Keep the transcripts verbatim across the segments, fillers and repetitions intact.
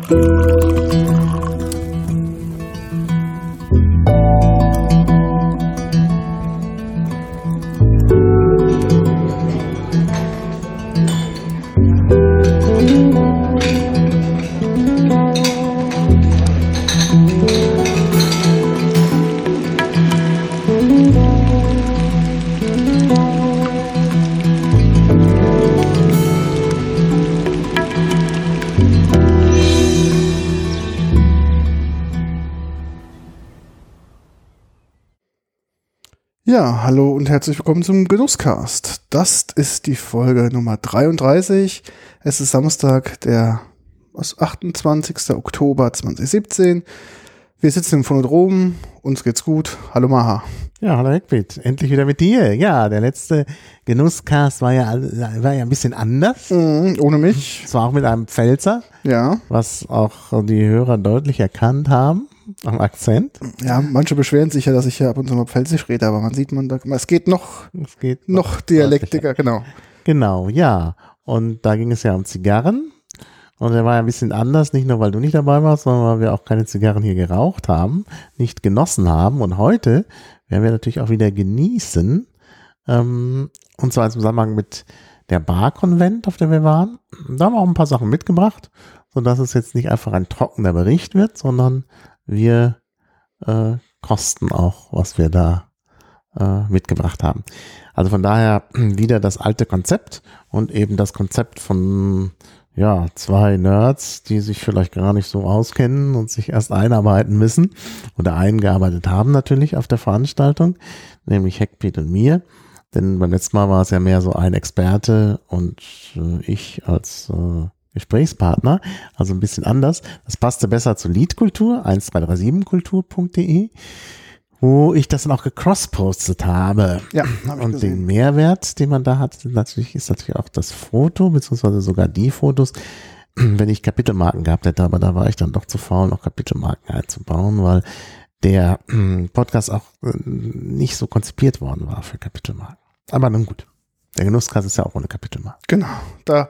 Ja, hallo und herzlich willkommen zum Genusscast. Das ist die Folge Nummer dreiunddreißig. Es ist Samstag, der achtundzwanzigster Oktober zweitausendsiebzehn. Wir sitzen im Phonodrom, uns geht's gut. Hallo Maha. Ja, hallo Eckbit, endlich wieder mit dir. Ja, der letzte Genusscast war ja, war ja ein bisschen anders. Mhm, ohne mich. Zwar auch mit einem Pfälzer, ja, was auch die Hörer deutlich erkannt haben. Am Akzent. Ja, manche beschweren sich ja, dass ich hier ab und zu mal Pfälzisch rede, aber man sieht, man da, es geht noch, es geht noch, noch dialektiger, genau. Genau, ja. Und da ging es ja um Zigarren. Und der war ja ein bisschen anders, nicht nur, weil du nicht dabei warst, sondern weil wir auch keine Zigarren hier geraucht haben, nicht genossen haben. Und heute werden wir natürlich auch wieder genießen. Ähm, und zwar im Zusammenhang mit der Bar-Konvent, auf der wir waren. Da haben wir auch ein paar Sachen mitgebracht, sodass es jetzt nicht einfach ein trockener Bericht wird, sondern wir äh, kosten auch, was wir da äh, mitgebracht haben. Also von daher wieder das alte Konzept und eben das Konzept von ja zwei Nerds, die sich vielleicht gar nicht so auskennen und sich erst einarbeiten müssen oder eingearbeitet haben natürlich auf der Veranstaltung, nämlich Heckpiet und mir. Denn beim letzten Mal war es ja mehr so ein Experte und äh, ich als äh, Gesprächspartner, also ein bisschen anders. Das passte besser zur Liedkultur, eins zwei drei sieben kultur punkt de, wo ich das dann auch gecrosspostet habe. Ja, hab ich und gesehen. Den Mehrwert, den man da hat, natürlich ist natürlich auch das Foto, beziehungsweise sogar die Fotos, wenn ich Kapitelmarken gehabt hätte, aber da war ich dann doch zu faul, noch Kapitelmarken einzubauen, weil der Podcast auch nicht so konzipiert worden war für Kapitelmarken. Aber nun gut, der Genusscast ist ja auch ohne Kapitelmarken. Genau, da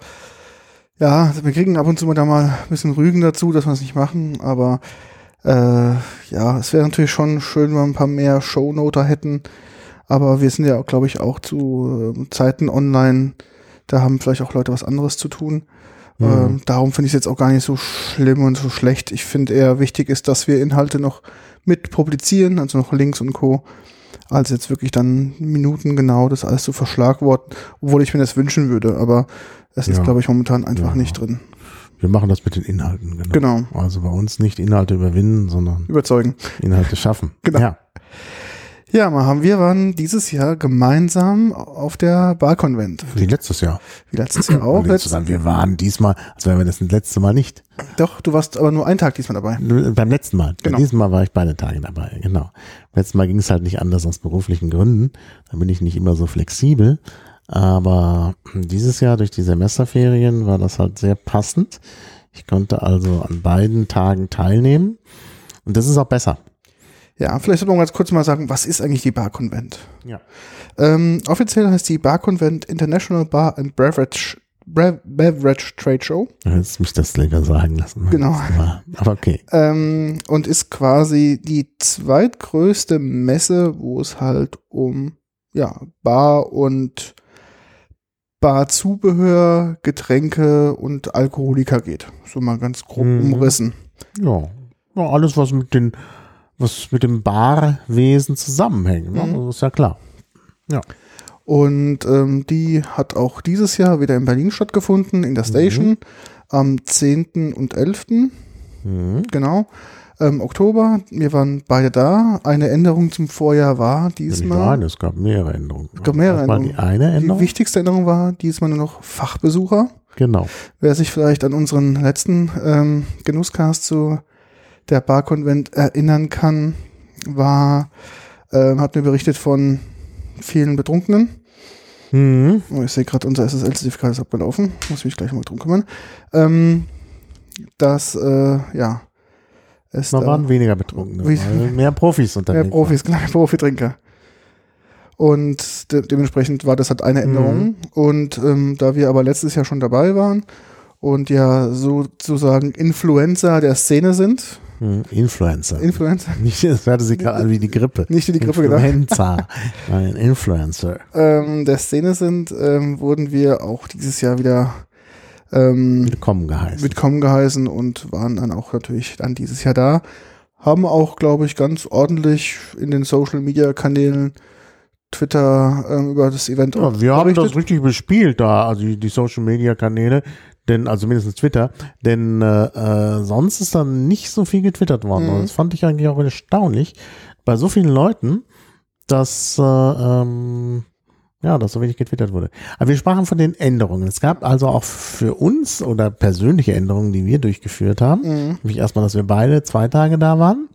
ja, wir kriegen ab und zu mal da mal ein bisschen Rügen dazu, dass wir es nicht machen, aber äh, ja, es wäre natürlich schon schön, wenn wir ein paar mehr Shownoter hätten, aber wir sind ja, glaube ich, auch zu äh, Zeiten online, da haben vielleicht auch Leute was anderes zu tun. Mhm. Ähm, darum finde ich es jetzt auch gar nicht so schlimm und so schlecht. Ich finde eher wichtig ist, dass wir Inhalte noch mit publizieren, also noch Links und Co., als jetzt wirklich dann Minuten genau das alles zu verschlagworten, obwohl ich mir das wünschen würde, aber es ist, ja, glaube ich, momentan einfach ja. nicht drin. Wir machen das mit den Inhalten, genau. genau. Also bei uns nicht Inhalte überwinden, sondern überzeugen. Inhalte schaffen. Genau. Ja, ja Maha, wir waren dieses Jahr gemeinsam auf der Bar-Konvent. Wie letztes Jahr. Wie letztes Jahr auch. Letztes Jahr. Wir waren diesmal, als wären wir das letzte Mal nicht. Doch, du warst aber nur einen Tag diesmal dabei. Beim letzten Mal. Genau. Bei diesem Mal war ich beide Tage dabei, genau. Beim letzten Mal ging es halt nicht anders aus beruflichen Gründen. Da bin ich nicht immer so flexibel. Aber dieses Jahr durch die Semesterferien war das halt sehr passend. Ich konnte also an beiden Tagen teilnehmen. Und das ist auch besser. Ja, vielleicht sollte man ganz kurz mal sagen, was ist eigentlich die Bar-Konvent? Ja. Ähm, offiziell heißt die Bar-Konvent International Bar and Beverage, Bre- Beverage Trade Show. Du hättest mich das länger sagen lassen. Genau. Aber okay. Ähm, und ist quasi die zweitgrößte Messe, wo es halt um ja, Bar und Barzubehör, Getränke und Alkoholiker geht. So mal ganz grob mhm. umrissen. Ja. ja, alles was mit den was mit dem Barwesen zusammenhängt. Ne? Mhm. Das ist ja klar. Ja. Und ähm, die hat auch dieses Jahr wieder in Berlin stattgefunden, in der Station, mhm. am zehnten und elften Mhm. Genau. Ähm, Oktober, wir waren beide da. Eine Änderung zum Vorjahr war diesmal. Nein, es gab mehrere Änderungen. Es gab mehrere das war Änderungen. Die eine Änderung. Die wichtigste Änderung war diesmal nur noch Fachbesucher. Genau. Wer sich vielleicht an unseren letzten ähm, Genusscast zu der Bar-Konvent erinnern kann, war, ähm, hat mir berichtet von vielen Betrunkenen. Mhm. Oh, ich sehe gerade, unser S S L-Zertifikat ist abgelaufen. Muss mich gleich mal drum kümmern. Ähm, dass, äh, ja, es Da da waren weniger Betrunkene, wie, weil mehr Profis unterwegs mehr Profis, genau, Profitrinker. Und de- dementsprechend war das halt eine Änderung. Mhm. Und ähm, da wir aber letztes Jahr schon dabei waren und ja sozusagen Influencer der Szene sind. Hm, Influencer. Influencer. Nicht, das hörte sich gerade an wie die Grippe. Nicht wie die Grippe gedacht. Influencer. Nein, Influencer. Ähm, der Szene sind, ähm, wurden wir auch dieses Jahr wieder ähm, willkommen geheißen. Willkommen geheißen und waren dann auch natürlich dann dieses Jahr da. Haben auch, glaube ich, ganz ordentlich in den Social-Media-Kanälen Twitter ähm, über das Event ja, wir berichtet. Haben das richtig bespielt da, also die, die Social-Media-Kanäle. Denn, also mindestens Twitter, denn äh, äh, sonst ist da nicht so viel getwittert worden. Mhm. Das fand ich eigentlich auch erstaunlich bei so vielen Leuten, dass äh, ähm, ja, dass so wenig getwittert wurde. Aber wir sprachen von den Änderungen. Es gab also auch für uns oder persönliche Änderungen, die wir durchgeführt haben. Mhm. Nämlich erstmal, dass wir beide zwei Tage da waren.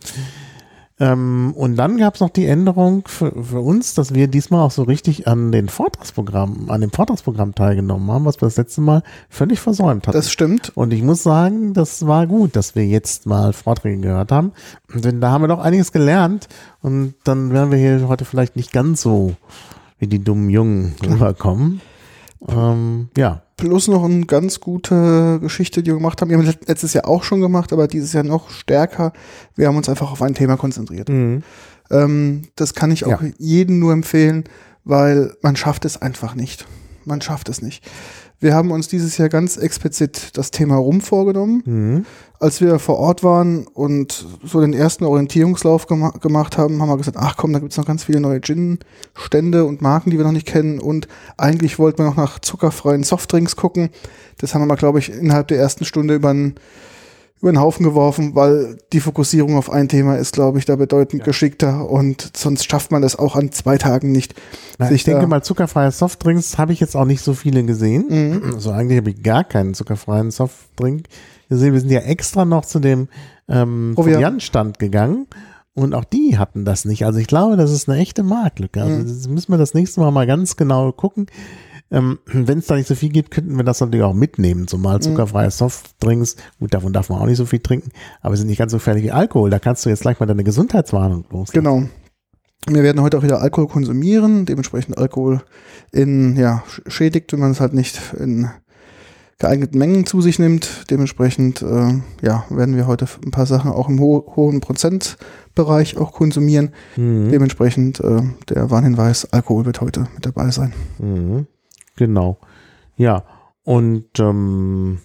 Ähm, und dann gab es noch die Änderung für, für uns, dass wir diesmal auch so richtig an den Vortragsprogrammen, an dem Vortragsprogramm teilgenommen haben, was wir das letzte Mal völlig versäumt hatten. Das stimmt. Und ich muss sagen, das war gut, dass wir jetzt mal Vorträge gehört haben. Denn da haben wir doch einiges gelernt und dann werden wir hier heute vielleicht nicht ganz so wie die dummen Jungen rüberkommen. Ähm, ja. Plus noch eine ganz gute Geschichte, die wir gemacht haben. Wir haben letztes Jahr auch schon gemacht, aber dieses Jahr noch stärker. Wir haben uns einfach auf ein Thema konzentriert. Mhm. Ähm, das kann ich auch ja. jedem nur empfehlen, weil man schafft es einfach nicht. Man schafft es nicht. Wir haben uns dieses Jahr ganz explizit das Thema Rum vorgenommen. Mhm. Als wir vor Ort waren und so den ersten Orientierungslauf gema- gemacht haben, haben wir gesagt, ach komm, da gibt es noch ganz viele neue Gin-Stände und Marken, die wir noch nicht kennen. Und eigentlich wollten wir noch nach zuckerfreien Softdrinks gucken. Das haben wir mal, glaube ich, innerhalb der ersten Stunde über einen über den Haufen geworfen, weil die Fokussierung auf ein Thema ist, glaube ich, da bedeutend ja. geschickter und sonst schafft man das auch an zwei Tagen nicht. Na, ich denke mal, zuckerfreie Softdrinks habe ich jetzt auch nicht so viele gesehen. Mhm. Also eigentlich habe ich gar keinen zuckerfreien Softdrink gesehen. Wir sind ja extra noch zu dem ähm, Proviantstand gegangen und auch die hatten das nicht. Also ich glaube, das ist eine echte Marktlücke. Also mhm. das müssen wir das nächste Mal mal ganz genau gucken. Ähm, wenn es da nicht so viel gibt, könnten wir das natürlich auch mitnehmen, zumal zuckerfreie Softdrinks, gut, davon darf man auch nicht so viel trinken, aber sind nicht ganz so gefährlich wie Alkohol, da kannst du jetzt gleich mal deine Gesundheitswarnung loslassen. Genau. Wir werden heute auch wieder Alkohol konsumieren, dementsprechend Alkohol in, ja, schädigt, wenn man es halt nicht in geeigneten Mengen zu sich nimmt, dementsprechend, äh, ja, werden wir heute ein paar Sachen auch im ho- hohen Prozentbereich auch konsumieren, mhm. dementsprechend äh, der Warnhinweis, Alkohol wird heute mit dabei sein. Mhm. Genau, ja, und ähm,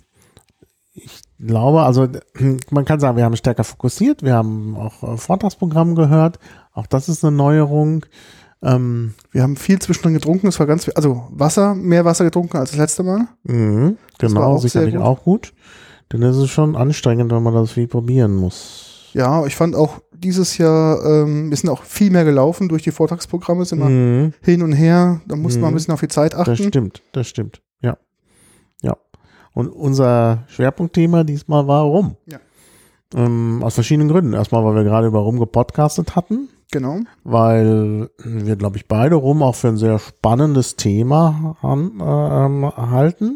ich glaube, also man kann sagen, wir haben stärker fokussiert, wir haben auch äh, Vortragsprogramm gehört, auch das ist eine Neuerung. Ähm, wir haben viel zwischendrin getrunken, es war ganz viel, also Wasser, mehr Wasser getrunken als das letzte Mal. Mhm, genau, auch sicherlich gut. Auch gut, denn es ist schon anstrengend, wenn man das viel probieren muss. Ja, ich fand auch dieses Jahr, ähm, wir sind auch viel mehr gelaufen durch die Vortragsprogramme, sind mhm. wir hin und her, da mussten mhm. wir ein bisschen auf die Zeit achten. Das stimmt, das stimmt, ja. Ja. Und unser Schwerpunktthema diesmal war Rum. Ja. Ähm, aus verschiedenen Gründen. Erstmal, weil wir gerade über Rum gepodcastet hatten. Genau. Weil wir, glaube ich, beide Rum auch für ein sehr spannendes Thema an, äh, halten.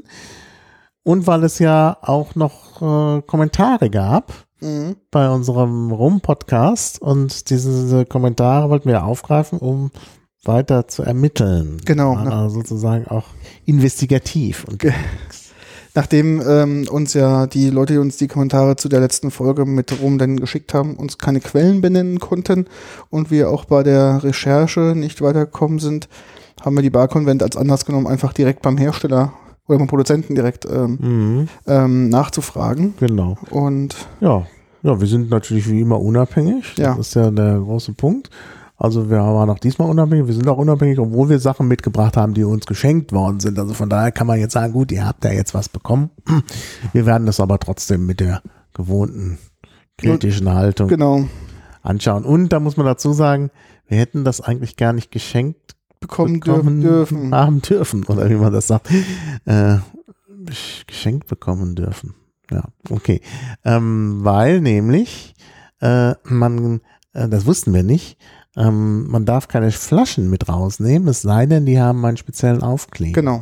Und weil es ja auch noch äh, Kommentare gab mhm. bei unserem Rum-Podcast. Und diese, diese Kommentare wollten wir aufgreifen, um weiter zu ermitteln. Genau. Also sozusagen auch investigativ. Und Ge- Nachdem ähm, uns ja die Leute, die uns die Kommentare zu der letzten Folge mit Rum dann geschickt haben, uns keine Quellen benennen konnten und wir auch bei der Recherche nicht weitergekommen sind, haben wir die Barkonvent als Anlass genommen, einfach direkt beim Hersteller oder beim Produzenten direkt ähm, mhm. ähm, nachzufragen. Genau. Und ja, ja, wir sind natürlich wie immer unabhängig. Das ja. ist ja der große Punkt. Also wir waren auch diesmal unabhängig, wir sind auch unabhängig, obwohl wir Sachen mitgebracht haben, die uns geschenkt worden sind. Also von daher kann man jetzt sagen, gut, ihr habt ja jetzt was bekommen. Wir werden das aber trotzdem mit der gewohnten kritischen Haltung genau. anschauen. Und da muss man dazu sagen, wir hätten das eigentlich gar nicht geschenkt bekommen, bekommen dürfen. haben dürfen, oder wie man das sagt. Äh, geschenkt bekommen dürfen. Ja, okay. Ähm, weil nämlich äh, man, äh, das wussten wir nicht, Ähm, man darf keine Flaschen mit rausnehmen, es sei denn, die haben einen speziellen Aufkleber. Genau.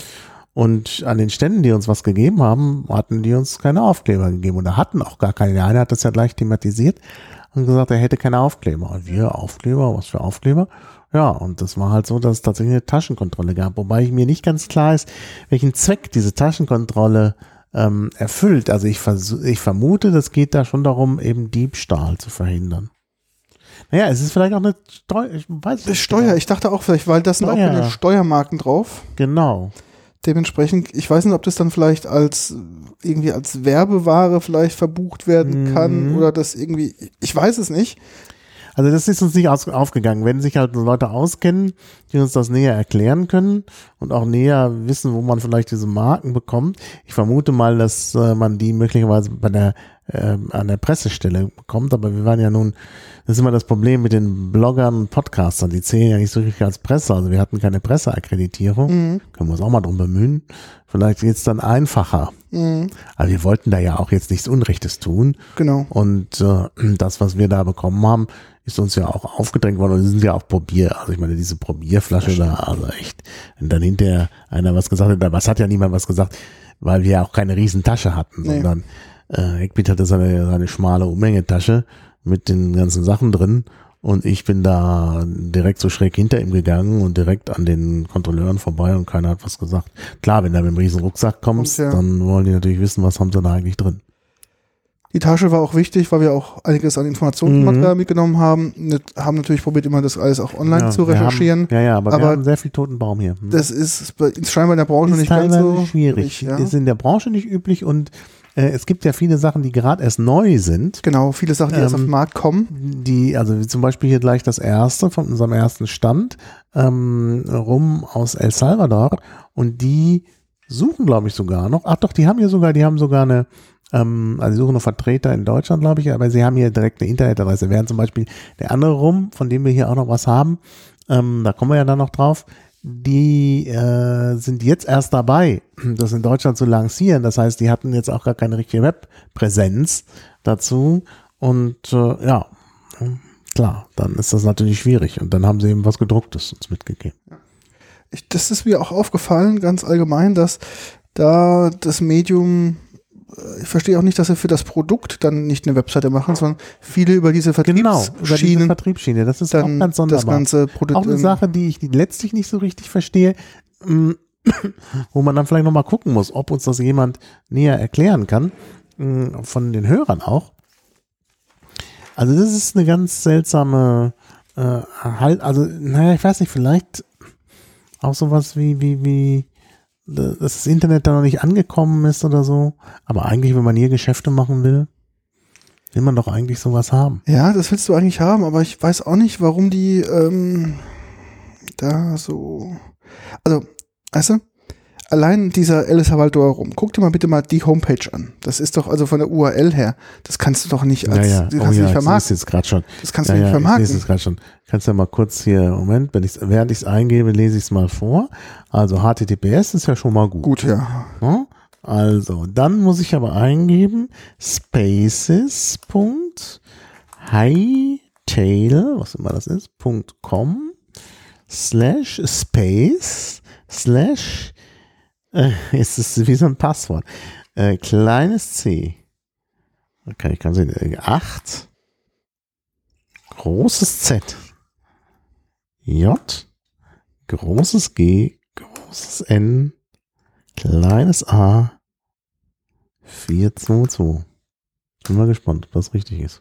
Und an den Ständen, die uns was gegeben haben, hatten die uns keine Aufkleber gegeben oder hatten auch gar keine. Der eine hat das ja gleich thematisiert und gesagt, er hätte keine Aufkleber. Und wir, Aufkleber, was für Aufkleber? Ja, und das war halt so, dass es tatsächlich eine Taschenkontrolle gab, wobei ich mir nicht ganz klar ist, welchen Zweck diese Taschenkontrolle ähm, erfüllt. Also ich, versuch, ich vermute, das geht da schon darum, eben Diebstahl zu verhindern. Naja, es ist vielleicht auch eine Steuer, ich weiß nicht. Steuer, genau. Ich dachte auch vielleicht, weil das sind auch keine Steuermarken drauf. Genau. Dementsprechend, ich weiß nicht, ob das dann vielleicht als irgendwie als Werbeware vielleicht verbucht werden kann mhm. oder das irgendwie, ich weiß es nicht. Also das ist uns nicht aus, aufgegangen. Wenn sich halt Leute auskennen, die uns das näher erklären können und auch näher wissen, wo man vielleicht diese Marken bekommt. Ich vermute mal, dass äh, man die möglicherweise bei der äh, an der Pressestelle bekommt, aber wir waren ja nun, das ist immer das Problem mit den Bloggern und Podcastern, die zählen ja nicht so richtig als Presse, also wir hatten keine Presseakkreditierung, mhm. können wir uns auch mal drum bemühen. Vielleicht geht's dann einfacher. Mhm. Aber wir wollten da ja auch jetzt nichts Unrechtes tun. Genau. Und äh, das, was wir da bekommen haben, ist uns ja auch aufgedrängt worden und sind ja auch Probier, also ich meine, diese Probierflasche da, also echt, wenn dann hinterher einer was gesagt hat, aber es hat ja niemand was gesagt, weil wir ja auch keine riesen Tasche hatten, nee. sondern äh, Eckbeat hatte seine, seine schmale Umhängetasche mit den ganzen Sachen drin und ich bin da direkt so schräg hinter ihm gegangen und direkt an den Kontrolleuren vorbei und keiner hat was gesagt. Klar, wenn du mit einem riesen Rucksack kommst, und, ja. dann wollen die natürlich wissen, was haben sie da eigentlich drin. Die Tasche war auch wichtig, weil wir auch einiges an Informationsmaterial mhm. mitgenommen haben. Wir haben natürlich probiert, immer das alles auch online ja, zu recherchieren. Haben, ja, ja, aber, aber wir haben sehr viel toten Baum hier. Mhm. Das ist scheinbar in der Branche ist nicht ganz so schwierig. Ja. Ist in der Branche nicht üblich und äh, es gibt ja viele Sachen, die gerade erst neu sind. Genau, viele Sachen, die ähm, erst auf den Markt kommen. Die, also wie zum Beispiel hier gleich das erste von unserem ersten Stand, ähm, Rum aus El Salvador und die suchen, glaube ich, sogar noch. Ach doch, die haben hier sogar, die haben sogar eine Ähm, also sie suchen noch Vertreter in Deutschland, glaube ich, aber sie haben hier direkt eine Internetadresse. Während zum Beispiel der andere Rum, von dem wir hier auch noch was haben, ähm, da kommen wir ja dann noch drauf, die äh, sind jetzt erst dabei, das in Deutschland zu lancieren. Das heißt, die hatten jetzt auch gar keine richtige Webpräsenz dazu. Und äh, ja, klar, dann ist das natürlich schwierig. Und dann haben sie eben was Gedrucktes uns mitgegeben. Ich, das ist mir auch aufgefallen, ganz allgemein, dass da das Medium, ich verstehe auch nicht, dass sie für das Produkt dann nicht eine Webseite machen, sondern viele über diese Vertriebsschiene. Genau, über diese Vertriebsschiene. Das ist auch ganz sonderbar. Das ganze Produkt. Auch eine Sache, die ich letztlich nicht so richtig verstehe, wo man dann vielleicht nochmal gucken muss, ob uns das jemand näher erklären kann, von den Hörern auch. Also das ist eine ganz seltsame, äh, halt, also, naja, ich weiß nicht, vielleicht auch sowas wie, wie, wie, dass das Internet da noch nicht angekommen ist oder so. Aber eigentlich, wenn man hier Geschäfte machen will, will man doch eigentlich sowas haben. Ja, das willst du eigentlich haben, aber ich weiß auch nicht, warum die ähm, da so, also, weißt du, allein dieser El Salvador rum, guck dir mal bitte mal die Homepage an. Das ist doch also von der U R L her, das kannst du doch nicht als, ja, ja. das Oh, kannst du ja, nicht vermarkten. Das ist jetzt gerade schon. Das kannst ja, du nicht ja, vermarkten. Ich lese es gerade schon. Kannst du ja mal kurz hier, Moment, wenn ich's, während ich es eingebe, lese ich es mal vor. Also H T T P S ist ja schon mal gut. Gut, ja. ja? Also, dann muss ich aber eingeben, spaces.hightail, was immer das ist, .com slash space slash Äh, ist es wie so ein Passwort. Äh, kleines C. Okay, ich kann sehen. acht. Großes Z. J. Großes G. Großes N. Kleines A. vier zwei zwei. Bin mal gespannt, ob das richtig ist.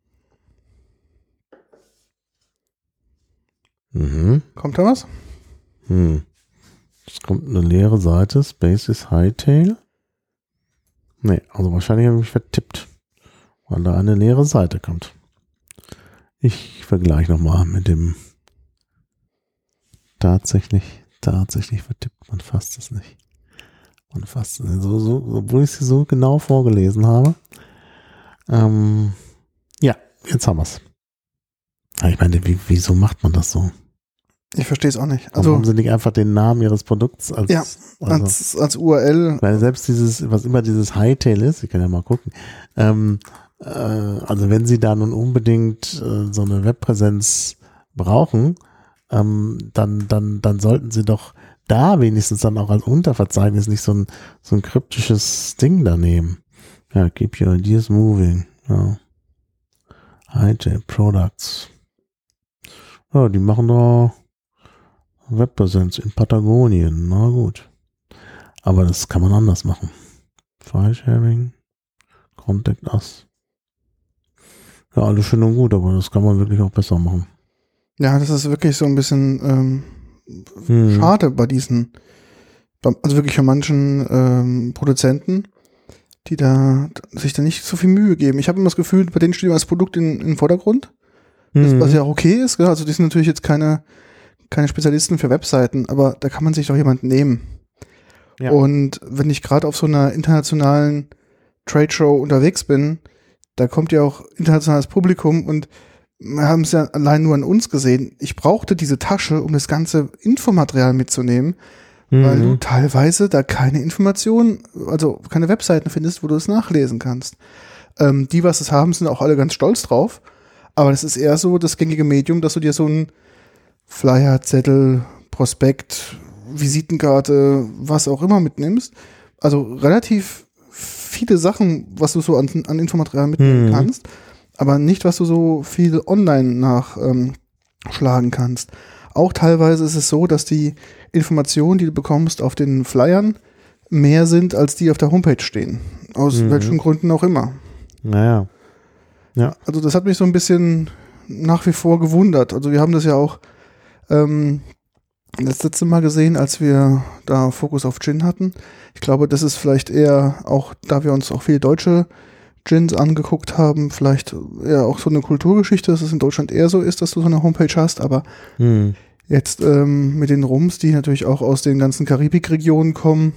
Mhm. Kommt da was? Hm. Es kommt eine leere Seite, Spaces Hightail. Nee, also wahrscheinlich habe ich mich vertippt, weil da eine leere Seite kommt. Ich vergleiche nochmal mit dem tatsächlich, tatsächlich vertippt. Man fasst es nicht. Man fasst es nicht. So, so, obwohl ich sie so genau vorgelesen habe. Ähm, ja, jetzt haben wir es. Ich meine, wie, wieso macht man das so? Ich verstehe es auch nicht. Also haben sie nicht einfach den Namen ihres Produkts als, ja, also, als, als U R L? Weil selbst dieses, was immer dieses Hightail ist, ich kann ja mal gucken, ähm, äh, also wenn sie da nun unbedingt äh, so eine Webpräsenz brauchen, ähm, dann, dann, dann sollten sie doch da wenigstens dann auch als Unterverzeichnis nicht so ein, so ein kryptisches Ding da nehmen. Ja, keep your ideas moving. Ja. Hightail Products. Ja, die machen doch Webpräsenz in Patagonien, na gut. Aber das kann man anders machen. File-Sharing, Contact Us. Ja, alles schön und gut, aber das kann man wirklich auch besser machen. Ja, das ist wirklich so ein bisschen ähm, Hm. schade bei diesen, also wirklich für manchen ähm, Produzenten, die da sich da nicht so viel Mühe geben. Ich habe immer das Gefühl, bei denen steht immer das Produkt in, in den Vordergrund, das, was ja auch okay ist. Gell? Also die sind natürlich jetzt keine, keine Spezialisten für Webseiten, aber da kann man sich doch jemanden nehmen. Ja. Und wenn ich gerade auf so einer internationalen Trade-Show unterwegs bin, da kommt ja auch internationales Publikum und wir haben es ja allein nur an uns gesehen. Ich brauchte diese Tasche, um das ganze Infomaterial mitzunehmen, mhm. weil du teilweise da keine Informationen, also keine Webseiten findest, wo du es nachlesen kannst. Ähm, die, was es haben, sind auch alle ganz stolz drauf, aber das ist eher so das gängige Medium, dass du dir so einen Flyer, Zettel, Prospekt, Visitenkarte, was auch immer mitnimmst. Also relativ viele Sachen, was du so an, an Infomaterial mitnehmen mhm. kannst, aber nicht, was du so viel online nachschlagen ähm, kannst. Auch teilweise ist es so, dass die Informationen, die du bekommst auf den Flyern, mehr sind, als die auf der Homepage stehen. Aus mhm. welchen Gründen auch immer. Naja. Ja. Also das hat mich so ein bisschen nach wie vor gewundert. Also wir haben das ja auch ähm, das letzte Mal gesehen, als wir da Fokus auf Gin hatten. Ich glaube, das ist vielleicht eher auch, da wir uns auch viele deutsche Gins angeguckt haben, vielleicht eher auch so eine Kulturgeschichte, dass es in Deutschland eher so ist, dass du so eine Homepage hast, aber hm. jetzt ähm, mit den Rums, die natürlich auch aus den ganzen Karibikregionen kommen,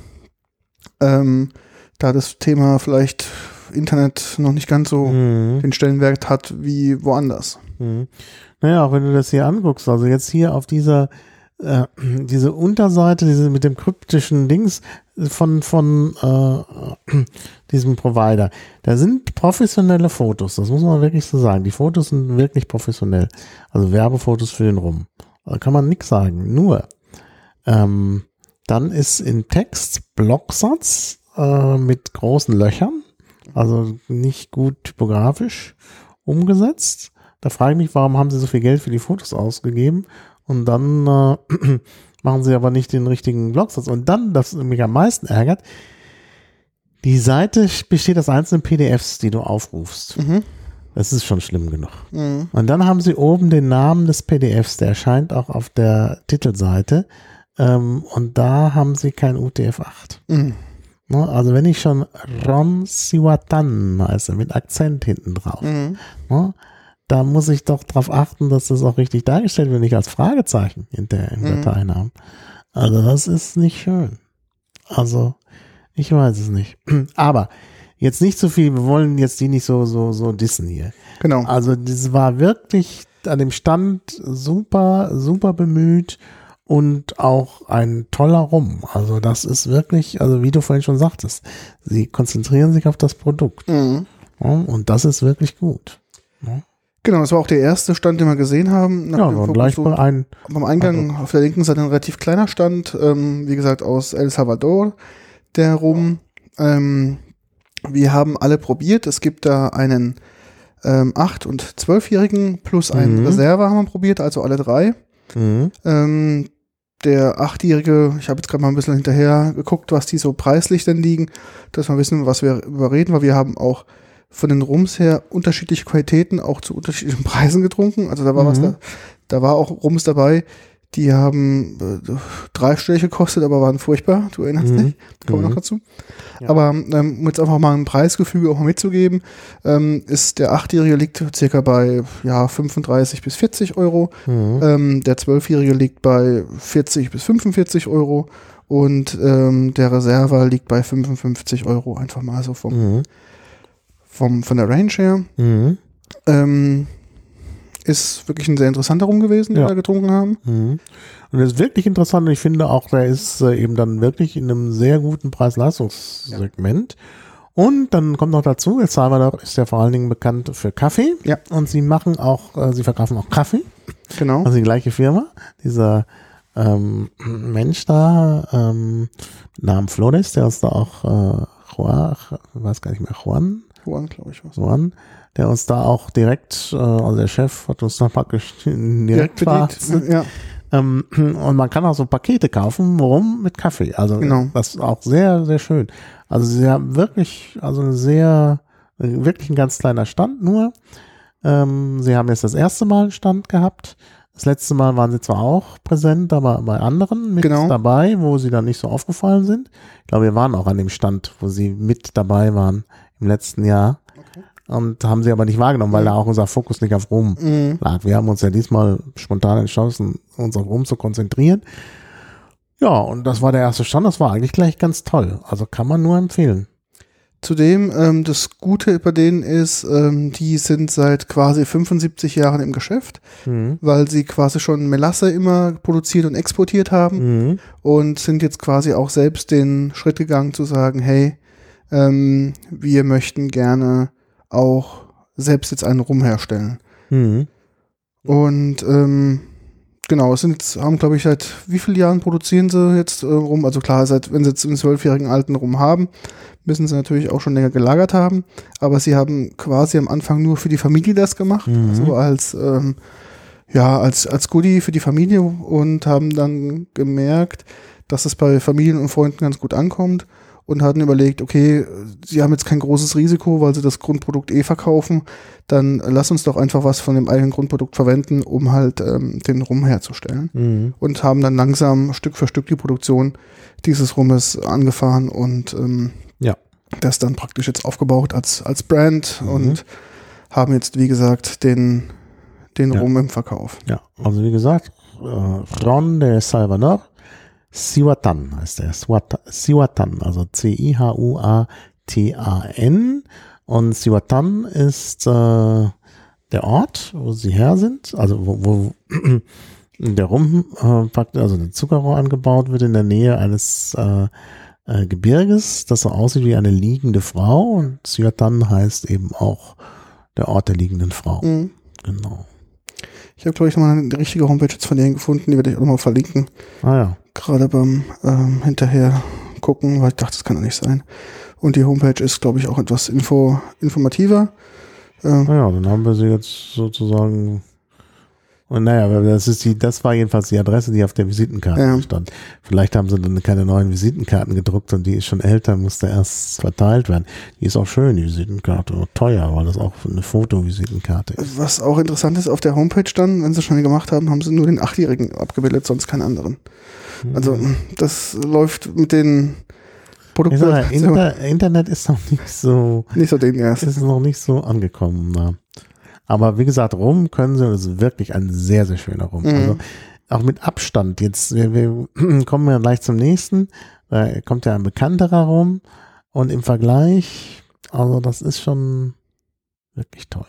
ähm, da das Thema vielleicht Internet noch nicht ganz so hm. den Stellenwert hat wie woanders. Hm. Naja, auch wenn du das hier anguckst, also jetzt hier auf dieser äh, diese Unterseite, diese mit dem kryptischen Dings von von äh, diesem Provider, da sind professionelle Fotos, das muss man wirklich so sagen. Die Fotos sind wirklich professionell, also Werbefotos für den Rum. Da kann man nichts sagen. Nur ähm, dann ist in Text Blocksatz äh, mit großen Löchern, also nicht gut typografisch umgesetzt. Da frage ich mich, warum haben sie so viel Geld für die Fotos ausgegeben? Und dann äh, machen sie aber nicht den richtigen Blocksatz. Und dann, das mich am meisten ärgert, die Seite besteht aus einzelnen P D Fs, die du aufrufst. Mhm. Das ist schon schlimm genug. Mhm. Und dann haben sie oben den Namen des P D Fs, der erscheint auch auf der Titelseite. Ähm, und da haben sie kein U T F acht. Mhm. Ne, also wenn ich schon Ron Siwatan heiße, mit Akzent hinten drauf, mhm. ne, da muss ich doch darauf achten, dass das auch richtig dargestellt wird, nicht als Fragezeichen hinterher im mhm. Dateinamen. Also das ist nicht schön. Also ich weiß es nicht. Aber jetzt nicht so viel, wir wollen jetzt die nicht so so so dissen hier. Genau. Also das war wirklich an dem Stand super, super bemüht und auch ein toller Rum. Also das ist wirklich, also wie du vorhin schon sagtest, sie konzentrieren sich auf das Produkt. Mhm. Ja, und das ist wirklich gut. Ja. Genau, das war auch der erste Stand, den wir gesehen haben. Ja, war gleich so, ein, beim Eingang also. Auf der linken Seite ein relativ kleiner Stand, ähm, wie gesagt aus El Salvador, der Rum. Ähm, wir haben alle probiert. Es gibt da einen ähm, acht- und zwölfjährigen plus einen mhm. Reserve haben wir probiert, also alle drei. Mhm. Ähm, der achtjährige, ich habe jetzt gerade mal ein bisschen hinterher geguckt, was die so preislich denn liegen, dass wir wissen, was wir überreden, weil wir haben auch von den Rums her unterschiedliche Qualitäten auch zu unterschiedlichen Preisen getrunken. Also da war mhm. was da, da war auch Rums dabei, die haben äh, dreistellig gekostet, aber waren furchtbar. Du erinnerst mhm. dich? Kommen wir mhm. noch dazu. Ja. Aber ähm, um jetzt einfach mal ein Preisgefüge auch mal mitzugeben, ähm, ist der achtjährige liegt circa bei ja fünfunddreißig bis vierzig Euro. Mhm. Ähm, der zwölfjährige liegt bei vierzig bis fünfundvierzig Euro und ähm, der Reserve liegt bei fünfundfünfzig Euro. Einfach mal so vom mhm. Vom, von der Range her. Mhm. Ähm, ist wirklich ein sehr interessanter Rum gewesen, den ja. wir getrunken haben. Mhm. Und das ist wirklich interessant. Und ich finde auch, der ist äh, eben dann wirklich in einem sehr guten Preis-Leistungs-Segment. Ja. Und dann kommt noch dazu, El Salvador ist ja vor allen Dingen bekannt für Kaffee. Ja. Und sie machen auch, äh, sie verkaufen auch Kaffee. Genau. Also die gleiche Firma. Dieser ähm, Mensch da, ähm, Namen Flores, der uns da auch äh, Juan, ich weiß gar nicht mehr, Juan, Juan, glaube ich. Was. Juan, der uns da auch direkt, äh, also der Chef hat uns da praktisch direkt, direkt bedient. Ja. Ähm, und man kann auch so Pakete kaufen, rum mit Kaffee. Also Genau. das ist auch sehr, sehr schön. Also sie haben wirklich, also eine sehr, wirklich ein ganz kleiner Stand nur. Ähm, sie haben jetzt das erste Mal einen Stand gehabt. Das letzte Mal waren sie zwar auch präsent, aber bei anderen mit Genau. dabei, wo sie dann nicht so aufgefallen sind. Ich glaube, wir waren auch an dem Stand, wo sie mit dabei waren im letzten Jahr. Okay. Und haben sie aber nicht wahrgenommen, weil Mhm. da auch unser Fokus nicht auf Rum Mhm. lag. Wir haben uns ja diesmal spontan entschlossen, uns auf Rum zu konzentrieren. Ja, und das war der erste Stand. Das war eigentlich gleich ganz toll. Also kann man nur empfehlen. Zudem, ähm, das Gute bei denen ist, ähm, die sind seit quasi fünfundsiebzig Jahren im Geschäft, Mhm. weil sie quasi schon Melasse immer produziert und exportiert haben Mhm. und sind jetzt quasi auch selbst den Schritt gegangen zu sagen, hey, ähm, wir möchten gerne auch selbst jetzt einen Rum herstellen. Mhm. Und ähm, genau, es sind jetzt, haben glaube ich seit wie vielen Jahren produzieren sie jetzt äh, Rum? Also klar, seit wenn sie jetzt einen zwölfjährigen alten Rum haben, müssen sie natürlich auch schon länger gelagert haben. Aber sie haben quasi am Anfang nur für die Familie das gemacht, Mhm. so als ähm, ja als als Goodie für die Familie und haben dann gemerkt, dass es bei Familien und Freunden ganz gut ankommt. Und hatten überlegt, okay, sie haben jetzt kein großes Risiko, weil sie das Grundprodukt eh verkaufen, dann lass uns doch einfach was von dem eigenen Grundprodukt verwenden, um halt ähm, den Rum herzustellen. Mhm. Und haben dann langsam Stück für Stück die Produktion dieses Rummes angefahren und ähm, Ja. das dann praktisch jetzt aufgebaut als, als Brand Mhm. und haben jetzt, wie gesagt, den, den Ja. Rum im Verkauf. Ja, also wie gesagt, äh, Ron de Salvador, Cihuatán heißt der, Cihuatán, Cihuatán, also C I H U A T A N, und Cihuatán ist äh, der Ort, wo sie her sind, also wo, wo der Rum, äh, praktisch, also der Zuckerrohr angebaut wird in der Nähe eines äh, äh, Gebirges, das so aussieht wie eine liegende Frau, und Cihuatán heißt eben auch der Ort der liegenden Frau. Mhm. Genau. Ich habe, glaube ich, nochmal eine richtige Homepage jetzt von denen gefunden, die werde ich auch nochmal verlinken. Ah ja. Gerade beim ähm, hinterher gucken, weil ich dachte, das kann doch nicht sein. Und die Homepage ist, glaube ich, auch etwas info, informativer. Ähm, Naja, dann haben wir sie jetzt sozusagen. Und naja, das ist die, das war jedenfalls die Adresse, die auf der Visitenkarte Ja. stand. Vielleicht haben sie dann keine neuen Visitenkarten gedruckt und die ist schon älter, musste erst verteilt werden. Die ist auch schön, die Visitenkarte, aber teuer, weil das auch eine Fotovisitenkarte ist. was auch interessant ist, auf der Homepage dann, wenn sie schon gemacht haben, haben sie nur den Achtjährigen abgebildet, sonst keinen anderen. Also das läuft mit den Ich Produkten sag mal, Inter Internet ist noch nicht so, nicht so den ersten. ist noch nicht so angekommen. Na. Aber wie gesagt, Rum können sie, das ist wirklich ein sehr, sehr schöner Rum. Mhm. Also auch mit Abstand. Jetzt, wir, wir kommen ja gleich zum nächsten. Da kommt ja ein bekannterer Rum. Und im Vergleich, also das ist schon wirklich toll.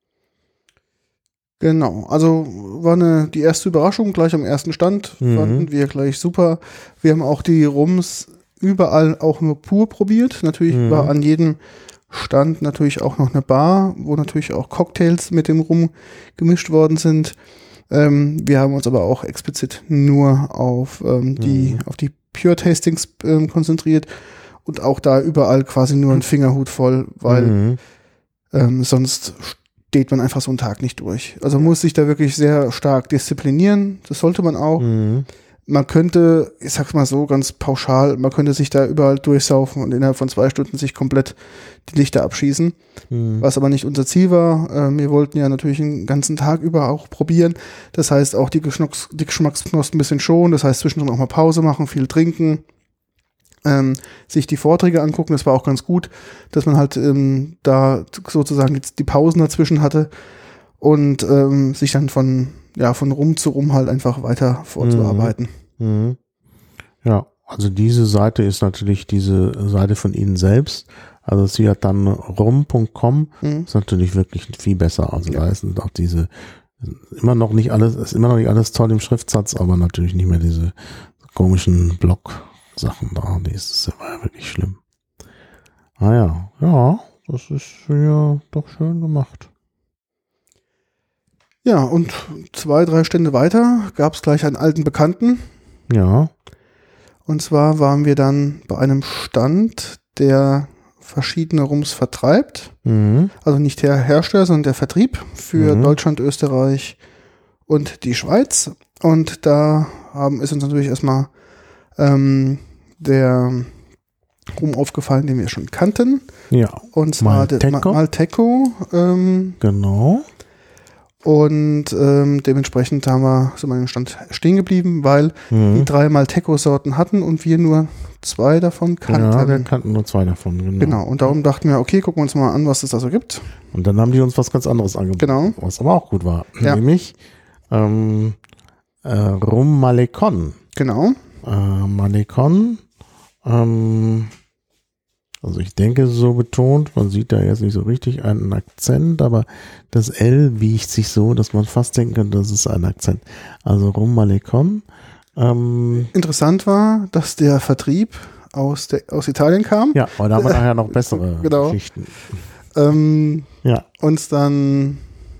Genau, also war eine, die erste Überraschung gleich am ersten Stand, Mhm. fanden wir gleich super. Wir haben auch die Rums überall auch nur pur probiert. Natürlich Mhm. war an jedem Stand natürlich auch noch eine Bar, wo natürlich auch Cocktails mit dem Rum gemischt worden sind. Ähm, wir haben uns aber auch explizit nur auf ähm, die Mhm. auf die Pure Tastings ähm, konzentriert und auch da überall quasi nur ein Fingerhut voll, weil Mhm. ähm, sonst steht man einfach so einen Tag nicht durch. Also man muss sich da wirklich sehr stark disziplinieren. Das sollte man auch. Mhm. Man könnte, ich sag's mal so ganz pauschal, man könnte sich da überall durchsaufen und innerhalb von zwei Stunden sich komplett die Lichter abschießen. Mhm. Was aber nicht unser Ziel war. Äh, wir wollten ja natürlich den ganzen Tag über auch probieren. Das heißt auch die, Geschmacks die Geschmacksknospen ein bisschen schonen. Das heißt zwischendrin auch mal Pause machen, viel trinken. Ähm, sich die Vorträge angucken, das war auch ganz gut, dass man halt ähm, da sozusagen jetzt die Pausen dazwischen hatte und ähm, sich dann von, ja, von Rum zu Rum halt einfach weiter vorzuarbeiten. Mhm. Ja, also diese Seite ist natürlich diese Seite von Ihnen selbst. Also sie hat dann rum punkt com, Mhm. ist natürlich wirklich viel besser. Also Ja. da sind auch diese, immer noch nicht alles, ist immer noch nicht alles toll im Schriftsatz, aber natürlich nicht mehr diese komischen Blog-Sachen da. Das war ja wirklich schlimm. Ah ja, ja, das ist ja doch schön gemacht. Ja, und zwei, drei Stände weiter gab es gleich einen alten Bekannten. Ja. Und zwar waren wir dann bei einem Stand, der verschiedene Rums vertreibt. Mhm. Also nicht der Hersteller, sondern der Vertrieb für Mhm. Deutschland, Österreich und die Schweiz. Und da haben, ist uns natürlich erstmal ähm, der Rum aufgefallen, den wir schon kannten. Ja. Und zwar Malteco. der Ma- Malteco. Ähm, Genau. Und ähm, dementsprechend haben wir so mal im Stand stehen geblieben, weil Mhm. die drei Malteco-Sorten hatten und wir nur zwei davon kannten. Ja, wir kannten nur zwei davon. Genau. Genau, und darum dachten wir, okay, gucken wir uns mal an, was es da so gibt. Und dann haben die uns was ganz anderes angeboten. Genau. Was aber auch gut war. Ja. Nämlich ähm, äh, Rum Malecon. Genau. Äh, Malecon. Ähm, also ich denke, so betont, man sieht da jetzt nicht so richtig einen Akzent, aber das L wiegt sich so, dass man fast denken könnte, das ist ein Akzent. Also Rum Malecon. Ähm, Interessant war, dass der Vertrieb aus, der, aus Italien kam. ja, aber da haben wir nachher noch bessere Genau. Geschichten. Ähm, Ja. uns dann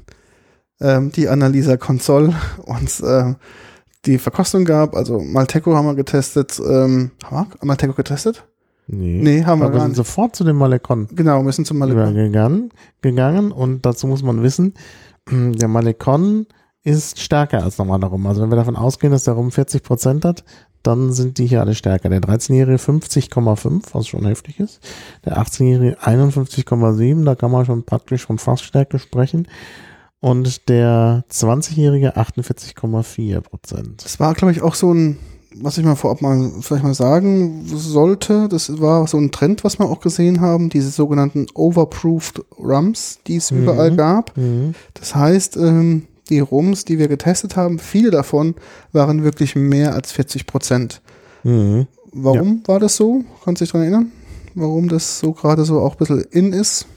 ähm, die Annalisa Consol uns äh, die Verkostung gab. Also Malteco haben wir getestet. Ähm, haben wir Malteco getestet? Nee, Nee, haben wir aber wir gar sind nicht. sofort zu dem Malecon Genau, wir sind zum Malteco. übergegangen gegangen und dazu muss man wissen, der Malecon ist stärker als normaler Rum. Also wenn wir davon ausgehen, dass der Rum vierzig Prozent hat, dann sind die hier alle stärker. Der dreizehnjährige fünfzig Komma fünf, was schon heftig ist. Der achtzehnjährige einundfünfzig Komma sieben, da kann man schon praktisch von Fassstärke sprechen. Und der zwanzigjährige achtundvierzig Komma vier Prozent. Das war, glaube ich, auch so ein, was ich mal vorab mal vielleicht mal sagen sollte, das war so ein Trend, was wir auch gesehen haben, diese sogenannten Overproofed Rums, die es Mhm. überall gab. Mhm. Das heißt, ähm, die Rums, die wir getestet haben, viele davon waren wirklich mehr als vierzig Prozent. Mhm. Warum war das so? Kannst du dich daran erinnern? Warum das so gerade so auch ein bisschen in ist?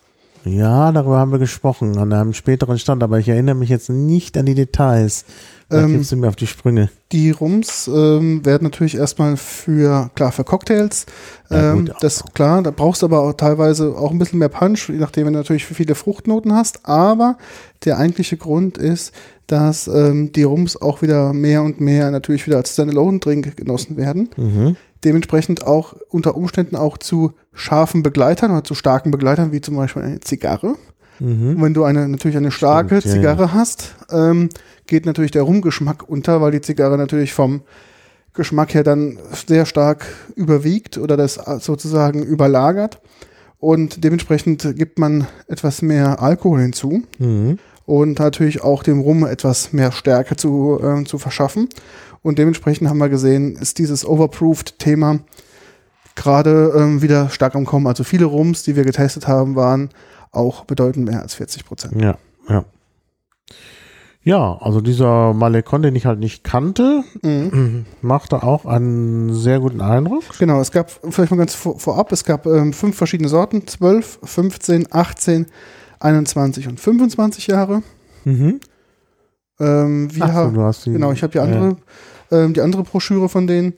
Ja, darüber haben wir gesprochen an einem späteren Stand, aber ich erinnere mich jetzt nicht an die Details. Da Ähm, gibst du mir auf die Sprünge. Die Rums ähm, werden natürlich erstmal für, klar, für Cocktails. Ja, Ähm, gut, das klar, da brauchst du aber auch teilweise auch ein bisschen mehr Punch, je nachdem, wenn du natürlich viele Fruchtnoten hast. Aber der eigentliche Grund ist, dass ähm, die Rums auch wieder mehr und mehr natürlich wieder als Standalone-Drink genossen werden. Mhm. Dementsprechend auch unter Umständen auch zu scharfen Begleitern oder zu starken Begleitern, wie zum Beispiel eine Zigarre. Mhm. Und wenn du eine natürlich eine starke Stimmt, ja, Zigarre ja. hast, ähm, geht natürlich der Rumgeschmack unter, weil die Zigarre natürlich vom Geschmack her dann sehr stark überwiegt oder das sozusagen überlagert. Und dementsprechend gibt man etwas mehr Alkohol hinzu Mhm. und natürlich auch dem Rum etwas mehr Stärke zu, äh, zu verschaffen. Und dementsprechend haben wir gesehen, ist dieses Overproofed-Thema gerade ähm, wieder stark am Kommen. Also viele Rums, die wir getestet haben, waren auch bedeutend mehr als vierzig Prozent. Ja, ja. Ja, also dieser Malecon, den ich halt nicht kannte, Mhm. machte auch einen sehr guten Eindruck. Genau, es gab, vielleicht mal ganz vor, vorab, es gab ähm, fünf verschiedene Sorten, zwölf, fünfzehn, achtzehn, einundzwanzig und fünfundzwanzig Jahre. Mhm. Ähm, wir Ach so, haben, du hast die, genau, ich habe die äh, andere, ähm, die andere Broschüre von denen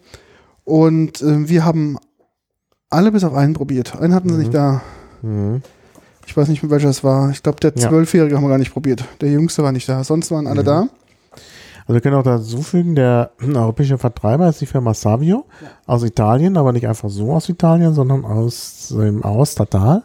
und ähm, wir haben alle bis auf einen probiert. Einen hatten sie Mhm. nicht da. Mhm. Ich weiß nicht, welcher es war. Ich glaube, der Ja. Zwölfjährige haben wir gar nicht probiert. Der Jüngste war nicht da. Sonst waren alle Mhm. da. Also wir können auch dazu fügen, der europäische Vertreiber ist die Firma Savio aus Italien, aber nicht einfach so aus Italien, sondern aus dem Aostatal.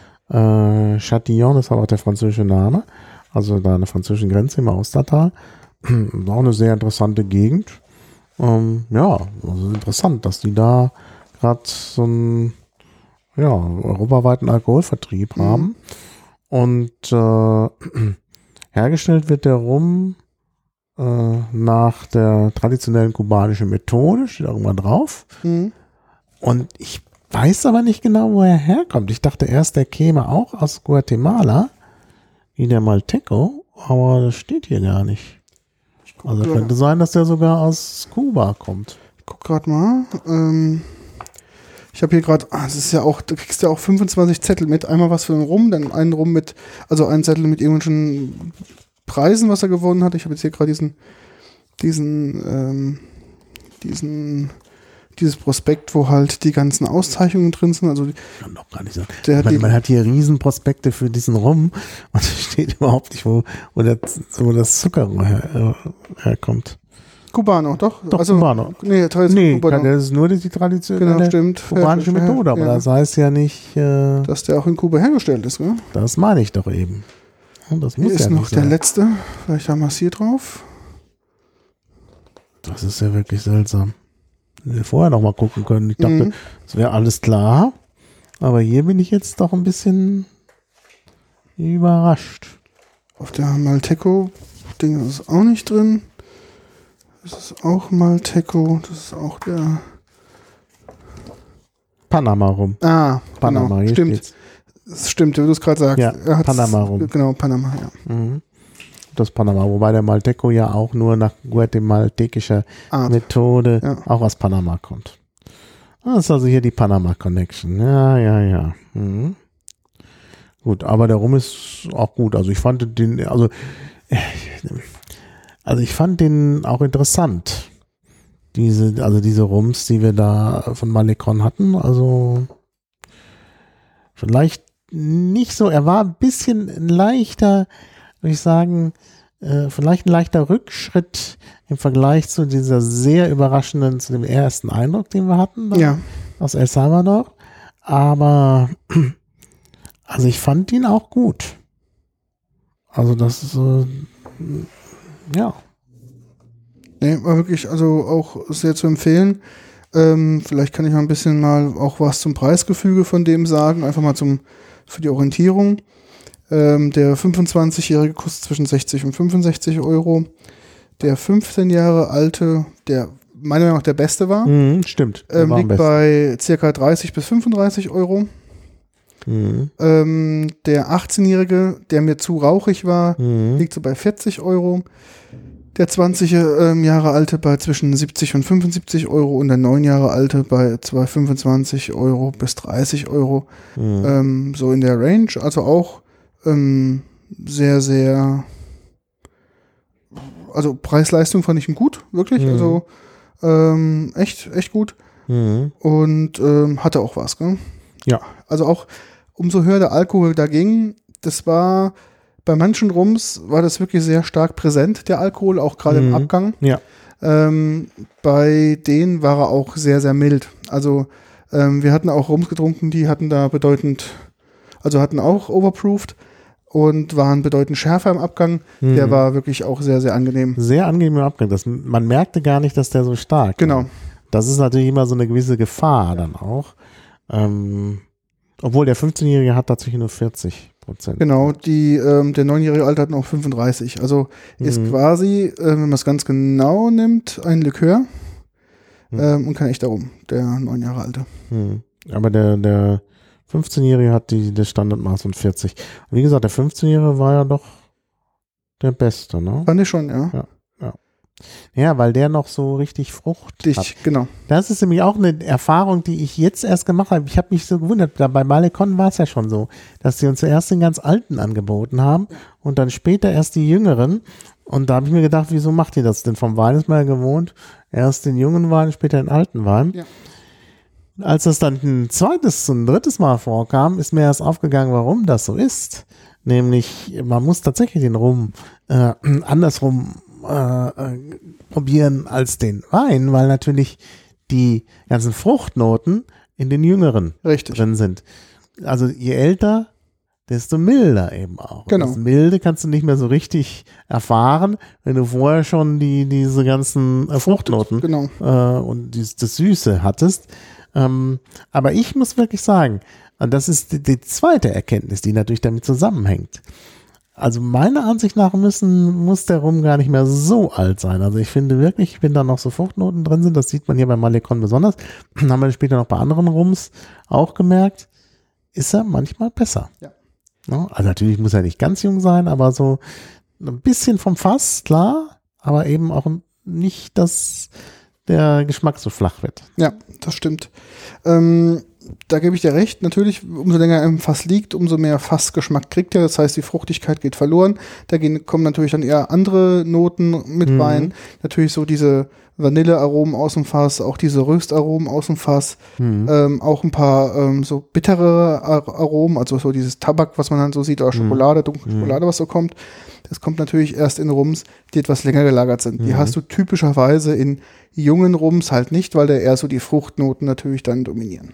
Äh, Châtillon ist aber auch der französische Name, also da an der französischen Grenze im Aostatal. Auch eine sehr interessante Gegend. Ähm, ja, also interessant, dass die da gerade so einen ja, europaweiten Alkoholvertrieb Mhm. haben. Und äh, hergestellt wird der Rum äh, nach der traditionellen kubanischen Methode, steht irgendwann drauf. Mhm. Und ich weiß aber nicht genau, wo er herkommt. Ich dachte erst, der käme auch aus Guatemala, wie der Malteco, aber das steht hier gar nicht. Also gerade- könnte sein, dass der sogar aus Kuba kommt. Ich guck gerade mal. Ähm, ich habe hier gerade, ah, das ist ja auch, du kriegst ja auch fünfundzwanzig Zettel mit. Einmal was für den Rum, dann einen Rum mit, also einen Zettel mit irgendwelchen Preisen, was er gewonnen hat. Ich habe jetzt hier gerade diesen, diesen, ähm, diesen, dieses Prospekt, wo halt die ganzen Auszeichnungen drin sind. Also Kann doch gar nicht sein. der, Man, die, man hat hier Riesenprospekte für diesen Rum und es steht überhaupt nicht, wo, wo, der, wo das Zuckerrohr her, äh, herkommt. Cubano, doch? Doch, also, Cubano. Nee, teils Nee, Cubano. das ist nur die traditionelle Genau, stimmt. kubanische Ja, Methode, aber ja. das heißt ja nicht, äh, Dass der auch in Kuba hergestellt ist, gell? das meine ich doch eben. Und das Hier muss ist ja noch nicht der sein. letzte. Vielleicht haben wir es hier drauf. Das ist ja wirklich seltsam. Hätten wir vorher noch mal gucken können. Ich dachte, Mhm. es wäre alles klar. Aber hier bin ich jetzt doch ein bisschen überrascht. Auf der Malteco-Ding ist es auch nicht drin. Das ist auch Malteco. Das ist auch der... Panama rum. Ah, Panama, genau. hier Stimmt. steht's. Das stimmt, wie du es gerade sagst. Ja, Er hat's- Panama rum. Genau, Panama, ja. Mhm. Das Panama, wobei der Malteco ja auch nur nach guatemaltekischer Art. Methode Ja. auch aus Panama kommt. Das ist also hier die Panama Connection. Ja, ja, ja. Mhm. Gut, aber der Rum ist auch gut. Also ich fand den, also, also ich fand den auch interessant. Diese, also diese Rums, die wir da von Malecon hatten. Also vielleicht nicht so, er war ein bisschen leichter, würde ich sagen, äh, vielleicht ein leichter Rückschritt im Vergleich zu dieser sehr überraschenden, zu dem ersten Eindruck, den wir hatten da, Ja. aus El Salvador. Aber also ich fand ihn auch gut. Also das ist äh, ja. Nee, war wirklich also auch sehr zu empfehlen. Ähm, vielleicht kann ich mal ein bisschen mal auch was zum Preisgefüge von dem sagen, einfach mal zum für die Orientierung. Ähm, der fünfundzwanzigjährige kostet zwischen sechzig und fünfundsechzig Euro. Der fünfzehn Jahre alte, der meiner Meinung nach der beste war, Mhm, stimmt. Der ähm, war am liegt besten. bei circa dreißig bis fünfunddreißig Euro. Mhm. Ähm, der achtzehnjährige, der mir zu rauchig war, Mhm. liegt so bei vierzig Euro. Der zwanzig ähm, Jahre alte bei zwischen siebzig und fünfundsiebzig Euro und der neun Jahre alte bei zwei fünfundzwanzig Euro bis dreißig Euro. Mhm. Ähm, so in der Range. Also auch ähm, sehr, sehr, also Preis-Leistung fand ich ihn gut, wirklich. Mhm. Also ähm, echt, echt gut. Mhm. Und ähm, hatte auch was, gell? Ja. Also auch umso höher der Alkohol da ging, das war bei manchen Rums war das wirklich sehr stark präsent, der Alkohol, auch gerade Mhm. im Abgang. Ja. Ähm, bei denen war er auch sehr, sehr mild. Also ähm, wir hatten auch Rums getrunken, die hatten da bedeutend, also hatten auch overproofed und waren bedeutend schärfer im Abgang. Mhm. Der war wirklich auch sehr, sehr angenehm. Sehr angenehmer Abgang. Das, man merkte gar nicht, dass der so stark Genau. war. Das ist natürlich immer so eine gewisse Gefahr dann auch. Ähm, obwohl der fünfzehnjährige hat tatsächlich nur vierzig Prozent. Genau, die, ähm, der neunjährige Alte hat noch fünfunddreißig. Also ist Mhm. quasi, äh, wenn man es ganz genau nimmt, ein Likör Mhm. ähm, und kein echter Rum, der neun Jahre Alte. Hm. Aber der, der fünfzehnjährige hat die, das Standardmaß von vierzig. Und wie gesagt, der fünfzehnjährige war ja doch der Beste, ne? Fand ich schon, ja. Ja, weil der noch so richtig Frucht Dich, hat. genau. Das ist nämlich auch eine Erfahrung, die ich jetzt erst gemacht habe. Ich habe mich so gewundert, da bei Malecon war es ja schon so, dass sie uns zuerst den ganz alten angeboten haben und dann später erst die jüngeren. Und da habe ich mir gedacht, wieso macht ihr das denn? Vom Wein ist man ja gewohnt, erst den jungen Wein, später den alten Wein. Ja. Als das dann ein zweites und ein drittes Mal vorkam, ist mir erst aufgegangen, warum das so ist. Nämlich, man muss tatsächlich den Rum äh, andersrum äh, äh, probieren als den Wein, weil natürlich die ganzen Fruchtnoten in den jüngeren Richtig. drin sind. Also je älter, desto milder eben auch. Genau. Das Milde kannst du nicht mehr so richtig erfahren, wenn du vorher schon die diese ganzen äh, Fruchtnoten Genau. äh, und die, das Süße hattest. Ähm, aber ich muss wirklich sagen, und das ist die, die zweite Erkenntnis, die natürlich damit zusammenhängt. Also meiner Ansicht nach müssen, muss der Rum gar nicht mehr so alt sein. Also ich finde wirklich, wenn da noch so Fruchtnoten drin sind, das sieht man hier bei Malecon besonders, haben wir später noch bei anderen Rums auch gemerkt, ist er manchmal besser. Ja. Ja, also natürlich muss er nicht ganz jung sein, aber so ein bisschen vom Fass, klar, aber eben auch nicht, dass der Geschmack so flach wird. Ja, das stimmt. Ähm, da gebe ich dir recht. Natürlich, umso länger er im Fass liegt, umso mehr Fassgeschmack kriegt er. Das heißt, die Fruchtigkeit geht verloren. Da gehen, kommen natürlich dann eher andere Noten mit Mhm. rein. Natürlich so diese Vanillearomen aus dem Fass, auch diese Röstaromen aus dem Fass. Mhm. Ähm, auch ein paar ähm, so bittere Ar- Aromen, also so dieses Tabak, was man dann so sieht, oder Schokolade, dunkle Mhm. Schokolade, was so kommt. Das kommt natürlich erst in Rums, die etwas länger gelagert sind. Die Mhm. hast du typischerweise in jungen Rums halt nicht, weil da eher so die Fruchtnoten natürlich dann dominieren.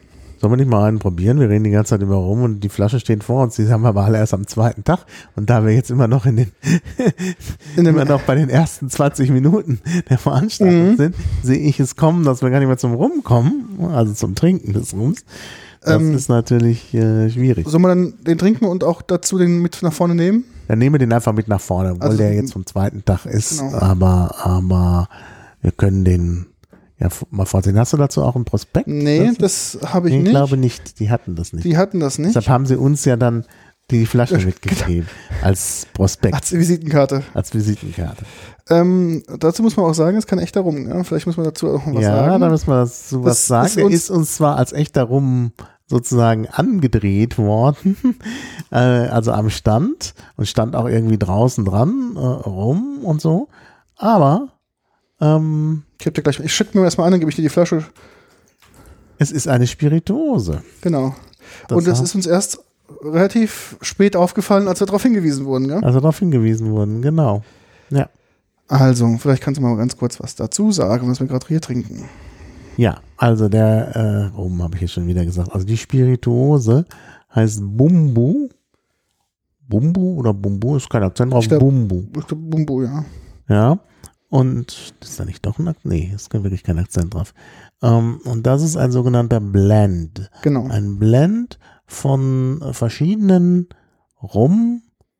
Sollen wir nicht mal einen probieren? Wir reden die ganze Zeit über rum und die Flasche steht vor uns. Die haben wir aber alle erst am zweiten Tag. Und da wir jetzt immer noch in den, in immer noch bei den ersten zwanzig Minuten der Veranstaltung mhm. sind, sehe ich es kommen, dass wir gar nicht mehr zum Rum kommen, also zum Trinken des Rums. Das ähm, ist natürlich äh, schwierig. Soll man dann den trinken und auch dazu den mit nach vorne nehmen? Dann nehmen wir den einfach mit nach vorne, obwohl also, der jetzt vom zweiten Tag ist. Genau. Aber, aber wir können den ja mal vorsehen. Hast du dazu auch einen Prospekt? Nee, das, das habe ich nee, nicht. Ich glaube nicht. Die hatten das nicht. Die hatten das nicht. Deshalb haben sie uns ja dann die Flasche mitgegeben als Prospekt. Als Visitenkarte. Als Visitenkarte. Ähm, dazu muss man auch sagen, es kann echter Rum. Ja? Vielleicht muss man dazu auch noch was ja, sagen. Ja, da müssen wir dazu was das sagen. Ist Der ist uns zwar als echter Rum sozusagen angedreht worden, äh, also am Stand und stand auch irgendwie draußen dran äh, rum und so, aber ähm, ich, hab dir gleich, ich schicke mir erstmal an, dann gebe ich dir die Flasche. Es ist eine Spirituose. Genau. Das und es ist uns erst relativ spät aufgefallen, als wir darauf hingewiesen wurden. Gell? Als wir darauf hingewiesen wurden, genau. Ja. Also, vielleicht kannst du mal ganz kurz was dazu sagen, was wir gerade hier trinken. Ja, also der, äh, Rum habe ich jetzt schon wieder gesagt, also die Spirituose heißt Bumbu. Bumbu oder Bumbu, ist kein Akzent drauf, glaub, Bumbu. Ich glaube Bumbu, ja. Ja, und ist da nicht doch ein Akzent? Nee, ist wirklich kein Akzent drauf. Ähm, und das ist ein sogenannter Blend. Genau. Ein Blend von verschiedenen Rumsorten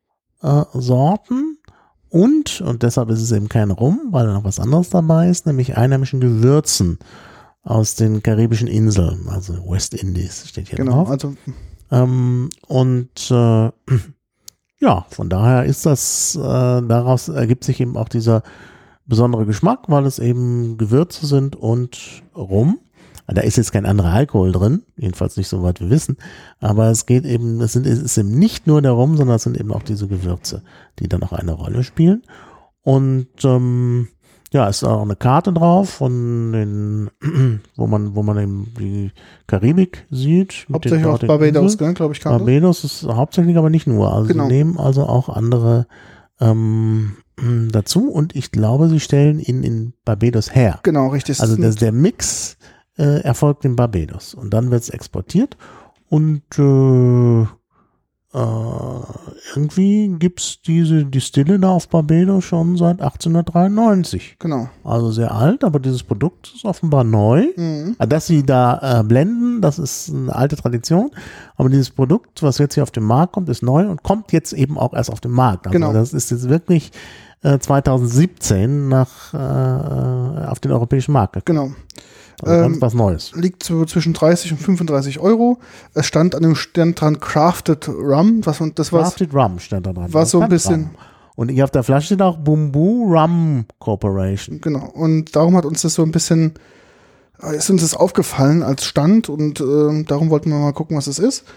äh, und, und deshalb ist es eben kein Rum, weil da noch was anderes dabei ist, nämlich einheimischen Gewürzen aus den karibischen Inseln, also West Indies steht hier genau, drauf. Also ähm, und äh, ja, von daher ist das, äh, daraus ergibt sich eben auch dieser besondere Geschmack, weil es eben Gewürze sind und Rum. Da ist jetzt kein anderer Alkohol drin, jedenfalls nicht soweit wir wissen, aber es geht eben, es, sind, es ist eben nicht nur der Rum, sondern es sind eben auch diese Gewürze, die dann auch eine Rolle spielen. Und ähm, ja, es ist auch eine Karte drauf von den, wo man, wo man eben die Karibik sieht. Hauptsächlich auch Barbados, glaube ich. Karte. Barbados ist hauptsächlich, aber nicht nur. Also genau. Sie nehmen also auch andere ähm, dazu und ich glaube, sie stellen ihn in Barbados her. Genau, richtig. Also das, der Mix äh, erfolgt in Barbados und dann wird es exportiert und äh, äh, irgendwie gibt es diese Distille da auf Barbados schon seit achtzehnhundertdreiundneunzig. Genau. Also sehr alt, aber dieses Produkt ist offenbar neu. Mhm. Dass sie da äh, blenden, das ist eine alte Tradition, aber dieses Produkt, was jetzt hier auf den Markt kommt, ist neu und kommt jetzt eben auch erst auf den Markt. Also genau. Das ist jetzt wirklich äh, zweitausendsiebzehn nach, äh, auf den europäischen Markt. Genau. Also ganz ähm, was Neues. Liegt so zwischen dreißig und fünfunddreißig Euro. Es stand an dem Stand dran Crafted Rum. Was, das Crafted Rum stand da dran. War so ein bisschen. Rum. Und hier auf der Flasche steht auch Bumbu Rum Corporation. Genau. Und darum hat uns das so ein bisschen, ist uns das aufgefallen als Stand und äh, darum wollten wir mal gucken, was es ist.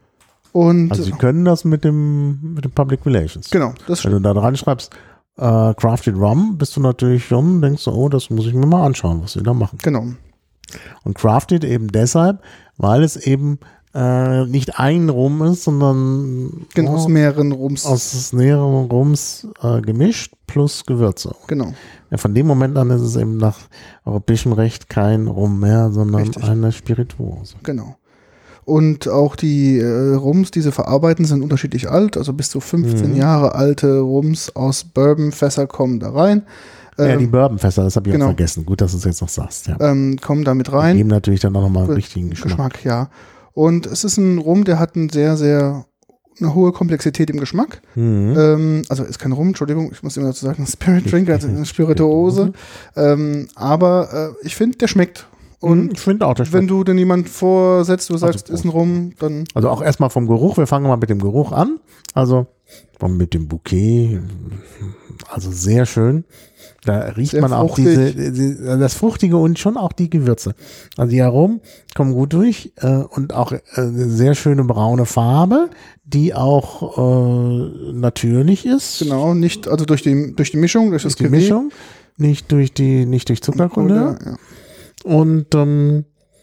Und also Sie können das mit dem, mit dem Public Relations. Genau. Das Wenn du da dran schreibst, Uh, Crafted Rum, bist du natürlich schon, denkst du, oh, das muss ich mir mal anschauen, was sie da machen. Genau. Und Crafted eben deshalb, weil es eben äh, nicht ein Rum ist, sondern genau, oh, aus mehreren Rums. Aus mehreren Rums äh, gemischt plus Gewürze. Genau. Ja, von dem Moment an ist es eben nach europäischem Recht kein Rum mehr, sondern Richtig. Eine Spirituose. Genau. Und auch die äh, Rums, die sie verarbeiten, sind unterschiedlich alt. Also bis zu fünfzehn mhm. Jahre alte Rums aus Bourbonfässer kommen da rein. Ähm, ja, die ähm, Bourbonfässer, das habe ich genau. auch vergessen. Gut, dass du es jetzt noch sagst. Ja. Ähm, kommen da mit rein. Die geben natürlich dann auch nochmal einen richtigen Geschmack. Geschmack, ja. Und es ist ein Rum, der hat einen sehr, sehr eine hohe Komplexität im Geschmack. Mhm. Ähm, also ist kein Rum, Entschuldigung, ich muss immer dazu sagen, Spirit Drink, also eine Spirituose. ähm, aber äh, ich finde, der schmeckt. Und ich finde auch, das wenn du denn jemand vorsetzt, du sagst, also, ist ein Rum, dann... Also auch erstmal vom Geruch, wir fangen mal mit dem Geruch an. Also mit dem Bouquet, also sehr schön. Da riecht sehr man auch diese, die, das Fruchtige und schon auch die Gewürze. Also die Aromen kommen gut durch äh, und auch äh, eine sehr schöne braune Farbe, die auch äh, natürlich ist. Genau, nicht, also durch die, durch die Mischung, durch, durch das die Mischung, nicht durch die, nicht durch Zuckerkunde. Ja. Und ähm,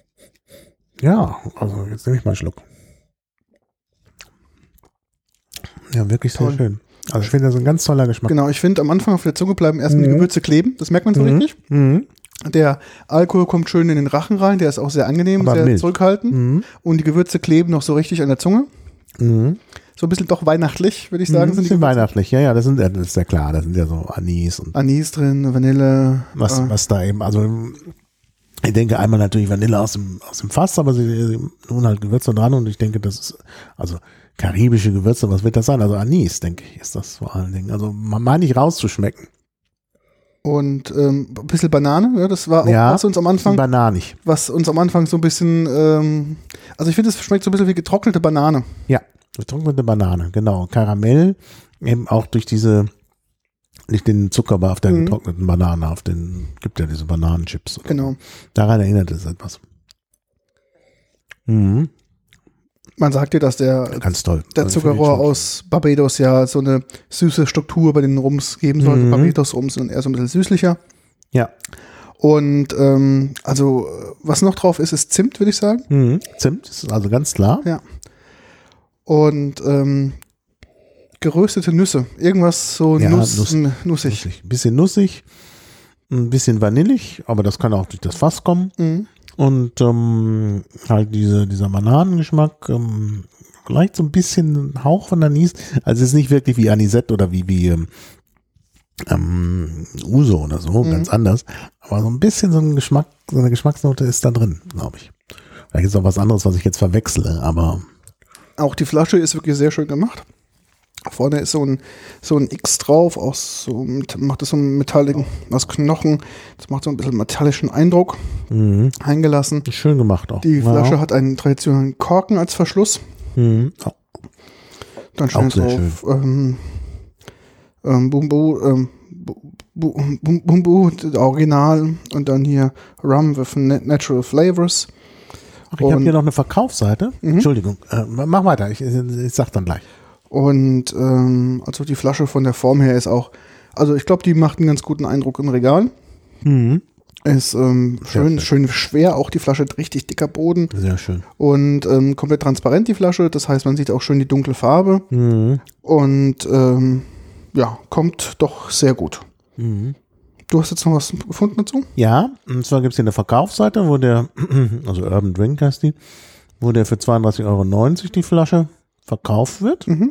ja, also jetzt nehme ich mal einen Schluck. Ja, wirklich sehr Toll. Schön. Also ich finde, das ist ein ganz toller Geschmack. Genau, ich finde, am Anfang auf der Zunge bleiben erstmal mhm. die Gewürze kleben. Das merkt man so mhm. richtig. Mhm. Der Alkohol kommt schön in den Rachen rein, der ist auch sehr angenehm, Aber sehr mild. zurückhaltend. Mhm. Und die Gewürze kleben noch so richtig an der Zunge. Mhm. So ein bisschen doch weihnachtlich, würde ich sagen. Mhm, sind die sind Gewürze. weihnachtlich, ja, ja, das, sind, das ist ja klar, das sind ja so Anis und Anis drin, Vanille. was, äh, was da eben, also ich denke einmal natürlich Vanille aus dem, aus dem Fass, aber sie, sie tun halt Gewürze dran und ich denke, das ist, also karibische Gewürze, was wird das sein? Also Anis, denke ich, ist das vor allen Dingen. Also man meine ich rauszuschmecken. Und ähm, ein bisschen Banane, ja, das war auch Ja, was uns am Anfang, bananig. was uns am Anfang so ein bisschen, ähm, also ich finde, es schmeckt so ein bisschen wie getrocknete Banane. Ja, getrocknete Banane, genau. Karamell, eben auch durch diese, nicht den Zucker, aber auf der Mhm. getrockneten Banane, auf den, gibt ja diese Bananenchips. Genau. Daran erinnert es etwas. Mhm. Man sagt ja, dass der, Ganz toll. der Also finde ich Zuckerrohr schon- aus Barbados ja so eine süße Struktur bei den Rums geben soll. Mhm. Barbados-Rums sind eher so ein bisschen süßlicher. Ja. Und ähm, also was noch drauf ist, ist Zimt, würde ich sagen. Mhm. Zimt ist also ganz klar. Ja. Und ähm, geröstete Nüsse. Irgendwas so Ja, Nuss, Nuss- n- nussig. Nussig. Ein bisschen nussig, ein bisschen vanillig, aber das kann auch durch das Fass kommen. Mhm. Und ähm, halt diese, dieser Bananengeschmack, ähm, vielleicht so ein bisschen ein Hauch von Anis. Also es ist nicht wirklich wie Anisette oder wie, wie ähm, ähm, Uso oder so, Mhm. ganz anders. Aber so ein bisschen so ein Geschmack, so eine Geschmacksnote ist da drin, glaube ich. Vielleicht ist auch was anderes, was ich jetzt verwechsle, aber Auch die Flasche ist wirklich sehr schön gemacht. Vorne ist so ein, so ein X drauf, aus so, mit- macht das so einen metalligen, aus Knochen. Das macht so ein bisschen metallischen Eindruck. mhm. Eingelassen. schön gemacht auch. Die Flasche Ja. hat einen traditionellen Korken als Verschluss. Mhm. Oh, Dann Auch steht sehr drauf ähm, ähm, Bumbu, ähm, Bu- Bu- Bum- Bumbu, das Original. Und dann hier Rum with na- Natural Flavors. Ach, ich habe Und- hier noch eine Verkaufsseite. Mhm. Entschuldigung, äh, mach weiter, ich, ich sag dann gleich. Und ähm, also die Flasche von der Form her ist auch, also ich glaube, die macht einen ganz guten Eindruck im Regal. Mhm. Ist ähm, schön, schön. schön schwer, auch die Flasche richtig dicker Boden Sehr schön. und ähm, komplett transparent die Flasche. Das heißt, man sieht auch schön die dunkle Farbe Mhm. und ähm, ja, kommt doch sehr gut. Mhm. Du hast jetzt noch was gefunden dazu? Ja, und zwar gibt es hier eine Verkaufsseite, wo der, also Urban Drink heißt die, wo der für zweiunddreißig Euro neunzig die Flasche verkauft wird. Mhm.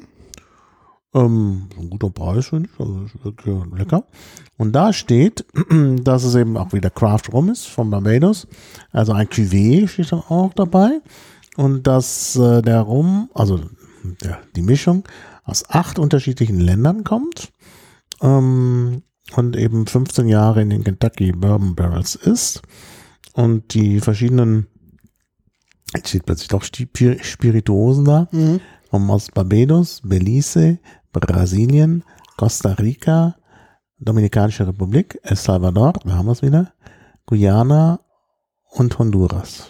Ähm, ein guter Preis, finde ich, also ist wirklich lecker. Und da steht, dass es eben auch wieder Craft Rum ist von Barbados. Also ein Cuvée steht dann auch dabei. Und dass äh, der Rum, also der, die Mischung aus acht unterschiedlichen Ländern kommt. Ähm, und eben fünfzehn Jahre in den Kentucky Bourbon Barrels ist. Und die verschiedenen, jetzt steht plötzlich doch Sti- Spirituosen da, Mhm. kommen aus Barbados, Belize, Brasilien, Costa Rica, Dominikanische Republik, El Salvador, da haben wir es wieder, Guyana und Honduras.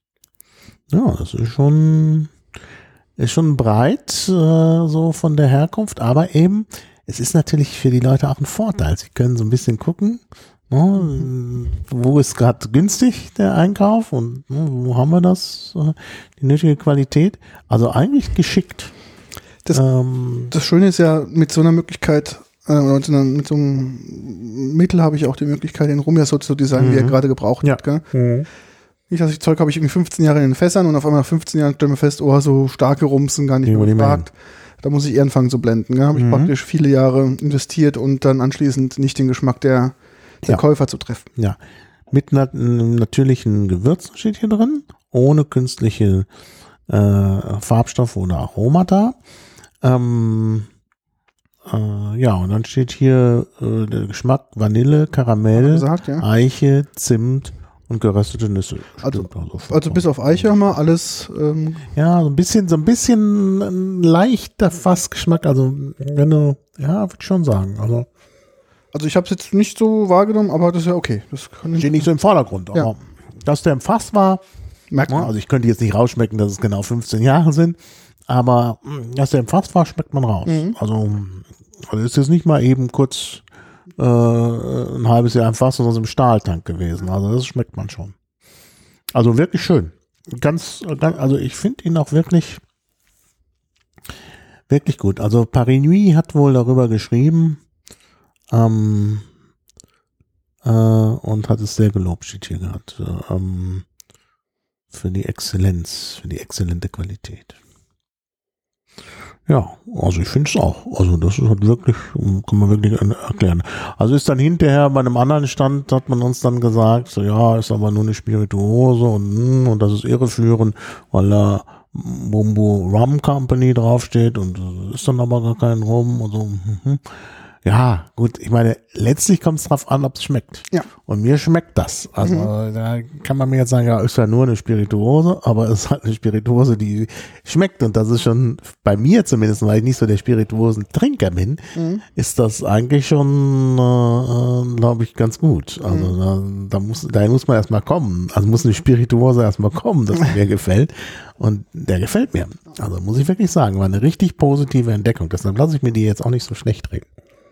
Ja, das ist schon, ist schon breit, äh, so von der Herkunft, aber eben, es ist natürlich für die Leute auch ein Vorteil. Sie können so ein bisschen gucken, ne, wo ist gerade günstig der Einkauf und ne, wo haben wir das, äh, die nötige Qualität. Also eigentlich geschickt. Das- ähm, Das Schöne ist ja, mit so einer Möglichkeit, äh, oder mit so einer- mit so einem Mittel habe ich auch die Möglichkeit, den Rum ja so zu designen, wie er Mhm. gerade gebraucht Ja. wird. Gell? Nicht, dass ich Zeug habe ich irgendwie fünfzehn Jahre in den Fässern und auf einmal nach fünfzehn Jahren stellen wir fest, oh, so starke Rums sind gar nicht Gehen wir mehr nicht mehr gefragt. Da muss ich eher anfangen zu blenden. Gell? Habe ich Mhm. praktisch viele Jahre investiert und dann anschließend nicht den Geschmack der, der Ja. Käufer zu treffen. Ja, mit nat natürlichen Gewürzen steht hier drin, ohne künstliche äh, Farbstoffe oder Aromata. Ähm, äh, ja, und dann steht hier äh, der Geschmack Vanille, Karamell, Gesagt, ja. Eiche, Zimt und geröstete Nüsse. Also- Stimmt also, Also bis auf Eiche haben wir alles. Ähm, ja, so ein bisschen, so ein bisschen ein leichter Fassgeschmack. Also wenn du, ja, würde ich schon sagen. Also also ich habe es jetzt nicht so wahrgenommen, aber das ist ja okay. Das kann steht nicht so im Vordergrund. Aber Ja. dass der im Fass war, merkt ja, man. also ich könnte jetzt nicht rausschmecken, dass es genau fünfzehn Jahre sind, aber mh, dass der im Fass war, schmeckt man raus. Mhm. Also, also ist jetzt nicht mal eben kurz äh, ein halbes Jahr im Fass, sondern im Stahltank gewesen. Also das schmeckt man schon. Also wirklich schön. Ganz, ganz also ich finde ihn auch wirklich wirklich gut. Also Paris Nuit hat wohl darüber geschrieben, ähm, äh, und hat es sehr gelobt, steht hier gehabt, ähm, für die Exzellenz, für die exzellente Qualität. Ja, also ich finde es auch. Also das ist halt wirklich, kann man wirklich erklären. Also ist dann hinterher bei einem anderen Stand, hat man uns dann gesagt, so ja, ist aber nur eine Spirituose und, und das ist irreführend, weil da Bumbu Rum Company draufsteht und ist dann aber gar kein Rum und so. Ja, gut, ich meine, letztlich kommt es drauf an, ob es schmeckt. Ja. Und mir schmeckt das. Also mhm. da kann man mir jetzt sagen, ja, ist ja nur eine Spirituose, aber es ist halt eine Spirituose, die schmeckt. Und das ist schon, bei mir zumindest, weil ich nicht so der Spirituosentrinker bin, mhm. ist das eigentlich schon, äh, glaube ich, ganz gut. Also mhm. da, da muss, dahin muss man erstmal kommen. Also muss eine Spirituose erstmal kommen, dass mir gefällt. Und der gefällt mir. Also muss ich wirklich sagen, war eine richtig positive Entdeckung. Deshalb lasse ich mir die jetzt auch nicht so schlecht reden.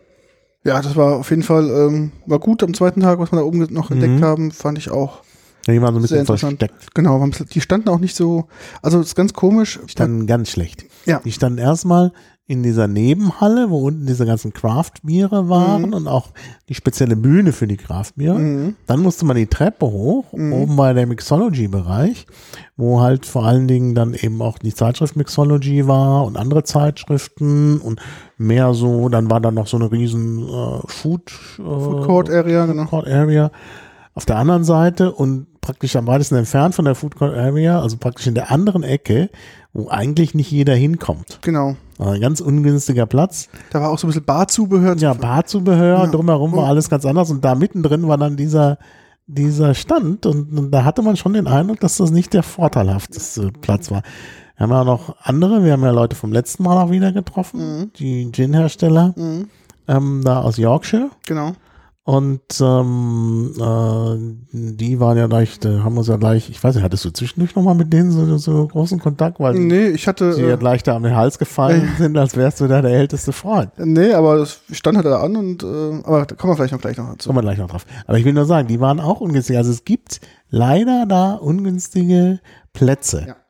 Ja, das war auf jeden Fall, ähm, war gut am zweiten Tag, was wir da oben noch mhm. entdeckt haben, fand ich auch. Ja, die waren so ein bisschen versteckt. Genau, die standen auch nicht so, also das ist ganz komisch. Die standen ganz schlecht. Ja. Die standen erstmal in dieser Nebenhalle, wo unten diese ganzen Craft-Biere waren mhm. und auch die spezielle Bühne für die Craft-Biere. Mhm. Dann musste man die Treppe hoch, mhm. oben bei der Mixology-Bereich, wo halt vor allen Dingen dann eben auch die Zeitschrift Mixology war und andere Zeitschriften und mehr so, dann war da noch so eine riesen äh, Food, äh, Food Court Area, genau. Food Court Area auf der anderen Seite und praktisch am weitesten entfernt von der Food Court Area, also praktisch in der anderen Ecke, wo eigentlich nicht jeder hinkommt. Genau. Ein ganz ungünstiger Platz. Da war auch so ein bisschen Barzubehör. Ja, Barzubehör, ja. Drumherum war oh. alles ganz anders und da mittendrin war dann dieser, dieser Stand und, und da hatte man schon den Eindruck, dass das nicht der vorteilhafteste Platz war. Wir haben ja noch andere, wir haben ja Leute vom letzten Mal auch wieder getroffen, mhm. die Gin-Hersteller, mhm. ähm, da aus Yorkshire. Genau. Und ähm, äh, die waren ja gleich, da haben uns ja gleich, ich weiß nicht, hattest du zwischendurch nochmal mit denen so, so großen Kontakt? Weil nee, ich hatte... Sie ja gleich da am Hals gefallen äh, sind, als wärst du da der älteste Freund. Nee, aber das stand halt da an und, äh, aber da kommen wir vielleicht noch gleich noch dazu. Kommen wir gleich noch drauf. Aber ich will nur sagen, die waren auch ungünstig. Also es gibt leider da ungünstige Plätze. Ja.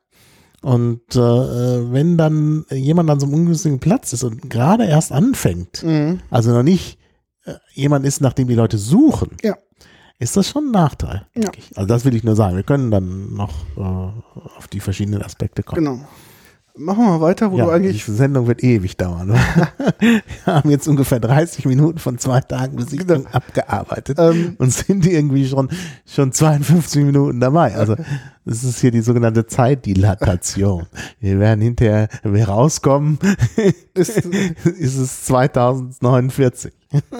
Und äh, wenn dann jemand an so einem ungünstigen Platz ist und gerade erst anfängt, mhm. also noch nicht jemand ist, nach dem die Leute suchen, ja. ist das schon ein Nachteil. Ja. Also das will ich nur sagen. Wir können dann noch äh, auf die verschiedenen Aspekte kommen. Genau. Machen wir mal weiter, wo ja, du eigentlich... Die Sendung wird ewig dauern. Wir haben jetzt ungefähr dreißig Minuten von zwei Tagen Besichtigung genau. abgearbeitet ähm, und sind irgendwie schon, schon zweiundfünfzig Minuten dabei. Also das ist hier die sogenannte Zeitdilatation. Wir werden hinterher, wenn wir rauskommen, ist, ist es zweitausendneunundvierzig.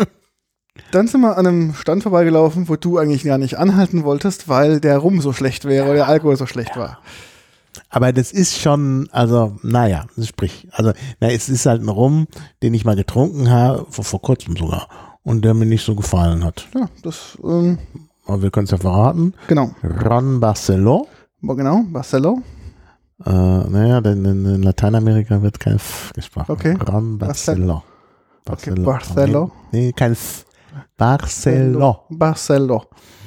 Dann sind wir an einem Stand vorbeigelaufen, wo du eigentlich gar nicht anhalten wolltest, weil der Rum so schlecht wäre oder der Alkohol so schlecht war. Aber das ist schon, also, naja, sprich, also, na, es ist halt ein Rum, den ich mal getrunken habe, vor, vor kurzem sogar, und der mir nicht so gefallen hat. Ja, das, ähm, aber wir können es ja verraten. Genau. Ron Barcelo. Genau, Barcelo. Äh, naja, denn in, in Lateinamerika wird kein F gesprochen. Okay. Ron Barcelo. Barcelo. Okay, Barcelo. Nee, nee, kein F. Barcelo. Barcelo.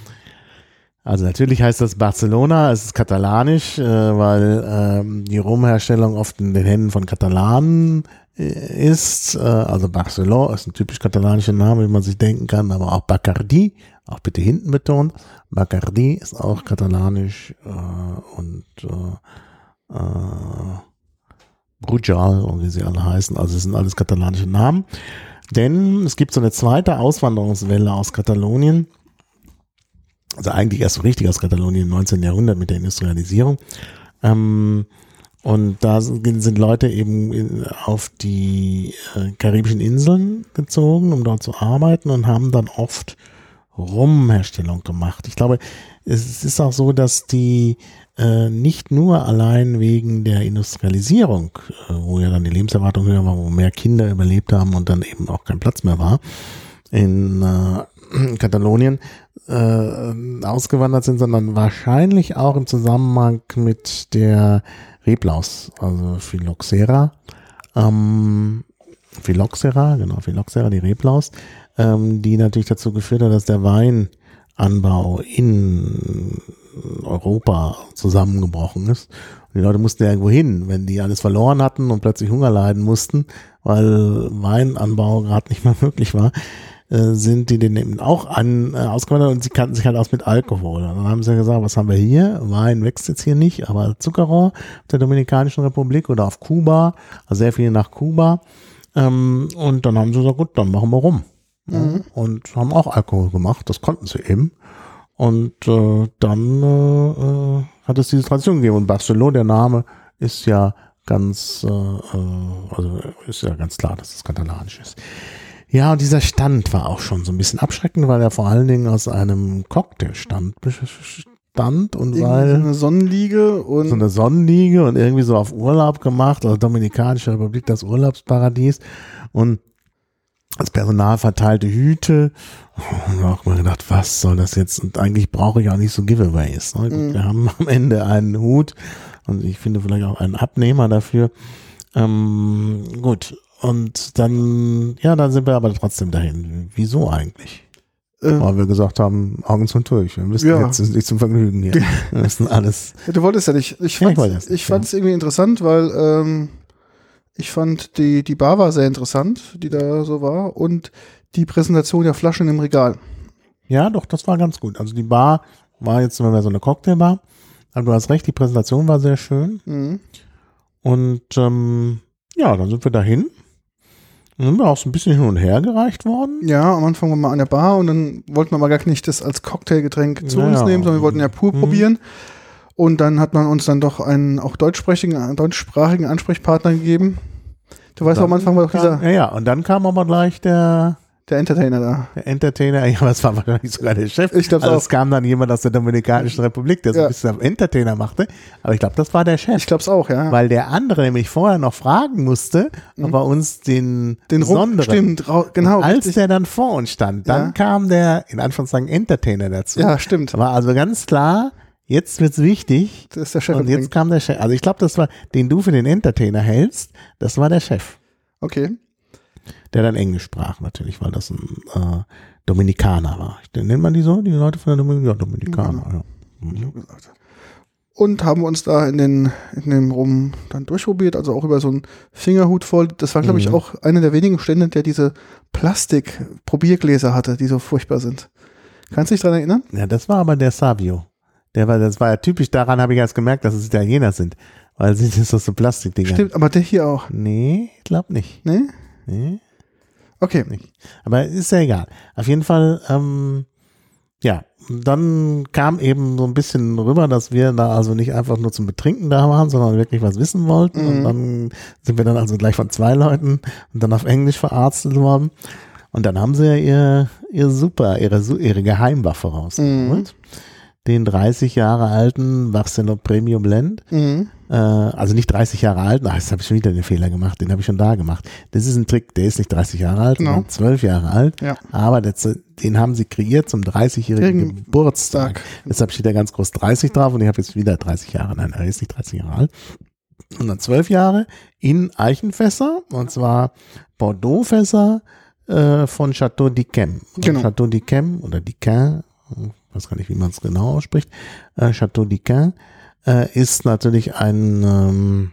Also natürlich heißt das Barcelona, es ist katalanisch, äh, weil ähm, die Rumherstellung oft in den Händen von Katalanen äh, ist. Äh, also Barceló ist ein typisch katalanischer Name, wie man sich denken kann, aber auch Bacardi, auch bitte hinten betont. Bacardi ist auch katalanisch äh, und äh, äh, Brujal und wie sie alle heißen, also es sind alles katalanische Namen. Denn es gibt so eine zweite Auswanderungswelle aus Katalonien, also eigentlich erst so richtig aus Katalonien im neunzehnten Jahrhundert mit der Industrialisierung. Ähm, und da sind Leute eben auf die äh, karibischen Inseln gezogen, um dort zu arbeiten und haben dann oft Rumherstellung gemacht. Ich glaube, es ist auch so, dass die äh, nicht nur allein wegen der Industrialisierung, äh, wo ja dann die Lebenserwartung höher war, wo mehr Kinder überlebt haben und dann eben auch kein Platz mehr war, in äh, Katalonien äh, ausgewandert sind, sondern wahrscheinlich auch im Zusammenhang mit der Reblaus, also Phylloxera, ähm, Phylloxera, genau, Phylloxera, die Reblaus, ähm, die natürlich dazu geführt hat, dass der Wein Anbau in Europa zusammengebrochen ist. Und die Leute mussten ja irgendwo hin, wenn die alles verloren hatten und plötzlich Hunger leiden mussten, weil Weinanbau gerade nicht mehr möglich war, äh, sind die den eben auch an, äh, ausgewandert und sie kannten sich halt aus mit Alkohol. Und dann haben sie gesagt, was haben wir hier? Wein wächst jetzt hier nicht, aber Zuckerrohr auf der Dominikanischen Republik oder auf Kuba, also sehr viele nach Kuba. Ähm, und dann haben sie gesagt, gut, dann machen wir rum. Mhm. Ja, und haben auch Alkohol gemacht, das konnten sie eben. Und äh, dann äh, hat es diese Tradition gegeben. Und Barceló, der Name, ist ja ganz, äh, also ist ja ganz klar, dass es katalanisch ist. Ja, und dieser Stand war auch schon so ein bisschen abschreckend, weil er vor allen Dingen aus einem Cocktailstand bestand und irgendwie weil so eine Sonnenliege und so eine Sonnenliege und irgendwie so auf Urlaub gemacht, also Dominikanische Republik, das Urlaubsparadies, und das Personal verteilte Hüte. Und da habe ich mir gedacht, was soll das jetzt? Und eigentlich brauche ich auch nicht so Giveaways. Ne? Mhm. Wir haben am Ende einen Hut und ich finde vielleicht auch einen Abnehmer dafür. Ähm, gut. Und dann, ja, dann sind wir aber trotzdem dahin. Wieso eigentlich? Äh, Weil wir gesagt haben, Augen zum durch. Wir müssen ja. jetzt nicht zum Vergnügen hier. Wir müssen alles. Ja, du wolltest ja nicht. Ich fand es ja, ich fand's ja. irgendwie interessant, weil ähm, ich fand die, die Bar war sehr interessant, die da so war, und die Präsentation der Flaschen im Regal. Ja, doch, das war ganz gut. Also die Bar war jetzt immer mehr so eine Cocktailbar. Aber du hast recht, die Präsentation war sehr schön. Mhm. Und ähm, ja, dann sind wir dahin. Dann sind wir auch so ein bisschen hin und her gereicht worden. Ja, am Anfang waren wir an der Bar und dann wollten wir aber gar nicht das als Cocktailgetränk zu naja. uns nehmen, sondern wir wollten ja pur mhm. probieren. Und dann hat man uns dann doch einen auch deutschsprachigen, deutschsprachigen Ansprechpartner gegeben. Du weißt, am Anfang war doch dieser... Ja, ja, und dann kam aber gleich der... Der Entertainer da. Der Entertainer, ja, das war wahrscheinlich sogar der Chef. Ich glaube also auch. Es kam dann jemand aus der Dominikanischen Republik, der so ja. ein bisschen Entertainer machte. Aber ich glaube, das war der Chef. Ich glaube es auch, ja. Weil der andere nämlich vorher noch fragen musste, mhm. ob er uns den, den besonderen... Stimmt, genau. Und als richtig. Der dann vor uns stand, dann ja. kam der, in Anführungszeichen, Entertainer dazu. Ja, stimmt. War also ganz klar... Jetzt wird's wichtig. Das ist der Chef. Und jetzt kam der Chef. Also ich glaube, das war, den du für den Entertainer hältst, das war der Chef. Okay. Der dann Englisch sprach natürlich, weil das ein äh, Dominikaner war. Nennt man die so, die Leute von der Dominik- ja, Dominikaner? Ja. Mhm. Und haben uns da in den in dem Rum dann durchprobiert, also auch über so einen Fingerhut voll. Das war, glaube ich, mhm. auch einer der wenigen Stände, der diese Plastik-Probiergläser hatte, die so furchtbar sind. Kannst du dich daran erinnern? Ja, das war aber der Savio. Der war, das war ja typisch, daran habe ich erst gemerkt, dass es Italiener sind. Weil sie das so Plastikdinger. Stimmt, aber der hier auch. Nee, ich glaube nicht. Nee? Nee. Okay. Nicht. Aber ist ja egal. Auf jeden Fall, ähm, ja, dann kam eben so ein bisschen rüber, dass wir da also nicht einfach nur zum Betrinken da waren, sondern wirklich was wissen wollten. Mhm. Und dann sind wir dann also gleich von zwei Leuten und dann auf Englisch verarztet worden. Und dann haben sie ja ihr, ihr super, ihre, ihre Geheimwaffe rausgeholt. Mhm. Den dreißig Jahre alten Barceló Premium Blend. Mhm. Äh, also nicht dreißig Jahre alt, ach, jetzt habe ich schon wieder den Fehler gemacht, den habe ich schon da gemacht. Das ist ein Trick, der ist nicht dreißig Jahre alt, genau. sondern zwölf Jahre alt. Ja. Aber das, den haben sie kreiert zum dreißigjährigen Geburtstag. Deshalb steht da ganz groß dreißig drauf und ich habe jetzt wieder dreißig Jahre, nein, er ist nicht dreißig Jahre alt. Und dann zwölf Jahre in Eichenfässer, und zwar Bordeaux-Fässer äh, von Château d'Yquem. Genau. Château d'Yquem oder d'Yquem, ich weiß gar nicht, wie man es genau ausspricht, äh, Château d'Yquem äh, ist natürlich ein, ähm,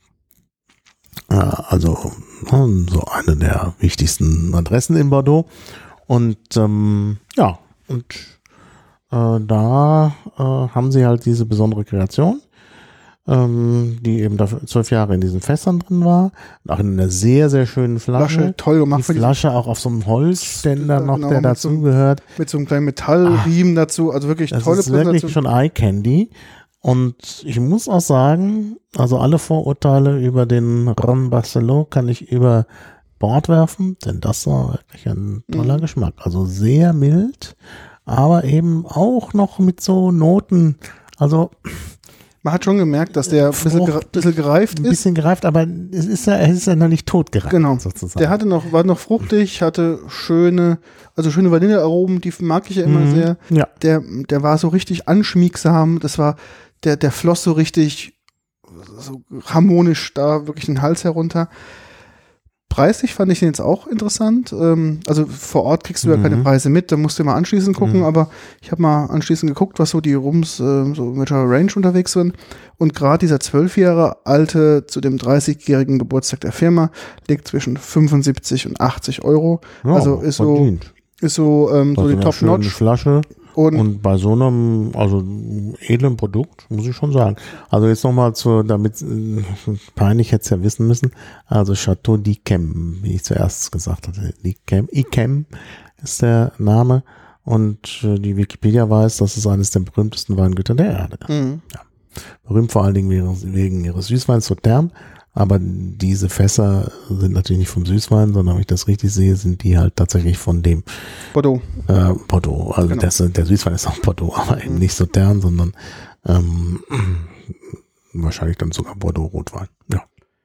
äh, also äh, so eine der wichtigsten Adressen in Bordeaux. Und ähm, ja, und äh, da äh, haben sie halt diese besondere Kreation, ähm, die eben da zwölf Jahre in diesen Fässern drin war, und auch in einer sehr, sehr schönen Flasche. Flasche toll gemacht. Die Flasche auch auf so einem Holzständer noch, genau, der dazugehört. So, mit so einem kleinen Metallriemen ah, dazu, also wirklich tolle Präsentation. Das ist wirklich schon Eye Candy. Und ich muss auch sagen, also alle Vorurteile über den Ron Barceló kann ich über Bord werfen, denn das war wirklich ein toller mhm. Geschmack. Also sehr mild, aber eben auch noch mit so Noten, also man hat schon gemerkt, dass der ein bisschen, gere- bisschen gereift ist. Ein bisschen gereift, aber es ist ja, es ist ja noch nicht tot gereift. Genau. Sozusagen. Der hatte noch, war noch fruchtig, hatte schöne, also schöne Vanillearomen, die mag ich ja immer mhm. sehr. Ja. Der, der war so richtig anschmiegsam, das war, der, der floss so richtig so harmonisch da wirklich den Hals herunter. Preislich fand ich den jetzt auch interessant. Ähm, also vor Ort kriegst du ja Mhm. keine Preise mit, da musst du mal anschließend gucken, Mhm. aber ich habe mal anschließend geguckt, was so die Rums äh, so mit der Range unterwegs sind. Und gerade dieser zwölf Jahre alte zu dem dreißigjährigen Geburtstag der Firma liegt zwischen fünfundsiebzig und achtzig Euro. Ja, also ist so, verdient. ist so, ähm, so Das die ist eine schöne Top-Notch. Flasche. Und, Und bei so einem, also edlen Produkt, muss ich schon sagen. Also jetzt nochmal zu, damit, äh, peinlich hätte es ja wissen müssen, also Chateau d'Yquem, wie ich zuerst gesagt hatte, d'Yquem, Yquem ist der Name und äh, die Wikipedia weiß, dass es eines der berühmtesten Weingüter der Erde ist. mh, Berühmt vor allen Dingen wegen, wegen ihres Süßweins Sautern, aber diese Fässer sind natürlich nicht vom Süßwein, sondern wenn ich das richtig sehe, sind die halt tatsächlich von dem Bordeaux. äh, Bordeaux. Also Genau. das, der Süßwein ist auch Bordeaux, aber eben nicht Sautern, sondern ähm, wahrscheinlich dann sogar Bordeaux-Rotwein. Ja.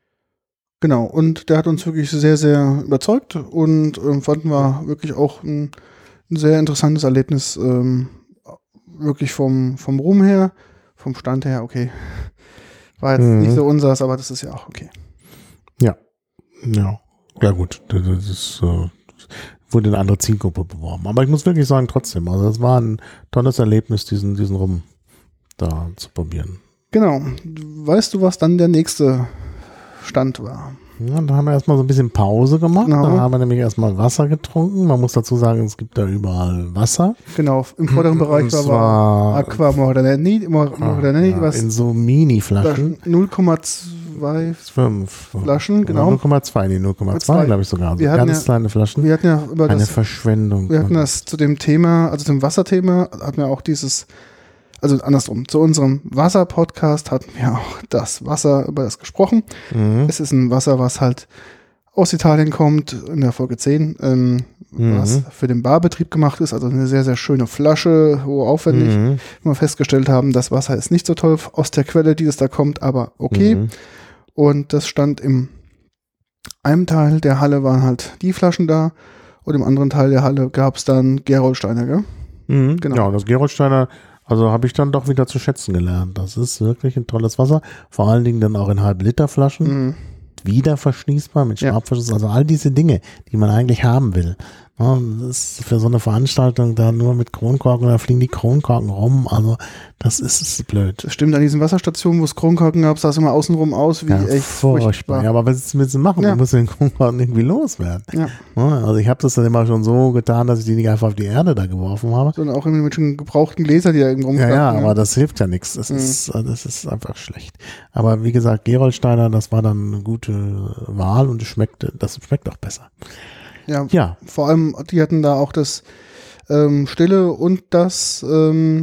Genau, und der hat uns wirklich sehr, sehr überzeugt und ähm, fanden wir wirklich auch ein, ein sehr interessantes Erlebnis. Ähm, wirklich vom, vom Ruhm her, vom Stand her, okay. War jetzt Mhm. nicht so unseres, aber das ist ja auch okay. Ja. Ja. Ja gut, das das ist äh, wurde eine andere Zielgruppe beworben. Aber ich muss wirklich sagen, trotzdem, also es war ein tolles Erlebnis, diesen, diesen Rum da zu probieren. Genau. Weißt du, was dann der nächste Stand war? Ja, da haben wir erstmal so ein bisschen Pause gemacht. Genau. Da haben wir nämlich erstmal Wasser getrunken. Man muss dazu sagen, es gibt da überall Wasser. Genau, im vorderen Bereich Und war, zwar- war Aqua Mordanelli, Mordanelli Ja, was in so Mini-Flaschen. null Komma zwei Fünf. Flaschen, genau. null Komma zwei, nee, null Komma zwei, zwei. glaube ich sogar. Also Wir hatten ganz ja- kleine Flaschen. Wir hatten ja über Eine das Verschwendung. Wir hatten das zu dem Thema, also zum Wasserthema, hatten wir auch dieses, also andersrum, zu unserem Wasser-Podcast hatten wir auch das Wasser, über das gesprochen. Mhm. Es ist ein Wasser, was halt aus Italien kommt, in der Folge zehn, ähm, Mhm. was für den Barbetrieb gemacht ist, also eine sehr, sehr schöne Flasche, hochaufwendig. Mhm. Wir festgestellt haben, das Wasser ist nicht so toll aus der Quelle, die es da kommt, aber okay. Mhm. Und das stand im einem Teil der Halle waren halt die Flaschen da und im anderen Teil der Halle gab es dann Gerolsteiner, gell? Mhm. Genau. Ja, und das Gerolsteiner, also habe ich dann doch wieder zu schätzen gelernt. Das ist wirklich ein tolles Wasser. Vor allen Dingen dann auch in Halb-Liter-Flaschen. Mhm. Wieder verschließbar mit Ja. Schnappverschluss. Also all diese Dinge, die man eigentlich haben will. Ja, das ist für so eine Veranstaltung da nur mit Kronkorken, da fliegen die Kronkorken rum. Also das ist, ist blöd. Das stimmt, an diesen Wasserstationen, wo es Kronkorken gab, sah es immer außenrum aus wie Ja, echt furchtbar. Ja, aber was willst du machen? Ja. Du musst den Kronkorken irgendwie loswerden. Ja, Ja, also ich habe das dann immer schon so getan, dass ich die nicht einfach auf die Erde da geworfen habe. sondern auch irgendwie mit schon gebrauchten Gläsern, die da irgendwo Ja, rumstanden. ja, aber das hilft ja nichts. Das, Mhm. ist, das ist einfach schlecht. Aber wie gesagt, Gerolsteiner, das war dann eine gute Wahl und es schmeckte, das schmeckt auch besser. ja, Ja, vor allem, die hatten da auch das ähm, Stille und das, ähm,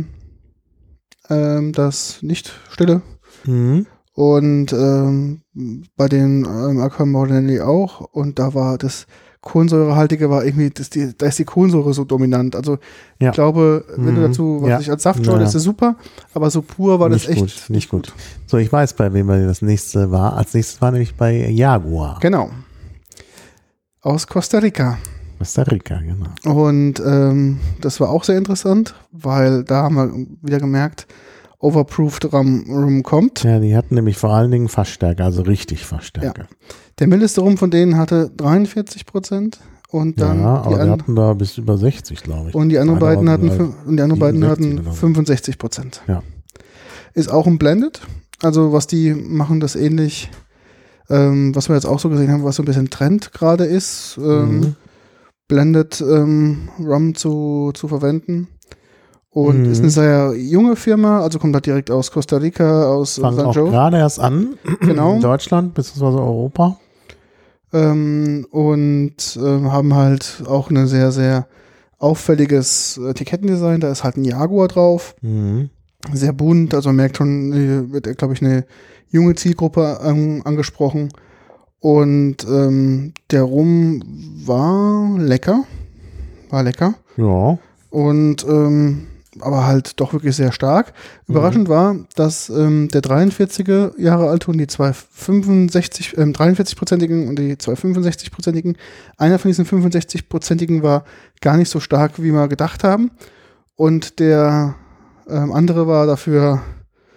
ähm, das Nicht-Stille. mhm. Und ähm, bei den ähm, Aqua Mordanelli auch. Und da war das Kohlensäurehaltige war irgendwie, das, die, da ist die Kohlensäure so dominant. Also Ja. ich glaube, wenn du Mhm. dazu, was Ja. ich als Saft Ja, schaue, ja. das ist super, aber so pur war nicht das echt gut, nicht gut. So, ich weiß, bei wem das nächste war. Als nächstes war nämlich bei Jaguar. Genau. Aus Costa Rica. Costa Rica, genau. Und ähm, das war auch sehr interessant, weil da haben wir wieder gemerkt, Overproofed Rum, Rum kommt. Ja, die hatten nämlich vor allen Dingen Fassstärke, also richtig Fassstärke. Der mildeste Rum von denen hatte dreiundvierzig Prozent und Ja, dann die aber die an, hatten da bis über sechzig, glaube ich. und die anderen Einer beiden war hatten sogar fün- und die anderen beiden siebenundsechzig hatten oder so. fünfundsechzig Prozent. Ja. Ist auch ein Blended. Also was die machen, das ähnlich, ähm, was wir jetzt auch so gesehen haben, was so ein bisschen Trend gerade ist, ähm, Mhm. Blended ähm, Rum zu, zu verwenden. Und Mhm. ist eine sehr junge Firma, also kommt halt direkt aus Costa Rica, aus äh, Fangen San auch Joe. gerade erst an, Genau. in Deutschland bzw. Europa. Ähm, und ähm, haben halt auch ein sehr, sehr auffälliges Etikettendesign. Da ist halt ein Jaguar drauf. Mhm. Sehr bunt, also man merkt schon, hier wird, glaube ich, eine junge Zielgruppe ähm, angesprochen. Und ähm, der Rum war lecker. War lecker. Ja. Und ähm, aber halt doch wirklich sehr stark. Überraschend war, dass ähm, der dreiundvierzig Jahre alte und die zwei fünfundsechzig, ähm, dreiundvierzig-prozentigen und die zwei fünfundsechzig-prozentigen, einer von diesen fünfundsechzig-prozentigen war gar nicht so stark, wie wir gedacht haben. Und der ähm, andere war dafür,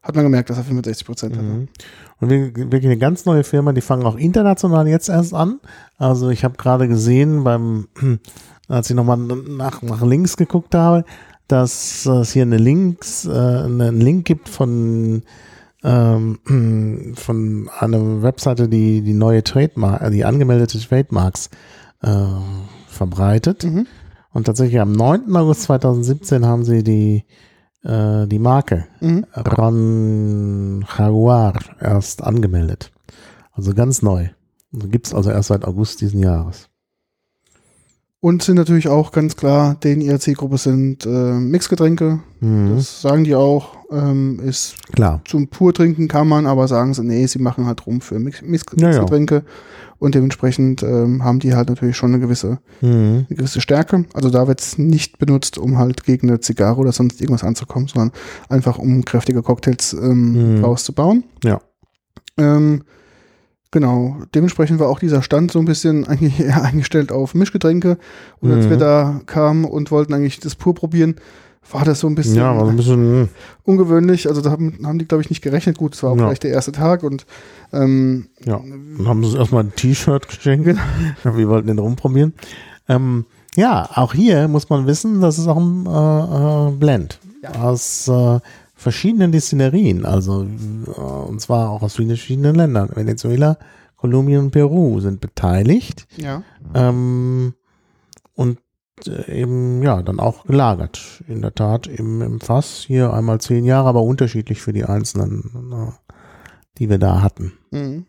hat man gemerkt, dass er fünfundsechzig Prozent hatte. Mhm. Und wirklich eine ganz neue Firma, die fangen auch international jetzt erst an. Also ich habe gerade gesehen, beim, als ich nochmal nach, nach links geguckt habe, dass es hier eine Links, äh, einen Link gibt von, ähm, von einer Webseite, die die neue Trademark, die angemeldete Trademarks äh, verbreitet. Mhm. Und tatsächlich am neunten August zweitausendsiebzehn haben sie die äh, die Marke Mhm. Ron Jaguar erst angemeldet. Also ganz neu. Gibt es also erst seit August diesen Jahres. Und sind natürlich auch ganz klar, denen ihre Zielgruppe sind äh, Mixgetränke. Mhm. Das sagen die auch. Ähm, ist Klar. zum Purtrinken kann man, aber sagen sie, nee, sie machen halt rum für Mix Mix Ja, ja. Mixgetränke. Und dementsprechend ähm, haben die halt natürlich schon eine gewisse, Mhm. eine gewisse Stärke. Also da wird es nicht benutzt, um halt gegen eine Zigarre oder sonst irgendwas anzukommen, sondern einfach um kräftige Cocktails ähm, Mhm. rauszubauen. Ja. Ähm, genau, dementsprechend war auch dieser Stand so ein bisschen eigentlich eher eingestellt auf Mischgetränke. Und als Mhm. wir da kamen und wollten eigentlich das pur probieren, war das so ein bisschen Ja, war so ein bisschen. ungewöhnlich. Also da haben, haben die, glaube ich, nicht gerechnet. Gut, es war auch Ja. vielleicht der erste Tag und ähm, Ja. Dann haben sie uns erstmal ein T-Shirt geschenkt. Genau. Wir wollten den rumprobieren. Ähm, ja, auch hier muss man wissen, das ist auch ein äh, äh, Blend aus äh, verschiedenen Destillerien. Also, äh, und zwar auch aus vielen verschiedenen Ländern. Venezuela, Kolumbien und Peru sind beteiligt. ja. Ähm, und äh, eben, ja, dann auch gelagert. In der Tat im, im Fass. Hier einmal zehn Jahre, aber unterschiedlich für die einzelnen, äh, die wir da hatten. Mhm.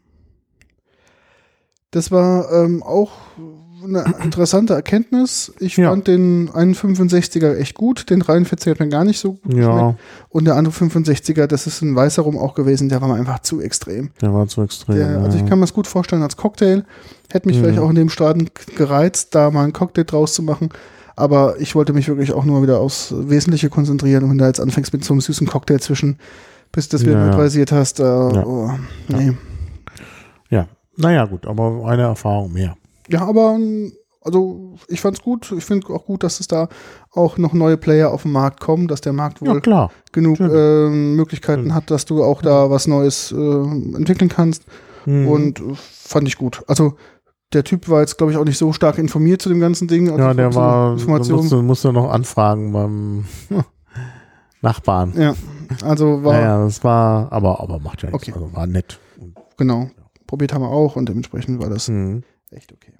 Das war ähm, auch eine interessante Erkenntnis. Ich Ja. fand den einen fünfundsechziger echt gut, den dreiundvierziger hat mir gar nicht so gut Ja, geschmeckt. Und der andere fünfundsechziger, das ist ein weißer Rum auch gewesen, der war mir einfach zu extrem. der war zu extrem. Der, also ich ja. kann mir das gut vorstellen als Cocktail. Hätte mich Mhm. vielleicht auch in dem Stadion gereizt, da mal einen Cocktail draus zu machen. Aber ich wollte mich wirklich auch nur wieder aufs Wesentliche konzentrieren. Und wenn du jetzt anfängst mit so einem süßen Cocktail zwischen, bis du das wieder Ja, ja. neutralisiert hast, äh, Ja. oh, nee. Ja, naja, gut, aber eine Erfahrung mehr. Ja, aber also ich fand's gut. Ich finde auch gut, dass es da auch noch neue Player auf den Markt kommen, dass der Markt wohl Ja, klar. genug Schön. ähm, Möglichkeiten Schön. hat, dass du auch da was Neues äh, entwickeln kannst. Mhm. Und äh, fand ich gut. Also der Typ war jetzt, glaube ich, auch nicht so stark informiert zu dem ganzen Ding. Also ja, der so war, Informationen. musste, musste noch anfragen beim Nachbarn. Ja, also war, Naja, das war, aber, aber macht ja nichts. Okay. Also war nett. genau, probiert haben wir auch und dementsprechend war das Mhm. echt okay.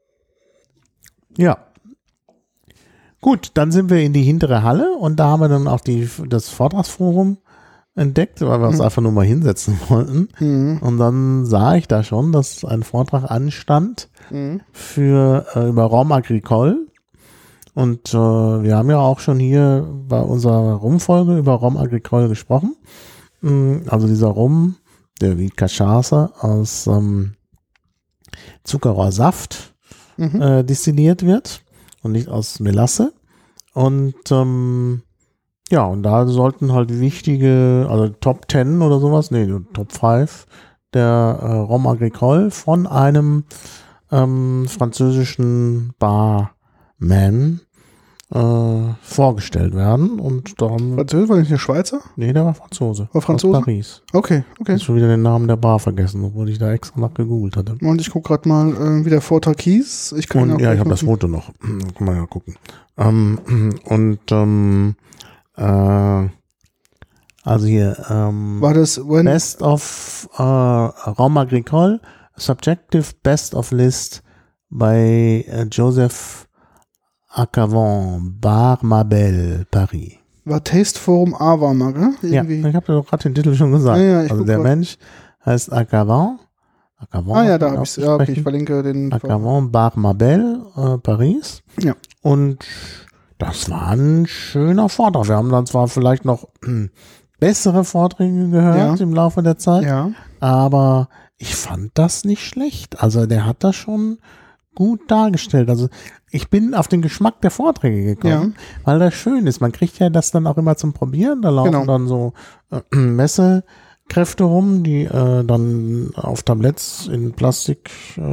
Ja. Gut, dann sind wir in die hintere Halle und da haben wir dann auch die, das Vortragsforum entdeckt, weil wir uns Mhm. einfach nur mal hinsetzen wollten. Mhm. Und dann sah ich da schon, dass ein Vortrag anstand Mhm. für äh, über Rhum Agricole. Und äh, wir haben ja auch schon hier bei unserer Rumfolge über Rhum Agricole gesprochen. Mm, Also dieser Rum, der wie Cachaça aus ähm, Zuckerrohrsaft Mhm. äh, destilliert wird und nicht aus Melasse. Und ähm, ja, und da sollten halt wichtige, also Top zehn oder sowas, nee, Top fünf der äh, Rhum Agricole von einem ähm, französischen Barman äh, vorgestellt werden. Und da haben, Französisch war nicht der Schweizer? nee, der war Franzose. War Franzose? Aus Paris. Okay, Ich okay. habe schon wieder den Namen der Bar vergessen, obwohl ich da extra nach gegoogelt hatte. Und ich gucke gerade mal, äh, wie der Vortrag hieß. Ich kann ihn Und auch ja, ich gleich habe das machen. Foto noch. Kann man ja gucken. Ähm, und ähm, äh, also hier ähm, War das when, Best of äh, Rhum Agricole, Subjective Best of List bei äh, Joseph Acavon, Bar Mabel, Paris. war Taste Forum A war mal, gell? Irgendwie. Ja, ich habe doch gerade den Titel schon gesagt. Ja, ja, ich also guck der grad. Mensch heißt Acavon. Acavon Ah ja, hat da man habe ich ja, okay, ich auszusprechen. verlinke den. Acavon, Bar Mabel, äh, Paris. Ja. Und das war ein schöner Vortrag. Wir haben dann zwar vielleicht noch hm, bessere Vorträge gehört Ja. im Laufe der Zeit, Ja. aber ich fand das nicht schlecht. Also der hat das schon gut dargestellt. Also ich bin auf den Geschmack der Vorträge gekommen, weil das schön ist. Man kriegt ja das dann auch immer zum Probieren. Da laufen Genau. dann so äh, Messekräfte rum, die äh, dann auf Tabletts in Plastik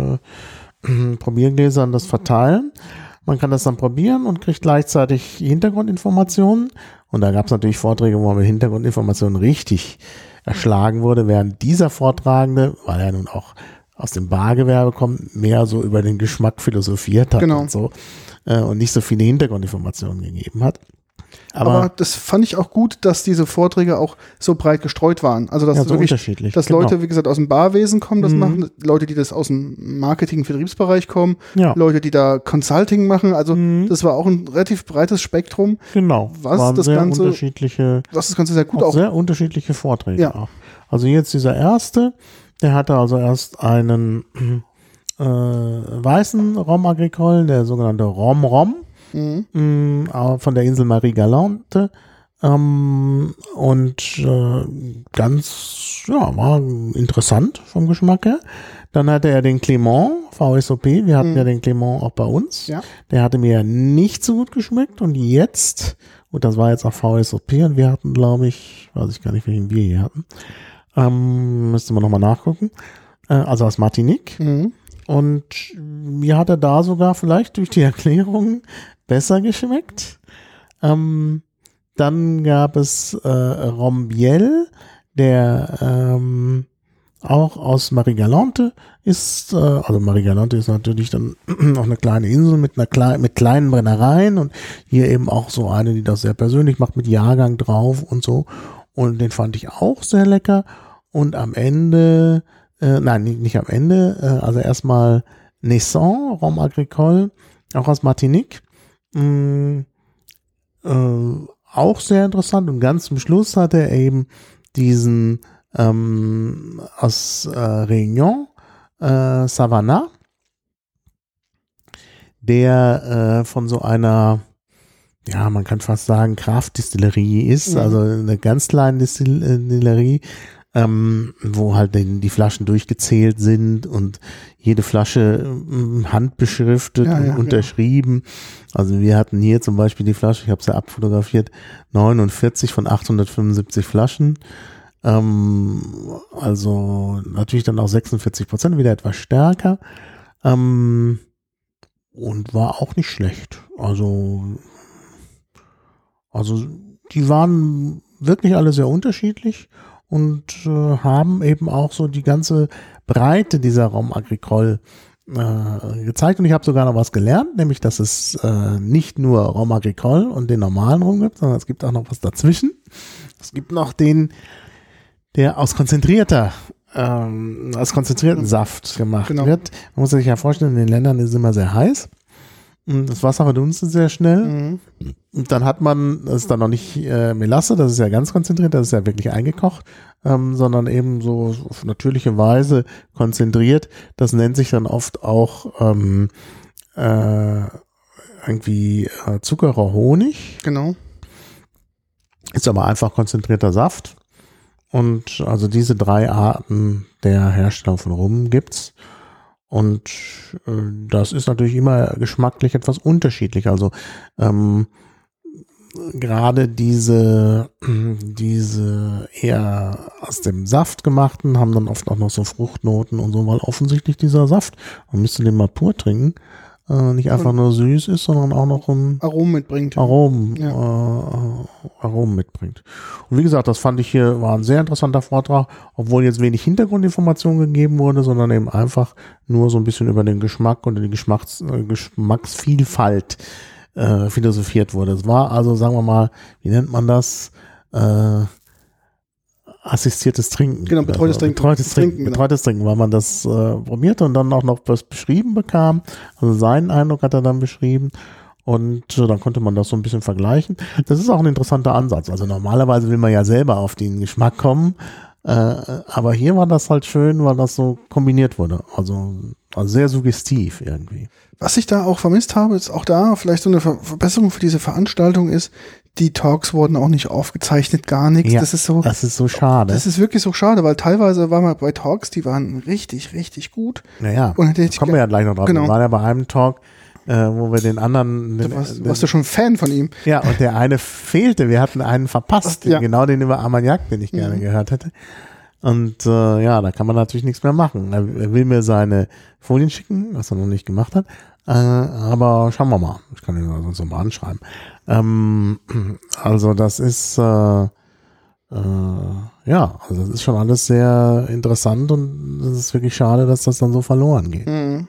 äh, Probiergläsern das verteilen. Man kann das dann probieren und kriegt gleichzeitig Hintergrundinformationen. Und da gab es natürlich Vorträge, wo man mit Hintergrundinformationen richtig erschlagen wurde, während dieser Vortragende, weil er nun auch aus dem Bargewerbe kommt, mehr so über den Geschmack philosophiert hat Genau. und so äh, und nicht so viele Hintergrundinformationen gegeben hat. Aber, Aber das fand ich auch gut, dass diese Vorträge auch so breit gestreut waren. Also dass ja, so wirklich, unterschiedlich. dass genau. Leute, wie gesagt, aus dem Barwesen kommen, das Mhm. machen, Leute, die das aus dem Marketing-Vertriebsbereich kommen, Ja. Leute, die da Consulting machen. Also Mhm. das war auch ein relativ breites Spektrum, Genau. was waren das sehr Ganze- unterschiedliche, was das Ganze sehr gut auch auch. sehr unterschiedliche Vorträge. Ja. Auch. Also jetzt dieser erste, der hatte also erst einen äh, weißen Rom agricole, der sogenannte Rom Rom, Mhm. mh, von der Insel Marie Galante. Ähm, und äh, ganz, ja, war interessant vom Geschmack her. Dann hatte er den Clément, V S O P. Wir hatten Mhm. ja den Clément auch bei uns. Ja. Der hatte mir nicht so gut geschmeckt. Und jetzt, gut, das war jetzt auch V S O P. Und wir hatten, glaube ich, weiß ich gar nicht, welchen wir hier hatten. Ähm, müsste man nochmal nachgucken. Äh, also aus Martinique. Mhm. Und mir hat er da sogar vielleicht durch die Erklärung besser geschmeckt. Ähm, dann gab es äh, Rombiel, der ähm, auch aus Marie Galante ist. Äh, also Marie Galante ist natürlich dann auch eine kleine Insel mit einer klei mit kleinen Brennereien und hier eben auch so eine, die das sehr persönlich macht mit Jahrgang drauf und so. Und den fand ich auch sehr lecker. Und am Ende Äh, nein, nicht, nicht am Ende. Äh, also erstmal Naissant, Rom agricole, auch aus Martinique. Mm, äh, auch sehr interessant. Und ganz zum Schluss hatte er eben diesen ähm, aus äh, Réunion, äh, Savannah, der äh, von so einer, ja, man kann fast sagen, Kraftdistillerie ist. Mhm. Also eine ganz kleine Distillerie. Ähm, wo halt die, die Flaschen durchgezählt sind und jede Flasche ähm, handbeschriftet Ja, und ja, unterschrieben. Also wir hatten hier zum Beispiel die Flasche, ich habe sie abfotografiert, neunundvierzig von achthundertfünfundsiebzig Flaschen. Ähm, also natürlich dann auch sechsundvierzig Prozent, wieder etwas stärker. Ähm, und war auch nicht schlecht. Also, also die waren wirklich alle sehr unterschiedlich. Und äh, haben eben auch so die ganze Breite dieser Rom agricole äh, gezeigt. Und ich habe sogar noch was gelernt, nämlich, dass es äh, nicht nur Rom agricole und den normalen Rum gibt, sondern es gibt auch noch was dazwischen. Es gibt noch den, der aus konzentrierter, ähm, aus konzentrierten Saft gemacht Genau. wird. Man muss sich ja vorstellen, in den Ländern ist es immer sehr heiß. Und das Wasser verdunstet sehr schnell. Mhm. Und dann hat man, das ist dann noch nicht äh, Melasse, das ist ja ganz konzentriert, das ist ja wirklich eingekocht, ähm, sondern eben so auf natürliche Weise konzentriert. Das nennt sich dann oft auch ähm, äh, irgendwie äh, Zuckerer Honig. Genau. Ist aber einfach konzentrierter Saft. Und also diese drei Arten der Herstellung von Rum gibt's. Und äh, das ist natürlich immer geschmacklich etwas unterschiedlich. Also ähm, gerade diese, diese eher aus dem Saft gemachten haben dann oft auch noch so Fruchtnoten und so, weil offensichtlich dieser Saft, man müsste den mal pur trinken, äh, nicht einfach nur süß ist, sondern auch noch ein Aromen mitbringt. Aromen, Ja. äh, Aromen mitbringt. Und wie gesagt, das fand ich hier, war ein sehr interessanter Vortrag, obwohl jetzt wenig Hintergrundinformation gegeben wurde, sondern eben einfach nur so ein bisschen über den Geschmack und die Geschmacks, äh, Geschmacksvielfalt äh, philosophiert wurde. Es war also, sagen wir mal, wie nennt man das? Äh, assistiertes Trinken. Genau, betreutes Trinken. Betreutes Trinken, Trinken, genau. betreutes Trinken, weil man das äh, probierte und dann auch noch was beschrieben bekam. Also seinen Eindruck hat er dann beschrieben. Und äh, dann konnte man das so ein bisschen vergleichen. Das ist auch ein interessanter Ansatz. Also normalerweise will man ja selber auf den Geschmack kommen. Äh, aber hier war das halt schön, weil das so kombiniert wurde. Also, also sehr suggestiv irgendwie. Was ich da auch vermisst habe, ist auch da vielleicht so eine Ver Verbesserung für diese Veranstaltung ist, die Talks wurden auch nicht aufgezeichnet, gar nichts. Ja, das ist so, das ist so schade. das ist wirklich so schade, weil teilweise war man bei Talks, die waren richtig, richtig gut. Naja, Und hätte ich da kommen wir ja gleich noch drauf. Genau. Wir waren ja bei einem Talk, äh, wo wir den anderen... Du Den, warst, den, warst du schon Fan von ihm? ja, und der eine fehlte. Wir hatten einen verpasst. Ach, ja. Genau den über Armagnac, den ich gerne Mhm. gehört hätte. Und äh, ja, da kann man natürlich nichts mehr machen. Er, er will mir seine Folien schicken, was er noch nicht gemacht hat. Äh, aber schauen wir mal. Ich kann ihn sonst noch mal anschreiben. Ähm, also das ist äh, äh, ja, also das ist schon alles sehr interessant und es ist wirklich schade, dass das dann so verloren geht. Mhm.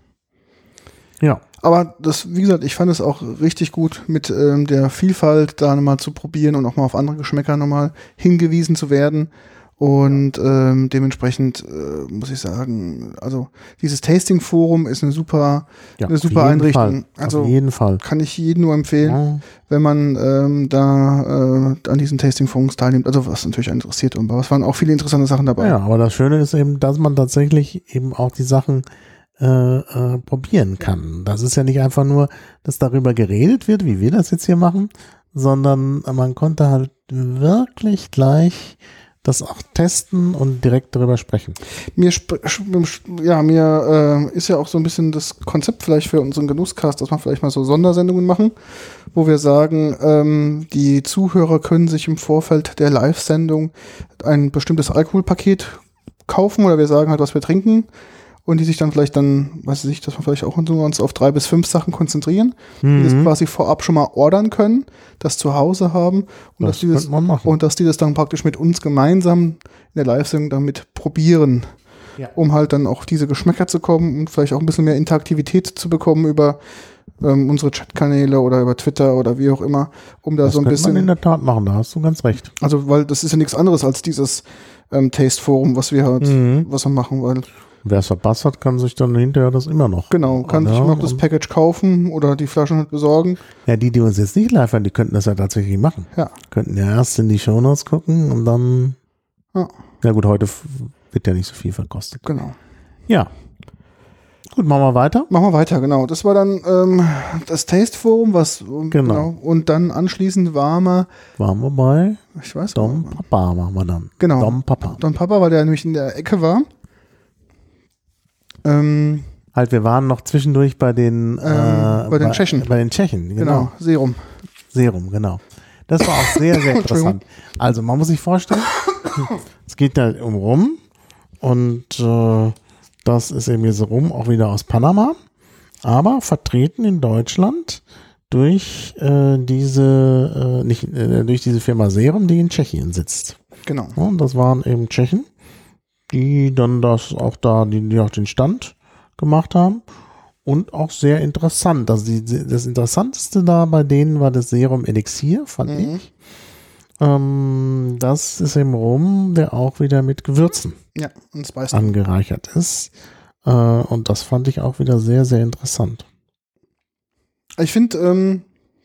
Ja. ja. Aber das, wie gesagt, ich fand es auch richtig gut, mit ähm, der Vielfalt da nochmal zu probieren und auch mal auf andere Geschmäcker nochmal hingewiesen zu werden. Und ähm, dementsprechend äh, muss ich sagen, also dieses Tasting-Forum ist eine super, ja, eine super Einrichtung. Fall. Also auf jeden Fall. Kann ich jedem nur empfehlen, ja. wenn man ähm, da äh, an diesen Tasting-Forums teilnimmt. Also was natürlich interessiert, aber es waren auch viele interessante Sachen dabei. Ja, aber das Schöne ist eben, dass man tatsächlich eben auch die Sachen äh, äh, probieren kann. Das ist ja nicht einfach nur, dass darüber geredet wird, wie wir das jetzt hier machen, sondern man konnte halt wirklich gleich das auch testen und direkt darüber sprechen. Mir, ja, mir äh, ist ja auch so ein bisschen das Konzept vielleicht für unseren Genusscast, dass wir vielleicht mal so Sondersendungen machen, wo wir sagen, ähm, die Zuhörer können sich im Vorfeld der Live-Sendung ein bestimmtes Alkoholpaket kaufen oder wir sagen halt, was wir trinken und die sich dann vielleicht dann, weiß ich nicht, dass wir vielleicht auch uns auf drei bis fünf Sachen konzentrieren, mhm. die das quasi vorab schon mal ordern können, das zu Hause haben und das dass, die das, und dass die das dann praktisch mit uns gemeinsam in der Live-Sendung damit probieren, ja. um halt dann auch diese Geschmäcker zu kommen und vielleicht auch ein bisschen mehr Interaktivität zu bekommen über ähm, unsere Chatkanäle oder über Twitter oder wie auch immer, um da das so ein bisschen. Das kann man in der Tat machen, da hast du ganz recht. Also, weil das ist ja nichts anderes als dieses ähm, Taste-Forum, was wir halt, mhm. was wir machen, weil wer es verpasst hat, kann sich dann hinterher das immer noch. Genau, kann sich noch das Package kaufen oder die Flaschen halt besorgen. Ja, die, die uns jetzt nicht live hören, die könnten das ja tatsächlich machen. Ja. Könnten ja erst in die Shownotes gucken und dann. Ja. Ja gut, heute wird ja nicht so viel verkostet. Genau. Ja. Gut, machen wir weiter. Machen wir weiter, genau. Das war dann ähm, das Taste Forum, was genau. genau. Und dann anschließend waren wir. Waren wir bei ich weiß Dom Papa machen wir dann. Genau. Dom Papa. Dom Papa, weil der nämlich in der Ecke war. Ähm, halt, wir waren noch zwischendurch bei den, äh, ähm, bei den bei, Tschechen. Bei den Tschechen, genau. Genau, Serum. Serum, genau. Das war auch sehr, sehr interessant. Also, man muss sich vorstellen, es geht da um Rum und äh, das ist eben jetzt Rum auch wieder aus Panama, aber vertreten in Deutschland durch äh, diese äh, nicht äh, durch diese Firma Serum, die in Tschechien sitzt. Genau. Ja, und das waren eben Tschechen, die dann das auch da, die, die auch den Stand gemacht haben und auch sehr interessant. Also die, das Interessanteste da bei denen war das Serum Elixier, fand mhm. ich. Ähm, das ist eben Rum, der auch wieder mit Gewürzen ja, und Spice angereichert ist. Äh, und das fand ich auch wieder sehr, sehr interessant. Ich finde, ähm,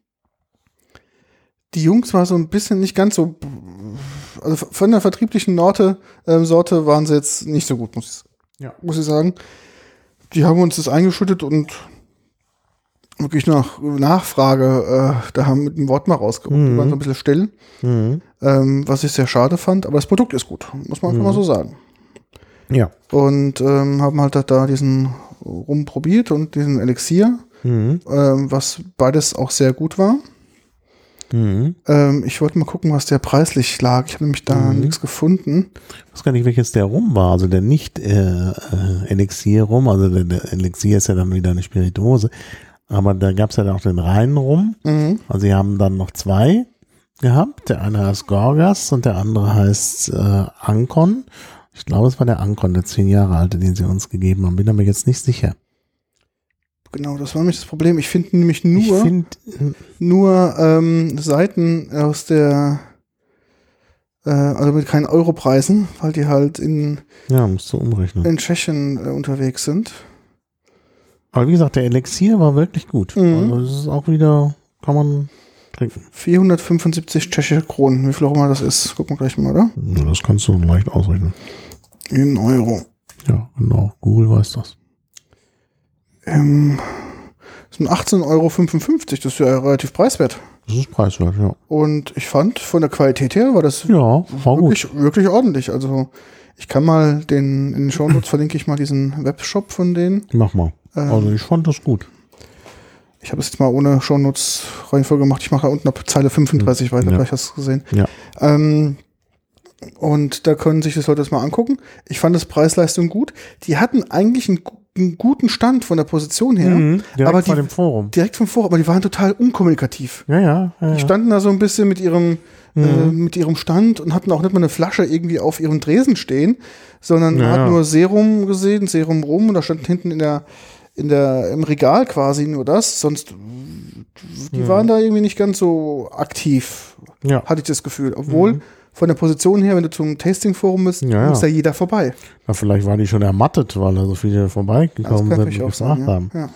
die Jungs war so ein bisschen nicht ganz so, also von der vertrieblichen Norte, äh, Sorte waren sie jetzt nicht so gut, muss ich, ja. muss ich sagen. Die haben uns das eingeschüttet und wirklich nach Nachfrage, äh, da haben mit dem Wort mal rausgeholt. Mhm. Die waren so ein bisschen still, mhm. ähm, was ich sehr schade fand, aber das Produkt ist gut, muss man einfach mhm. mal so sagen. Ja. Und ähm, haben halt da diesen Rum probiert und diesen Elixier, mhm. ähm, was beides auch sehr gut war. Mhm. Ähm, ich wollte mal gucken, was der preislich lag. Ich habe nämlich da mhm. nichts gefunden. Ich weiß gar nicht, welches der Rum war. Also der nicht äh, äh, Elixier-Rum. Also der, der Elixier ist ja dann wieder eine Spirituose. Aber da gab es ja auch den reinen Rum. Mhm. Also sie haben dann noch zwei gehabt. Der eine heißt Gorgas und der andere heißt äh, Ankon. Ich glaube, es war der Ankon, der zehn Jahre alte, den sie uns gegeben haben. Bin aber jetzt nicht sicher. Genau, das war nämlich das Problem. Ich finde nämlich nur, find, nur ähm, Seiten aus der, äh, also mit keinen Europreisen, weil die halt in, ja, musst du umrechnen. in Tschechien äh, unterwegs sind. Aber wie gesagt, der Elixier war wirklich gut. Mhm. Also das ist auch wieder, kann man trinken. vierhundertfünfundsiebzig tschechische Kronen, wie viel auch immer das ist. Gucken wir gleich mal, oder? Ja, das kannst du leicht ausrechnen. In Euro. Ja, genau. Google weiß das. Ähm, das sind achtzehn Euro fünfundfünfzig, das ist ja relativ preiswert. Das ist preiswert, ja. Und ich fand, von der Qualität her war das ja, war wirklich, gut. wirklich ordentlich. Also ich kann mal den, in den Shownotes verlinke ich mal diesen Webshop von denen. Mach mal. Ähm, also ich fand das gut. Ich habe es jetzt mal ohne Shownotes Reihenfolge gemacht. Ich mache da unten ab Zeile fünfunddreißig mhm. weiter, ja. vielleicht hast du es gesehen. Ja. Ähm, Und da können sich das Leute das mal angucken. Ich fand das Preis-Leistung gut. Die hatten eigentlich einen, einen guten Stand von der Position her. Mhm, direkt aber die, vor dem Forum. Direkt vom Forum, aber die waren total unkommunikativ. Ja, ja. ja die standen da so ein bisschen mit ihrem, mhm. äh, mit ihrem Stand und hatten auch nicht mal eine Flasche irgendwie auf ihrem Tresen stehen, sondern man ja, hat ja. nur Serum gesehen, Serum rum, und da stand hinten in der, in der, im Regal quasi nur das. Sonst, die mhm. waren da irgendwie nicht ganz so aktiv, ja. hatte ich das Gefühl. Obwohl, mhm. von der Position her, wenn du zum Tasting-Forum bist, ja, muss ja. da jeder vorbei. Na, vielleicht war die schon ermattet, weil da so viele vorbeigekommen sind und gefragt sagen, haben. Ja.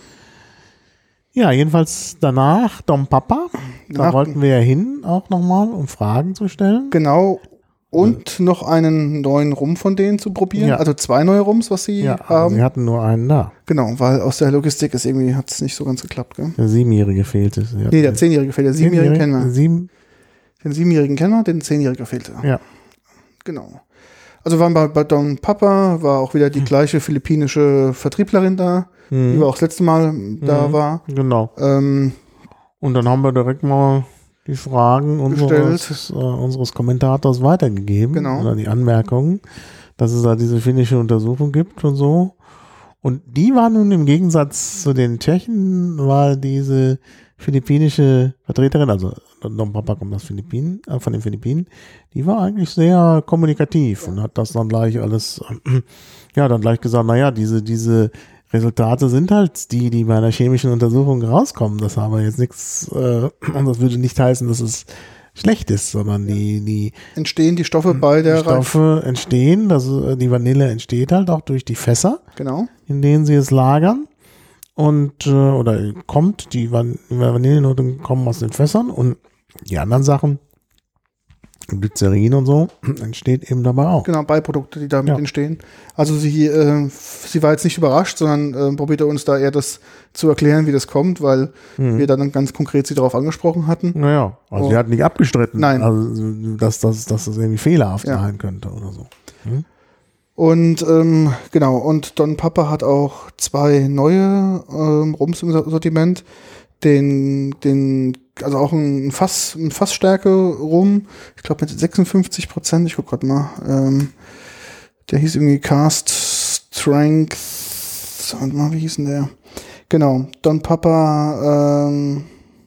Ja, jedenfalls danach Dom Papa. Da Nach, wollten wir ja hin auch nochmal, um Fragen zu stellen. Genau. Und ja. noch einen neuen Rum von denen zu probieren. Ja. Also zwei neue Rums, was sie ja, haben. Sie hatten nur einen da. Genau, weil aus der Logistik ist irgendwie, hat es nicht so ganz geklappt. Gell? Der Siebenjährige fehlte. Nee, der Zehnjährige fehlte. Der Siebenjährige kennen wir. Sieben? Den Siebenjährigen kennen wir, den Zehnjährigen fehlte. Ja. Genau. Also waren bei, bei Don Papa, war auch wieder die gleiche philippinische Vertrieblerin da, mhm. die war auch das letzte Mal da mhm. war. Genau. Ähm, Und dann haben wir direkt mal die Fragen unseres, äh, unseres Kommentators weitergegeben. Genau. Oder die Anmerkungen, dass es da diese finnische Untersuchung gibt und so. Und die war nun im Gegensatz zu den Tschechen, war diese philippinische Vertreterin, also Don Papa kommt aus Philippinen, äh, von den Philippinen, die war eigentlich sehr kommunikativ und hat das dann gleich alles, äh, ja, dann gleich gesagt, naja, diese, diese Resultate sind halt die, die bei einer chemischen Untersuchung rauskommen. Das ist aber jetzt nichts, äh, und das würde nicht heißen, dass es schlecht ist, sondern die, die entstehen die Stoffe bei der die Stoffe Reif- entstehen, das, die Vanille entsteht halt auch durch die Fässer, genau, in denen sie es lagern. Und, äh, oder kommt, die Van- Vanillenoten kommen aus den Fässern und die anderen Sachen, Glycerin und so, entsteht eben dabei auch. Genau, Beiprodukte, die damit Ja. entstehen. Also sie, äh, sie war jetzt nicht überrascht, sondern äh, probierte uns da eher das zu erklären, wie das kommt, weil Mhm. wir dann ganz konkret sie darauf angesprochen hatten. Naja, also Oh. sie hat nicht abgestritten, Nein. also, dass, dass, dass das irgendwie fehlerhaft Ja. sein könnte oder so. Hm? Und ähm, genau, und Don Papa hat auch zwei neue ähm, Rums im Sortiment. Den, den, also auch ein Fass, ein Fassstärke Rum, ich glaube mit sechsundfünfzig Prozent, ich guck grad mal, ähm, der hieß irgendwie Cast Strength, warte mal, wie hieß denn der? Genau, Don Papa, ähm,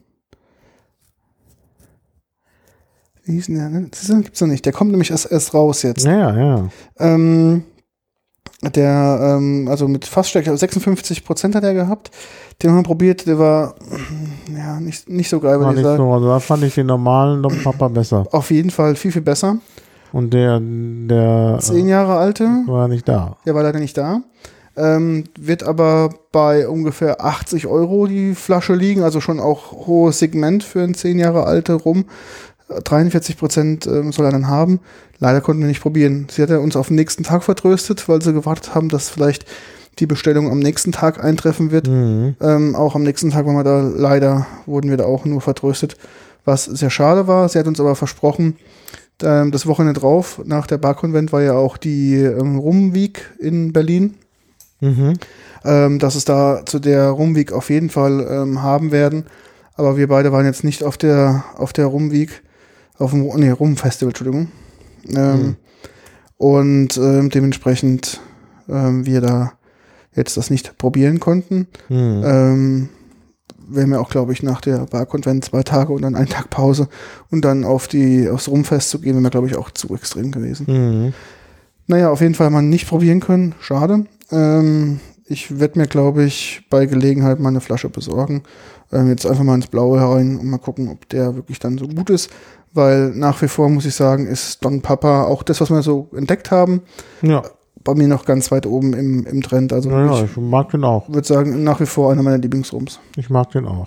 wie hieß denn der, ne? Das gibt's noch nicht, der kommt nämlich erst, erst raus jetzt. Ja, ja. Ähm, der, ähm, also mit Fassstärke, sechsundfünfzig Prozent hat er gehabt. Den haben wir probiert, der war ja nicht, nicht so geil, War würde ich nicht sagen. so, also da fand ich den normalen Don Papa besser. Auf jeden Fall viel, viel besser. Und der, der Zehn Jahre alte, äh, war nicht da. der war leider nicht da. Ähm, wird aber bei ungefähr achtzig Euro die Flasche liegen, also schon auch hohes Segment für einen zehn Jahre alte Rum. dreiundvierzig Prozent ähm, soll er dann haben. Leider konnten wir nicht probieren. Sie hat ja uns auf den nächsten Tag vertröstet, weil sie gewartet haben, dass vielleicht die Bestellung am nächsten Tag eintreffen wird. Mhm. Ähm, auch am nächsten Tag waren wir da, leider wurden wir da auch nur vertröstet, was sehr schade war. Sie hat uns aber versprochen, ähm, das Wochenende drauf, nach der Bar-Konvent war ja auch die ähm, Rum-Week in Berlin, Mhm. ähm, dass es da zu der Rum-Week auf jeden Fall ähm, haben werden. Aber wir beide waren jetzt nicht auf der, auf der Rum-Week, auf dem nee, Rum-Festival, Entschuldigung. Ähm, Mhm. Und ähm, dementsprechend ähm, wir da jetzt das nicht probieren konnten. Mhm. Ähm, wären wir auch, glaube ich, nach der Bar-Konvent zwei Tage und dann einen Tag Pause und dann auf die, aufs Rumfest zu gehen, wäre mir, glaube ich, auch zu extrem gewesen. Mhm. Naja, auf jeden Fall mal nicht probieren können. Schade. Ähm, ich werde mir, glaube ich, bei Gelegenheit mal eine Flasche besorgen. Ähm, jetzt einfach mal ins Blaue herein und mal gucken, ob der wirklich dann so gut ist. Weil nach wie vor, muss ich sagen, ist Don Papa auch das, was wir so entdeckt haben, Ja, bei mir noch ganz weit oben im, im Trend. Also ja, ja, ich ich mag den auch. würde sagen, nach wie vor einer meiner Lieblingsrums. Ich mag den auch.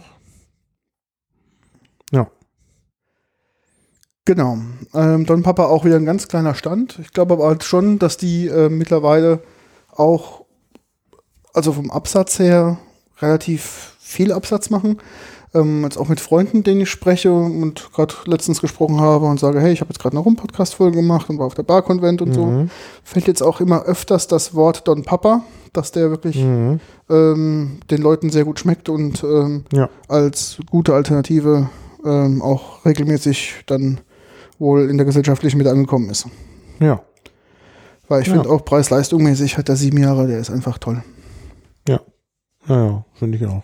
Ja. Genau. Ähm, Don Papa auch wieder ein ganz kleiner Stand. Ich glaube aber halt schon, dass die äh, mittlerweile auch, also vom Absatz her, relativ viel Absatz machen. Ähm, jetzt auch mit Freunden, denen ich spreche und gerade letztens gesprochen habe und sage, hey, ich habe jetzt gerade eine Rum-Podcast-Folge gemacht und war auf der Bar-Konvent und so. Mhm. Fällt jetzt auch immer öfters das Wort Don Papa, dass der wirklich Mhm. ähm, den Leuten sehr gut schmeckt und ähm, Ja. als gute Alternative ähm, auch regelmäßig dann wohl in der gesellschaftlichen Mitte angekommen ist. Ja. Weil ich Ja. finde auch preis-leistung-mäßig hat der sieben Jahre, der ist einfach toll. Ja. Ja, ja finde ich auch.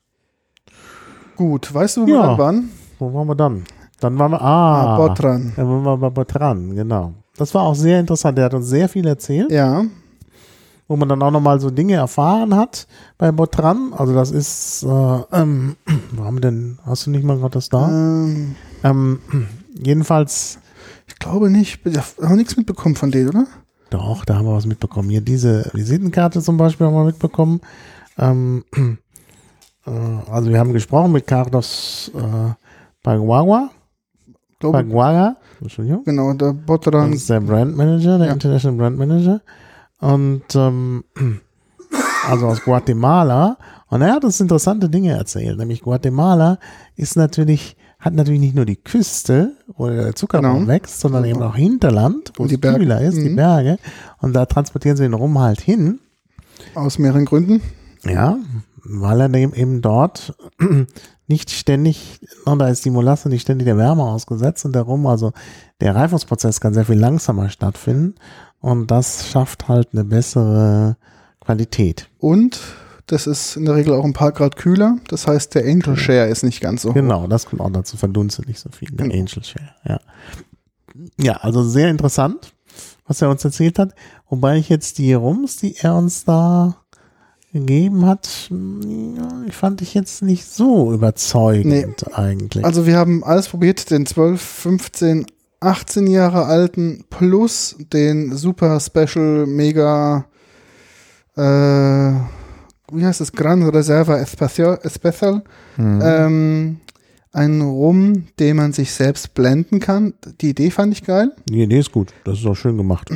Gut, weißt du, wo Ja. wir dann waren? Wo waren wir dann? Dann waren wir, Ah, ah, Botran. dann waren wir bei Botran, genau. Das war auch sehr interessant. Der hat uns sehr viel erzählt, Ja, wo man dann auch nochmal so Dinge erfahren hat bei Botran. Also das ist, äh, ähm, wo haben wir denn, hast du nicht mal gerade das da? ähm, Ähm, jedenfalls, ich glaube nicht. Wir haben nichts mitbekommen von denen, oder? doch, da haben wir was mitbekommen. Hier diese Visitenkarte zum Beispiel haben wir mitbekommen. Ähm, äh, also wir haben gesprochen mit Carlos äh, Paguagua. Ich glaube, Paguaga, Entschuldigung. genau, der Das Botran. ist der Brand Manager, der Ja. International Brand Manager. Und ähm, also aus Guatemala. Und er hat uns interessante Dinge erzählt. Nämlich Guatemala ist natürlich, hat natürlich nicht nur die Küste, wo der Zuckerbaum Genau. wächst, sondern eben auch Hinterland, wo Und die es Berge. kühler ist, die Mhm. Berge. Und da transportieren sie den Rum halt hin. Aus mehreren Gründen. Ja, weil er dem eben dort nicht ständig, und da ist die Molasse nicht ständig der Wärme ausgesetzt und der Rum, also der Reifungsprozess kann sehr viel langsamer stattfinden und das schafft halt eine bessere Qualität. Und das ist in der Regel auch ein paar Grad kühler. Das heißt, der Angel Share ist nicht ganz so hoch. Genau, das kommt auch dazu, verdunstet nicht so viel, der Genau. Angel Share, ja. Ja, also sehr interessant, was er uns erzählt hat, wobei ich jetzt die Rums, die er uns da gegeben hat, ja, ich fand ich jetzt nicht so überzeugend eigentlich. Also wir haben alles probiert, den zwölf, fünfzehn, achtzehn Jahre alten plus den Super Special Mega äh, wie heißt es? Gran Reserva Especial, Especial Mhm. ähm, ein Rum, den man sich selbst blenden kann. Die Idee fand ich geil. Die Idee ist gut, das ist auch schön gemacht.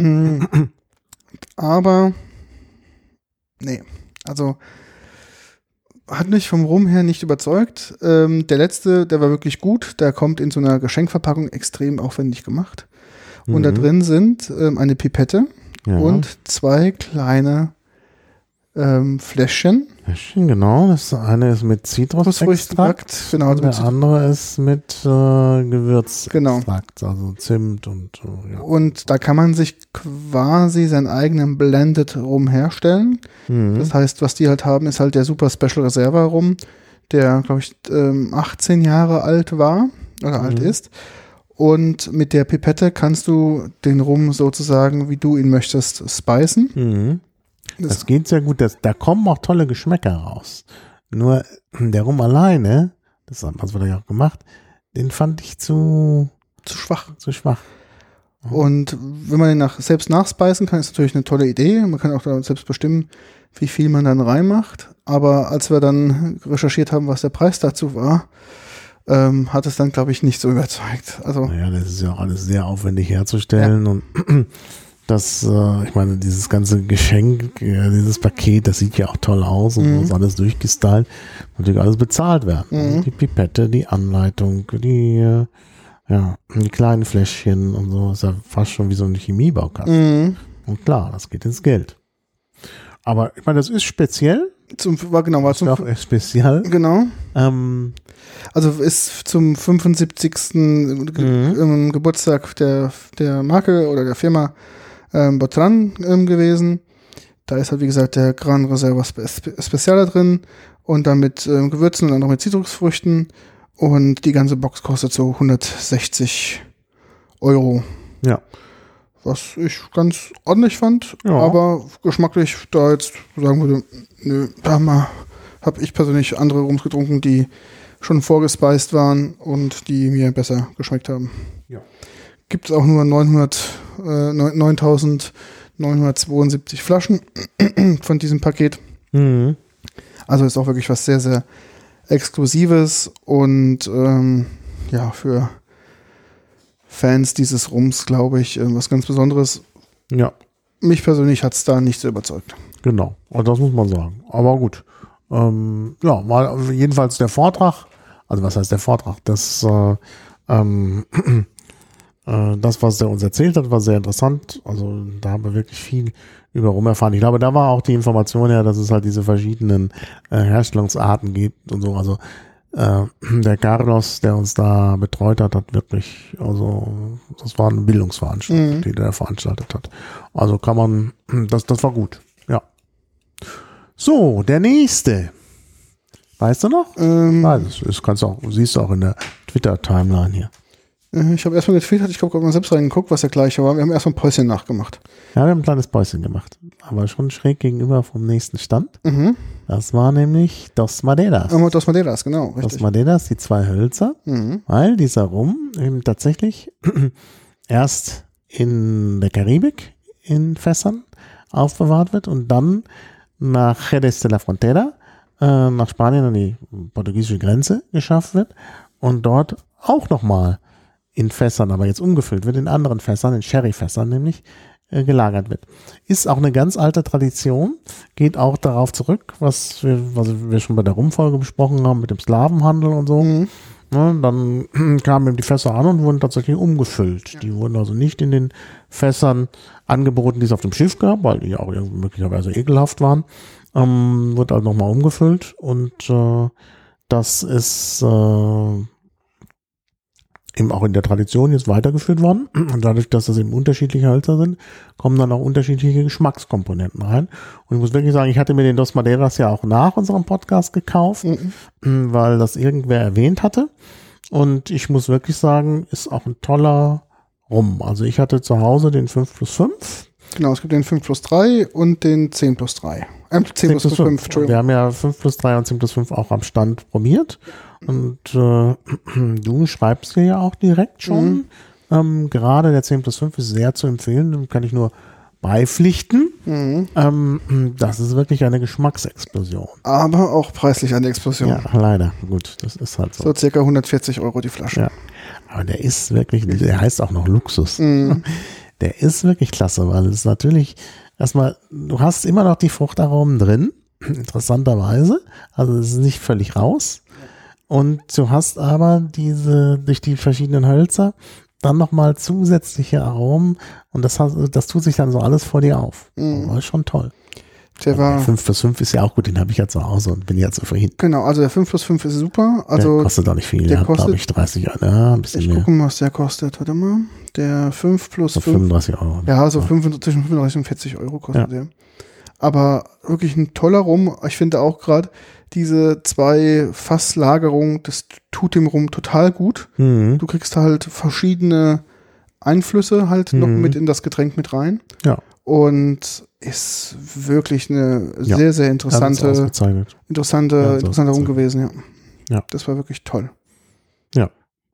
Aber nee, also hat mich vom Rum her nicht überzeugt. Ähm, der letzte, der war wirklich gut. Der kommt in so einer Geschenkverpackung extrem aufwendig gemacht. Und da Mhm. drin sind ähm, eine Pipette Ja. und zwei kleine ähm, Fläschchen. Fläschchen, genau. Das eine ist mit Zitrusextrakt. Zitrusextrakt, genau, also Und mit der Zit- andere ist mit äh, Gewürzextrakt, Genau. also Zimt und äh, ja. Und da kann man sich quasi seinen eigenen Blended Rum herstellen. Mhm. Das heißt, was die halt haben, ist halt der Super Special Reserva Rum, der, glaube ich, ähm, achtzehn Jahre alt war oder Mhm. alt ist. Und mit der Pipette kannst du den Rum sozusagen, wie du ihn möchtest, spicen. Mhm. Das, Das geht sehr gut. Das, da kommen auch tolle Geschmäcker raus. Nur der Rum alleine, das hat man ja auch gemacht, den fand ich zu, zu schwach. zu schwach. Und wenn man den nach, selbst nachspeisen kann, ist natürlich eine tolle Idee. Man kann auch da selbst bestimmen, wie viel man dann reinmacht. Aber als wir dann recherchiert haben, was der Preis dazu war, ähm, hat es dann, glaube ich, nicht so überzeugt. Also, Naja, das ist ja auch alles sehr aufwendig herzustellen und das, äh, ich meine, dieses ganze Geschenk, äh, dieses Paket, das sieht ja auch toll aus und Mhm. ist alles durchgestylt, natürlich alles bezahlt werden. Mhm. Die Pipette, die Anleitung, die, äh, ja, die kleinen Fläschchen und so, ist ja fast schon wie so ein Chemiebaukasten. mh, Und klar, das geht ins Geld. Aber ich meine, das ist speziell, zum, war genau, war das ist zum, auch echt speziell. genau. Ähm, Also ist zum fünfundsiebzigsten Ge Mhm. ähm, Geburtstag der, der Marke oder der Firma ähm, Botran ähm, gewesen. Da ist halt, wie gesagt, der Gran Reserva Spe Spe Special drin und dann mit ähm, Gewürzen und dann noch mit Zitrusfrüchten. Und die ganze Box kostet so hundertsechzig Euro. ja. Was ich ganz ordentlich fand, Ja. aber geschmacklich da jetzt sagen würde, nö, da mal habe ich persönlich andere Rums getrunken, die schon vorgespeist waren und die mir besser geschmeckt haben. Ja. Gibt es auch nur neunhundert, äh, neuntausendneunhundertzweiundsiebzig Flaschen von diesem Paket. Mhm. Also ist auch wirklich was sehr, sehr Exklusives und ähm, ja, für Fans dieses Rums, glaube ich, äh, was ganz Besonderes. Ja. Mich persönlich hat es da nicht so überzeugt. Genau, und das muss man sagen. Aber gut. Ähm, ja, mal jedenfalls der Vortrag, also was heißt der Vortrag? Das, äh, ähm, äh, das, was er uns erzählt hat, war sehr interessant. Also da haben wir wirklich viel über Rum erfahren. Ich glaube, da war auch die Information her, dass es halt diese verschiedenen äh, Herstellungsarten gibt und so. Also äh, der Carlos, der uns da betreut hat, hat wirklich, also das war eine Bildungsveranstaltung, Mhm. die der veranstaltet hat. Also kann man, das, das war gut, ja. So, der nächste. Weißt du noch? Ähm, Nein, das, das kannst du auch, siehst du auch in der Twitter-Timeline hier. äh, ich habe erstmal getwittert, ich habe gerade mal selbst reingeguckt, was der gleiche war. Wir haben erstmal ein Päuschen nachgemacht. Ja, wir haben ein kleines Päuschen gemacht, aber schon schräg gegenüber vom nächsten Stand. Mhm. Das war nämlich Dos Madeiras. Aber Dos Madeiras, genau, Dos richtig. Madeiras, die zwei Hölzer, Mhm. weil dieser Rum eben tatsächlich erst in der Karibik in Fässern aufbewahrt wird und dann nach Jerez de la Frontera, äh, nach Spanien an die portugiesische Grenze geschafft wird und dort auch nochmal in Fässern, aber jetzt umgefüllt wird, in anderen Fässern, in Sherry-Fässern nämlich, äh, gelagert wird. Ist auch eine ganz alte Tradition, geht auch darauf zurück, was wir, was wir schon bei der Rumfolge besprochen haben mit dem Sklavenhandel und so. Mhm. Ne, dann kamen eben die Fässer an und wurden tatsächlich umgefüllt. Ja. Die wurden also nicht in den Fässern angeboten, die es auf dem Schiff gab, weil die auch irgendwie möglicherweise ekelhaft waren. Ähm, wurde also nochmal umgefüllt und äh, das ist äh, eben auch in der Tradition jetzt weitergeführt worden. Und dadurch, dass das eben unterschiedliche Hölzer sind, kommen dann auch unterschiedliche Geschmackskomponenten rein. Und ich muss wirklich sagen, ich hatte mir den Dos Madeiras ja auch nach unserem Podcast gekauft, mhm. weil das irgendwer erwähnt hatte. Und ich muss wirklich sagen, ist auch ein toller Rum. Also ich hatte zu Hause den fünf plus fünf. Genau, es gibt den fünf plus drei und den zehn plus drei. Äh, zehn plus fünf, Entschuldigung. Wir haben ja fünf plus drei und zehn plus fünf auch am Stand probiert. Und äh, du schreibst hier ja auch direkt schon. Mhm. Ähm, gerade der zehn plus fünf ist sehr zu empfehlen. Den kann ich nur beipflichten. Mhm. Ähm, das ist wirklich eine Geschmacksexplosion. Aber auch preislich eine Explosion. Ja, leider. Gut, das ist halt so. So circa hundertvierzig Euro die Flasche. Ja. Aber der ist wirklich, der heißt auch noch Luxus. Mhm. Der ist wirklich klasse, weil es natürlich erstmal, du hast immer noch die Fruchtaromen drin, interessanterweise. Also es ist nicht völlig raus. Und du hast aber diese, durch die verschiedenen Hölzer, dann nochmal zusätzliche Aromen und das, hat, das tut sich dann so alles vor dir auf. Mhm. Das ist schon toll. Der war fünf plus fünf ist ja auch gut, den habe ich ja zu Hause und bin ja zu vorhin. Genau, also der fünf plus fünf ist super. Also der kostet auch nicht viel, der, der hat glaube ich dreißig, ja, ein bisschen ich mehr. Ich gucke mal, was der kostet, warte mal. Der fünf plus fünf. fünfunddreißig Euro. Ja, so ja. fünf, zwischen fünfunddreißig und vierzig Euro kostet ja. der. Aber wirklich ein toller Rum. Ich finde auch gerade diese zwei Fasslagerungen, das tut dem Rum total gut. Mhm. Du kriegst halt verschiedene Einflüsse halt mhm. noch mit in das Getränk mit rein. Ja. Und ist wirklich eine ja. sehr, sehr interessante, interessante, ja, interessanter Rum gewesen, ja. ja. Das war wirklich toll. Ja.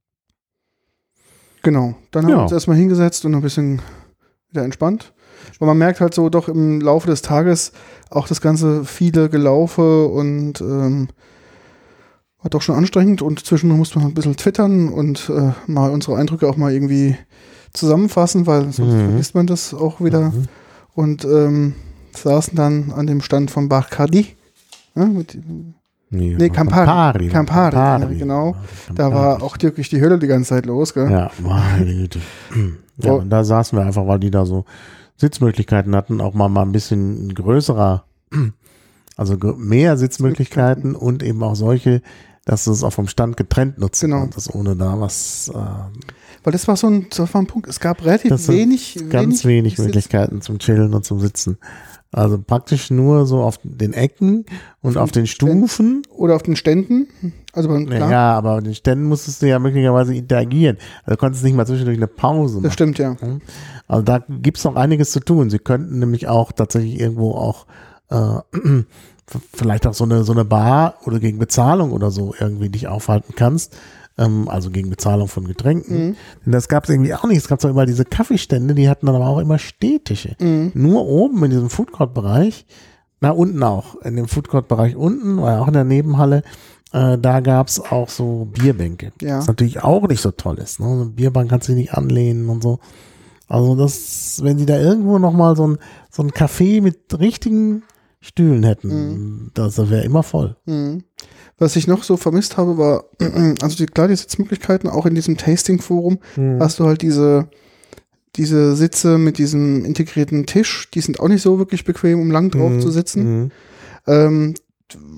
Genau. Dann haben ja. wir uns erstmal hingesetzt und ein bisschen wieder entspannt. Weil man merkt halt so doch im Laufe des Tages auch das ganze viele Gelaufe und ähm, war doch schon anstrengend und zwischendurch musste man ein bisschen twittern und äh, mal unsere Eindrücke auch mal irgendwie zusammenfassen, weil sonst mhm. vergisst man das auch wieder. Mhm. Und ähm, saßen dann an dem Stand von Bacardi. Ja, mit, nee, nee Campari. Campari, Campari, Campari ja, genau. Campari. Da war auch wirklich die Hölle die ganze Zeit los. Gell? Ja, meine Güte. Ja, oh. Und da saßen wir einfach, weil die da so Sitzmöglichkeiten hatten, auch mal, mal ein bisschen größerer, also mehr Sitzmöglichkeiten und eben auch solche, dass du es auch vom Stand getrennt nutzen genau. konntest, ohne da was. Äh, Weil das war so ein, das war ein Punkt, es gab relativ wenig. Ganz wenig, wenig Möglichkeiten zum Chillen und zum Sitzen. Also praktisch nur so auf den Ecken und auf den Stufen. Oder auf den Ständen. Also beim, klar. Ja, aber auf den Ständen musstest du ja möglicherweise interagieren. Also konntest du nicht mal zwischendurch eine Pause machen. Das stimmt, ja. Also da gibt es noch einiges zu tun. Sie könnten nämlich auch tatsächlich irgendwo auch äh, vielleicht auch so eine, so eine Bar oder gegen Bezahlung oder so irgendwie dich aufhalten kannst. Ähm, also gegen Bezahlung von Getränken. Mhm. Denn das gab es irgendwie auch nicht. Es gab zwar immer diese Kaffeestände, die hatten dann aber auch immer Stehtische. Mhm. Nur oben in diesem Foodcourt-Bereich, na unten auch, in dem Foodcourt-Bereich unten, war ja auch in der Nebenhalle, äh, da gab es auch so Bierbänke. Ja. Was natürlich auch nicht so toll ist. Ne? Eine Bierbank kannst du nicht anlehnen und so. Also das, wenn sie da irgendwo nochmal so ein, so ein Café mit richtigen Stühlen hätten, mhm. das wäre immer voll. Mhm. Was ich noch so vermisst habe, war, also die, klar, die Sitzmöglichkeiten, auch in diesem Tasting-Forum, mhm. hast du halt diese, diese Sitze mit diesem integrierten Tisch, die sind auch nicht so wirklich bequem, um lang drauf mhm. zu sitzen. Mhm. Ähm,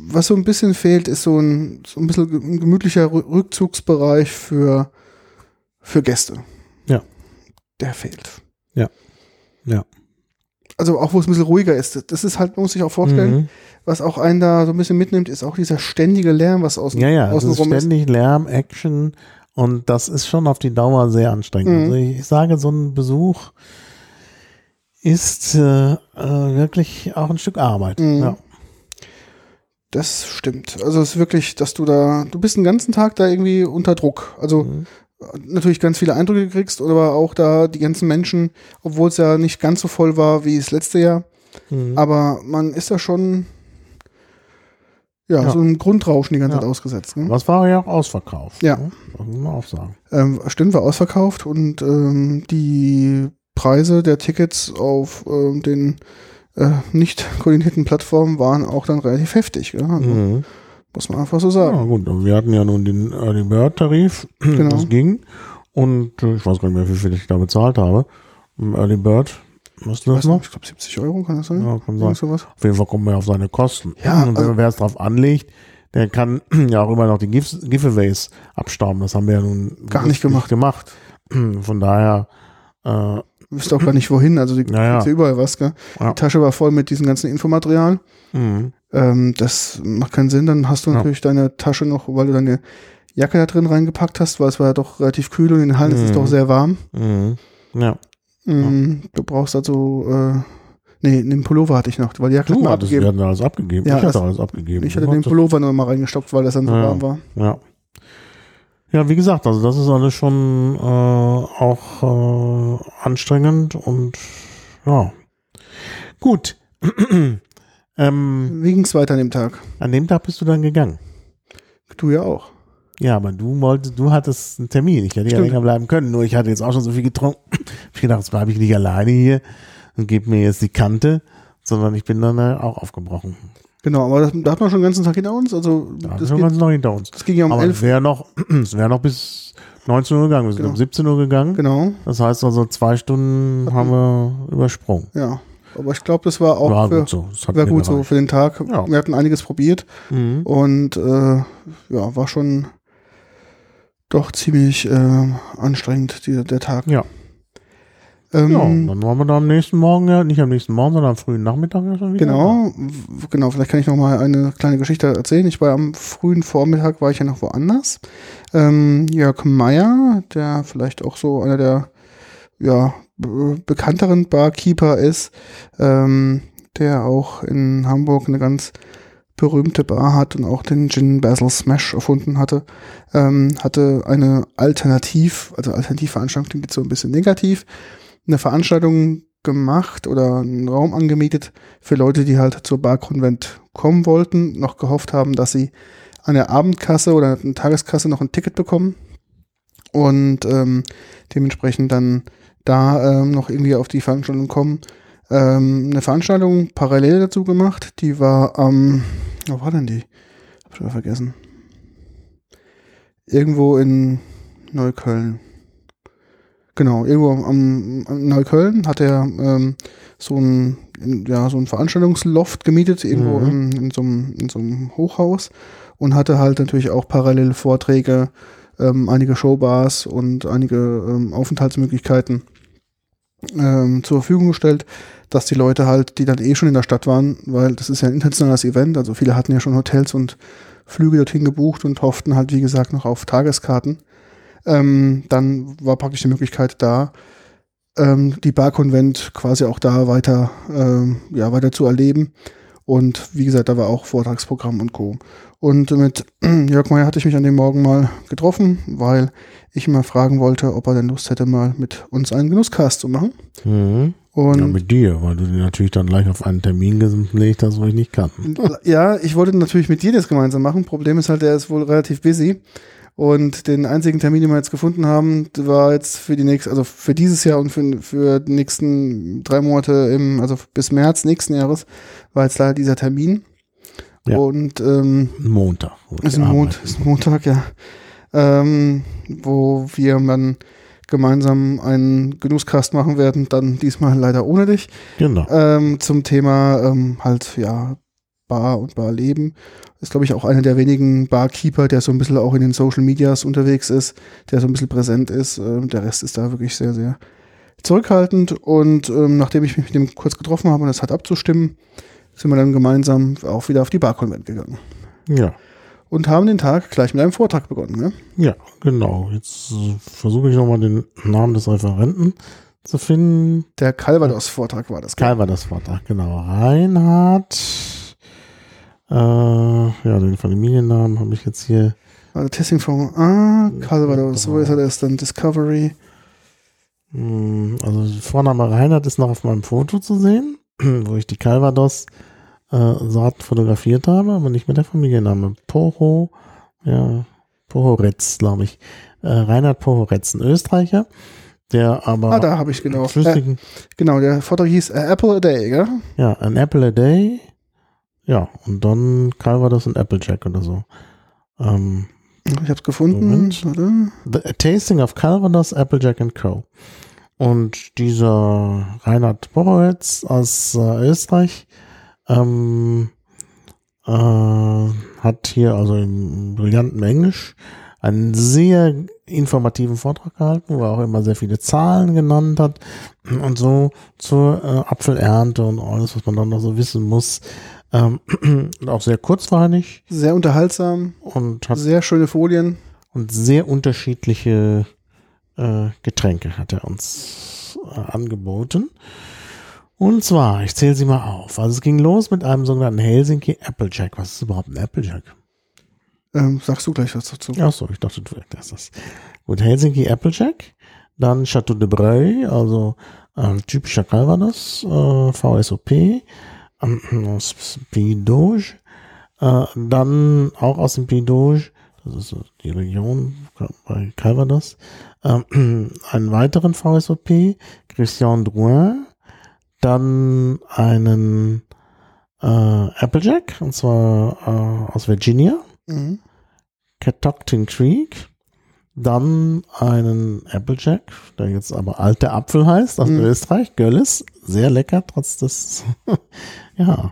was so ein bisschen fehlt, ist so ein, so ein bisschen ein gemütlicher Rückzugsbereich für, für Gäste. Ja. Der fehlt. Ja. Ja. Also auch wo es ein bisschen ruhiger ist. Das ist halt, muss ich auch vorstellen, mhm. was auch einen da so ein bisschen mitnimmt, ist auch dieser ständige Lärm, was außen, ja, ja, außen es ist rum ständig ist. Lärm, Action und das ist schon auf die Dauer sehr anstrengend. Mhm. Also ich sage, so ein Besuch ist äh, äh, wirklich auch ein Stück Arbeit. Mhm. Ja. Das stimmt. Also es ist wirklich, dass du da, du bist den ganzen Tag da irgendwie unter Druck. Also mhm. natürlich ganz viele Eindrücke kriegst, aber auch da die ganzen Menschen, obwohl es ja nicht ganz so voll war wie das letzte Jahr, mhm. aber man ist da schon ja, ja. so einem Grundrauschen die ganze ja. Zeit ausgesetzt. Ne? Das war ja auch ausverkauft. Ja. Ne? Das muss man auch sagen. Ähm, stimmt, war ausverkauft und ähm, die Preise der Tickets auf ähm, den äh, nicht koordinierten Plattformen waren auch dann relativ heftig. Ja? Also, mhm. muss man einfach so sagen. Ja gut, wir hatten ja nun den Early Bird Tarif, genau. das ging und äh, ich weiß gar nicht mehr, wie viel ich da bezahlt habe. Im Early Bird, was ist das noch? Ich glaube siebzig Euro, kann das sein? Ja, kann sein. Sowas? Auf jeden Fall kommen wir auf seine Kosten. Ja, und also, wer es drauf anlegt, der kann ja auch immer noch die Gif- Giveaways abstauben. Das haben wir ja nun gar nicht gemacht. gemacht. Von daher äh, du wüsst auch gar nicht wohin, also die ja, ja. ja überall was, gell? Ja. Die Tasche war voll mit diesem ganzen Infomaterial. Mhm. Ähm, das macht keinen Sinn, dann hast du ja. natürlich deine Tasche noch, weil du deine Jacke da drin reingepackt hast, weil es war ja doch relativ kühl und in den Hallen mhm. ist es doch sehr warm. Mhm. Ja. Mhm. Du brauchst also, äh, nee, den Pullover hatte ich noch, weil die Jacke du hat mir hattest, abgegeben. Wir hatten alles abgegeben. Ja, ich hatte also, alles abgegeben. Ich hatte den Pullover nur mal reingestopft, weil das dann so ja. warm war. Ja. Ja, wie gesagt, also das ist alles schon äh, auch äh, anstrengend und ja. Gut. ähm, Wie ging es weiter an dem Tag? An dem Tag bist du dann gegangen. Du ja auch. Ja, aber du wolltest, du hattest einen Termin. Ich hätte ja länger bleiben können, nur ich hatte jetzt auch schon so viel getrunken. Ich gedacht, jetzt bleibe ich nicht alleine hier und gebe mir jetzt die Kante, sondern ich bin dann äh, auch aufgebrochen. Genau, aber das, da hat man schon den ganzen Tag hinter uns. Also ja, das, das geht, noch hinter uns. Das ging ja um aber elf. Es wäre noch, wär noch bis neunzehn Uhr gegangen. Wir sind genau. um siebzehn Uhr gegangen. Genau. Das heißt also, zwei Stunden haben wir übersprungen. Ja, aber ich glaube, das war auch war für, gut, so. Das war gut so für den Tag. Ja. Wir hatten einiges probiert mhm. und äh, ja, war schon doch ziemlich äh, anstrengend, die, der Tag. Ja. Ähm, ja, dann waren wir da am nächsten Morgen, ja, nicht am nächsten Morgen, sondern am frühen Nachmittag ja schon wieder. Genau, w- genau, vielleicht kann ich noch mal eine kleine Geschichte erzählen. Ich war am frühen Vormittag, war ich ja noch woanders. Ähm, Jörg Meyer, der vielleicht auch so einer der ja, be- bekannteren Barkeeper ist, ähm, der auch in Hamburg eine ganz berühmte Bar hat und auch den Gin Basil Smash erfunden hatte, ähm, hatte eine Alternativ, also Alternativveranstaltung klingt jetzt so ein bisschen negativ, eine Veranstaltung gemacht oder einen Raum angemietet für Leute, die halt zur Bar-Konvent kommen wollten, noch gehofft haben, dass sie an der Abendkasse oder an der Tageskasse noch ein Ticket bekommen und ähm, dementsprechend dann da ähm, noch irgendwie auf die Veranstaltung kommen. Ähm, eine Veranstaltung parallel dazu gemacht, die war am, ähm, wo war denn die? Hab schon vergessen. Irgendwo in Neukölln. Genau, irgendwo am, am Neukölln hat er ähm, so ein ja so ein Veranstaltungsloft gemietet, irgendwo mhm. in, in, so einem, in so einem Hochhaus und hatte halt natürlich auch parallel Vorträge, ähm, einige Showbars und einige ähm, Aufenthaltsmöglichkeiten ähm, zur Verfügung gestellt, dass die Leute halt, die dann eh schon in der Stadt waren, weil das ist ja ein internationales Event, also viele hatten ja schon Hotels und Flüge dorthin gebucht und hofften halt, wie gesagt, noch auf Tageskarten. Ähm, dann war praktisch die Möglichkeit da, ähm, die Bar-Konvent quasi auch da weiter, ähm, ja, weiter zu erleben. Und wie gesagt, da war auch Vortragsprogramm und Co. Und mit Jörg Meyer hatte ich mich an dem Morgen mal getroffen, weil ich mal fragen wollte, ob er denn Lust hätte, mal mit uns einen Genusscast zu machen. Mhm. Und ja, mit dir, weil du den natürlich dann gleich auf einen Termin gelegt hast, wo ich nicht kann. Ja, ich wollte natürlich mit dir das gemeinsam machen. Problem ist halt, der ist wohl relativ busy. Und den einzigen Termin, den wir jetzt gefunden haben, war jetzt für die nächste, also für dieses Jahr und für, für die nächsten drei Monate im, also bis März nächsten Jahres, war jetzt leider dieser Termin. Ja. Und ähm, Montag. Ist ein, Mont, ist ein Montag, ja. Ähm, wo wir dann gemeinsam einen Genusscast machen werden, dann diesmal leider ohne dich. Genau. Ähm, zum Thema ähm, halt, ja, Bar und Barleben. Ist, glaube ich, auch einer der wenigen Barkeeper, der so ein bisschen auch in den Social Medias unterwegs ist, der so ein bisschen präsent ist. Ähm, der Rest ist da wirklich sehr, sehr zurückhaltend. Und ähm, nachdem ich mich mit dem kurz getroffen habe und das hat abzustimmen, sind wir dann gemeinsam auch wieder auf die Bar-Konvent gegangen. Ja. Und haben den Tag gleich mit einem Vortrag begonnen, ne? Ja, genau. Jetzt äh, versuche ich nochmal den Namen des Referenten zu finden. Der Calvados-Vortrag war das. Calvados-Vortrag, genau. Reinhard. Äh, ja, den Familiennamen habe ich jetzt hier. Also Testing von Ah, Calvados, so ist er das dann, Discovery. Also Vorname Reinhard ist noch auf meinem Foto zu sehen, wo ich die Calvados äh, Sorten fotografiert habe, aber nicht mit der Familienname. Poho, ja, Pohoretz, glaube ich. Äh, Reinhard Pohoretz, ein Österreicher, der aber Ah, da habe ich genau. flüssigen, Äh, genau, der Vortrag hieß äh, Apple a Day, gell? ja, an Apple a Day. Ja, und dann Calvados und Applejack oder so. Ähm, ich habe es gefunden. Oder? The a Tasting of Calvados, Applejack and Co. Und dieser Reinhard Pohoretz aus äh, Österreich ähm, äh, hat hier also im brillanten Englisch einen sehr informativen Vortrag gehalten, wo er auch immer sehr viele Zahlen genannt hat und so zur äh, Apfelernte und alles, was man dann noch so wissen muss. Ähm, auch sehr kurzweilig. Sehr unterhaltsam. Und hat sehr schöne Folien. Und sehr unterschiedliche äh, Getränke hat er uns äh, angeboten. Und zwar, ich zähle sie mal auf. Also es ging los mit einem sogenannten Helsinki Applejack. Was ist überhaupt ein Applejack? Ähm, sagst du gleich was dazu? Ach so, ich dachte, du erklärst das. Gut, Helsinki Applejack. Dann Chateau de Breuil, also äh, typischer Calvados, äh, V S O P. Aus Pays d'Auge, äh, dann auch aus dem Pays d'Auge, das ist so die Region bei Calvados, äh, einen weiteren V S O P, Christian Drouin, dann einen äh, Applejack, und zwar äh, aus Virginia, mhm. Catoctin Creek, dann einen Applejack, der jetzt aber alter Apfel heißt, aus mhm. Österreich, Görlitz, sehr lecker, trotz des, ja,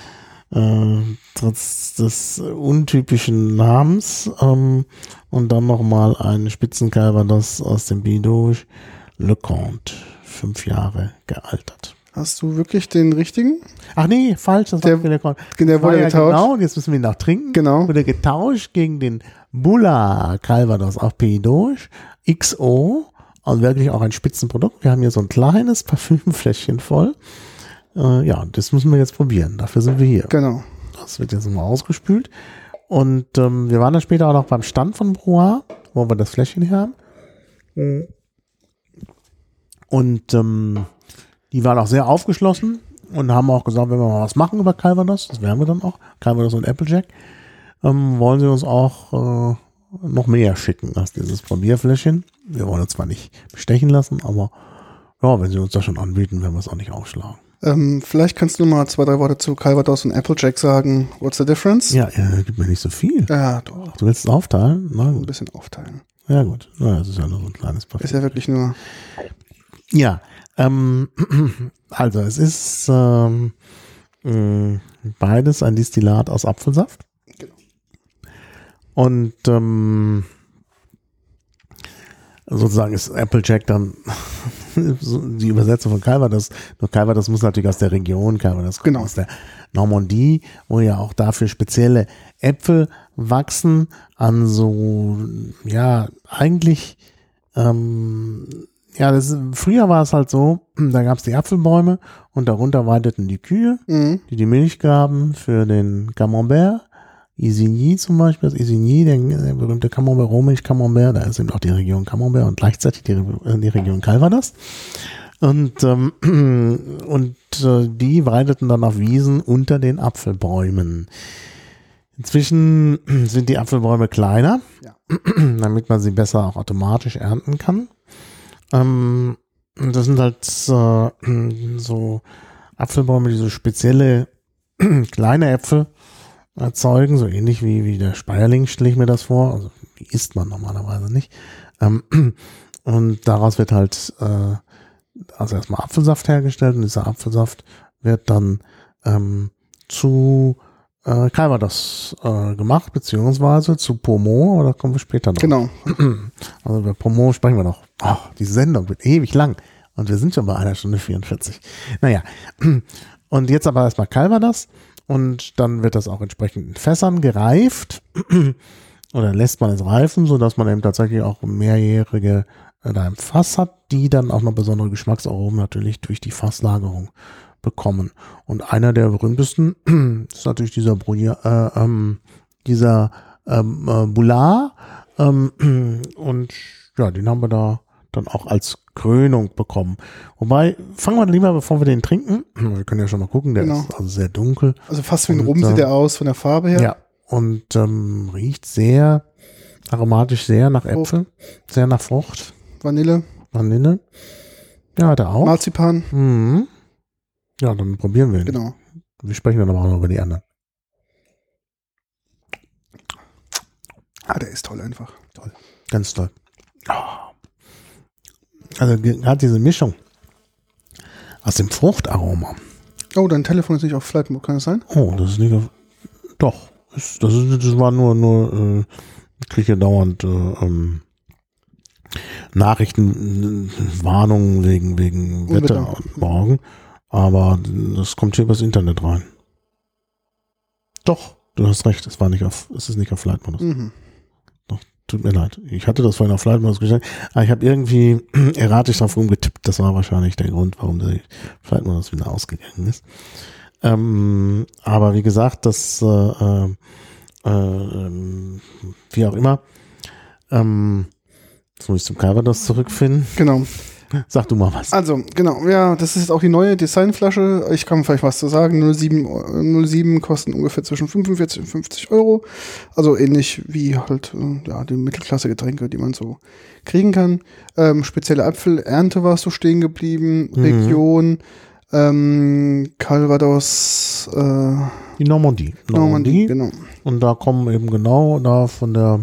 äh, trotz des untypischen Namens, ähm, und dann nochmal ein Spitzencalvados aus dem Pays d'Auge, Le Comte, fünf Jahre gealtert. Hast du wirklich den richtigen? Ach nee, falsch, das der, war der, der, der wurde ja getauscht. Genau, und jetzt müssen wir ihn noch trinken. Genau. Wurde getauscht gegen den Bulla Calvados auf Pays d'Auge X O, und wirklich auch ein Spitzenprodukt. Wir haben hier so ein kleines Parfümfläschchen voll. Äh, ja, das müssen wir jetzt probieren. Dafür sind wir hier. Genau. Das wird jetzt mal ausgespült. Und ähm, wir waren dann später auch noch beim Stand von Brouhaha, wo wir das Fläschchen her haben. Mhm. Und ähm, die waren auch sehr aufgeschlossen und haben auch gesagt, wenn wir mal was machen über Calvados, das werden wir dann auch, Calvados und Applejack, ähm, wollen sie uns auch äh, noch mehr schicken als dieses Probierfläschchen. Wir wollen uns zwar nicht bestechen lassen, aber ja, wenn sie uns das schon anbieten, werden wir es auch nicht aufschlagen. Ähm, vielleicht kannst du mal zwei, drei Worte zu Calvados und Applejack sagen. What's the difference? Ja, ja, gibt mir nicht so viel. Ja, doch. Du willst es aufteilen? Na gut. Ein bisschen aufteilen. Ja gut, na, das ist ja nur so ein kleines Parfüm. Ist ja wirklich nur... Ja, ähm, also es ist ähm, mh, beides ein Destillat aus Apfelsaft. Genau. Und ähm, sozusagen ist Applejack dann die Übersetzung von Calvados. Nur Calvados muss natürlich aus der Region, Calvados genau. aus der Normandie, wo ja auch dafür spezielle Äpfel wachsen, an so, ja, eigentlich, ähm, ja, das, früher war es halt so, da gab es die Apfelbäume und darunter weideten die Kühe, mhm. die die Milch gaben für den Camembert. Isigny zum Beispiel, das Isigny, der, der berühmte Camembert, Rohmilch Camembert, da ist eben auch die Region Camembert und gleichzeitig die, die Region Calvados. Und, ähm, und äh, die weideten dann auf Wiesen unter den Apfelbäumen. Inzwischen sind die Apfelbäume kleiner, ja. damit man sie besser auch automatisch ernten kann. Ähm, das sind halt äh, so Apfelbäume, die so spezielle kleine Äpfel erzeugen, so ähnlich wie, wie der Speierling, stelle ich mir das vor. Also die isst man normalerweise nicht. Ähm, und daraus wird halt äh, also erstmal Apfelsaft hergestellt und dieser Apfelsaft wird dann ähm, zu äh, Calvados äh, gemacht, beziehungsweise zu Pommeau, aber da kommen wir später noch. Genau. Also bei Pommeau sprechen wir noch. Oh, die Sendung wird ewig lang und wir sind schon bei einer Stunde vierundvierzig. Naja, und jetzt aber erstmal Calvados und dann wird das auch entsprechend in Fässern gereift oder lässt man es reifen, sodass man eben tatsächlich auch mehrjährige da im Fass hat, die dann auch noch besondere Geschmacksaromen natürlich durch die Fasslagerung bekommen. Und einer der berühmtesten ist natürlich dieser Brouillard, äh, ähm, dieser ähm, äh, Boulard. Ähm, und ja, den haben wir da dann auch als Krönung bekommen. Wobei, fangen wir lieber, bevor wir den trinken. Wir können ja schon mal gucken, der Genau. ist also sehr dunkel. Also fast wie ein Und, Rum sieht äh, der aus von der Farbe her. Ja, und ähm, riecht sehr aromatisch, sehr nach Äpfel, sehr nach Frucht, Vanille, Vanille. Ja, hat er auch. Marzipan. Mhm. Ja, dann probieren wir ihn. Genau. Wir sprechen dann aber auch noch über die anderen. Ah, der ist toll einfach. Toll. Ganz toll. Oh. Also gerade diese Mischung aus dem Fruchtaroma. Oh, dein Telefon ist nicht auf Flight Mode, kann das sein? Oh, das ist nicht auf. Doch. Das, das, ist, das war nur, nur äh, ich kriege ja dauernd äh, ähm, Nachrichten, äh, Warnungen wegen, wegen Wetter Wetter. und morgen. Aber das kommt hier übers Internet rein. Doch, du hast recht, es war nicht auf, es ist nicht auf Flight-Modus. Mhm. Doch, tut mir leid. Ich hatte das vorhin auf Flight-Modus gestellt, aber ich habe irgendwie erratisch drauf rumgetippt. Das war wahrscheinlich der Grund, warum der Flight-Modus wieder ausgegangen ist. Ähm, aber wie gesagt, das äh, äh, äh, wie auch immer, ähm, jetzt muss ich zum Calvados zurückfinden. Genau. Sag du mal was. Also, genau, ja, das ist jetzt auch die neue Designflasche. Ich kann vielleicht was zu sagen. null Komma sieben kosten ungefähr zwischen fünfundvierzig und fünfzig Euro. Also ähnlich wie halt äh, ja, die Mittelklasse-Getränke, die man so kriegen kann. Ähm, spezielle Apfelernte war so stehen geblieben. Mhm. Region, ähm, Calvados, äh, Die Normandie. Normandie, genau. Und da kommen eben genau da von der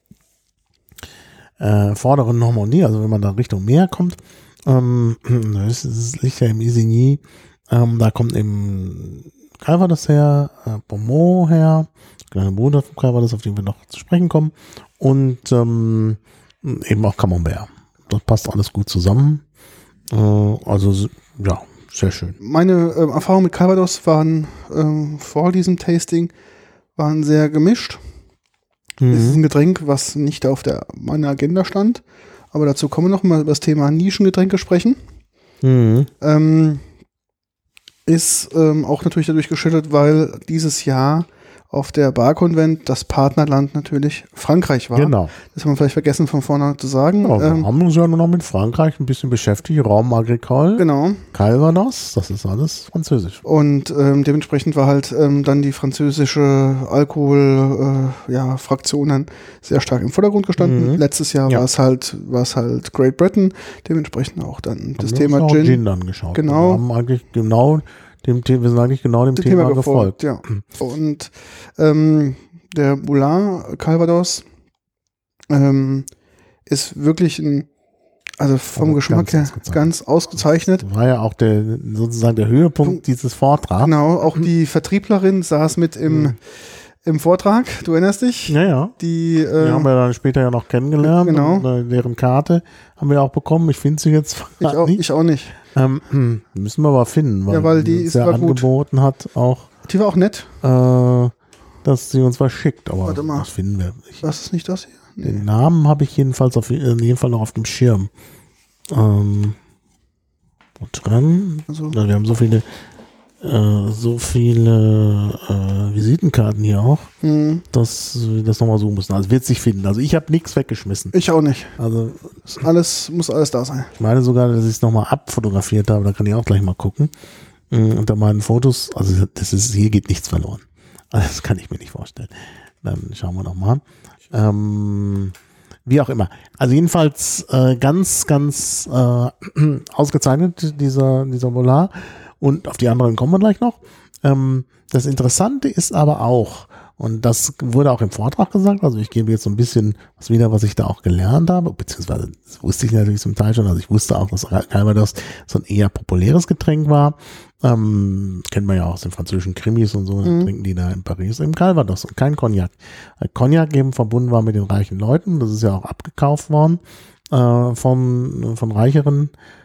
äh, vorderen Normandie, also wenn man da Richtung Meer kommt, ähm, das, das liegt ja im Isigny, ähm, da kommt eben Calvados her, äh, Pommeau her, kleiner Bruder von Calvados, auf den wir noch zu sprechen kommen, und ähm, eben auch Camembert. Das passt alles gut zusammen. Äh, also ja, sehr schön. Meine ähm, Erfahrungen mit Calvados waren ähm, vor diesem Tasting waren sehr gemischt. Mhm. Es ist ein Getränk, was nicht auf der meiner Agenda stand, aber dazu kommen wir noch mal über das Thema Nischengetränke sprechen. Mhm. Ähm, ist ähm, auch natürlich dadurch geschüttelt, weil dieses Jahr auf der Bar-Konvent das Partnerland natürlich Frankreich war. Genau. Das haben wir vielleicht vergessen von vorne zu sagen. Ja, wir ähm, haben uns ja nur noch mit Frankreich ein bisschen beschäftigt. Raum Agricole, genau. Calvados, das ist alles französisch. Und ähm, dementsprechend war halt ähm, dann die französische Alkohol, äh, ja, Fraktionen sehr stark im Vordergrund gestanden. Mhm. Letztes Jahr Ja. war es halt, war es halt Great Britain, dementsprechend auch dann das Haben wir Thema uns auch Gin. Gin angeschaut. Genau. Wir haben eigentlich genau dem The- wir sind eigentlich genau dem Dem Thema, Thema gefolgt. gefolgt, ja. Und ähm, der Boulard Calvados ähm, ist wirklich ein, also vom Also Geschmack ganz her ausgezeichnet. ganz ausgezeichnet. Das war ja auch der sozusagen der Höhepunkt Punkt. dieses Vortrags. Genau, auch die Vertrieblerin saß mit im, Mhm. im Vortrag, du erinnerst dich? Ja, ja. Die, Die äh, haben wir dann später ja noch kennengelernt. Genau. Und, äh, deren Karte haben wir auch bekommen. Ich finde sie jetzt ich, auch, nicht. ich auch nicht. Ähm, hm, müssen wir aber finden, weil, Ja, weil die sie uns ist- ja war gut. angeboten hat, auch, Die war auch nett. äh, dass sie uns was schickt. Aber Warte mal. das finden wir. Ich, Was ist nicht das hier? Nee. Den Namen habe ich jedenfalls auf in jedem Fall noch auf dem Schirm. Ähm, wo dran? Also, Ja, wir haben so viele, äh, so viele äh, Visitenkarten hier auch, hm, dass wir das nochmal suchen müssen. Also wird sich finden. Also ich habe nichts weggeschmissen. ich auch nicht. Also Ist alles, muss alles da sein. ich meine sogar, dass ich es nochmal abfotografiert habe. Da kann ich auch gleich mal gucken. Mm, Unter meinen Fotos, also das ist, hier geht nichts verloren. Also das kann ich mir nicht vorstellen. Dann schauen wir nochmal. Ähm, wie auch immer. Also jedenfalls äh, ganz, ganz äh, ausgezeichnet dieser, dieser Boulard. Und auf die anderen kommen wir gleich noch. Ähm, das Interessante ist aber auch, Und das wurde auch im Vortrag gesagt. Also ich gebe jetzt so ein bisschen was wieder, was ich da auch gelernt habe, beziehungsweise das wusste ich natürlich zum Teil schon. Also ich wusste auch, dass Calvados so ein eher populäres Getränk war. Ähm, kennt man ja auch aus den französischen Krimis und so, mhm. trinken die da in Paris eben Calvados und kein Cognac. Weil Cognac eben verbunden war mit den reichen Leuten, das ist ja auch abgekauft worden äh, von, von reicheren.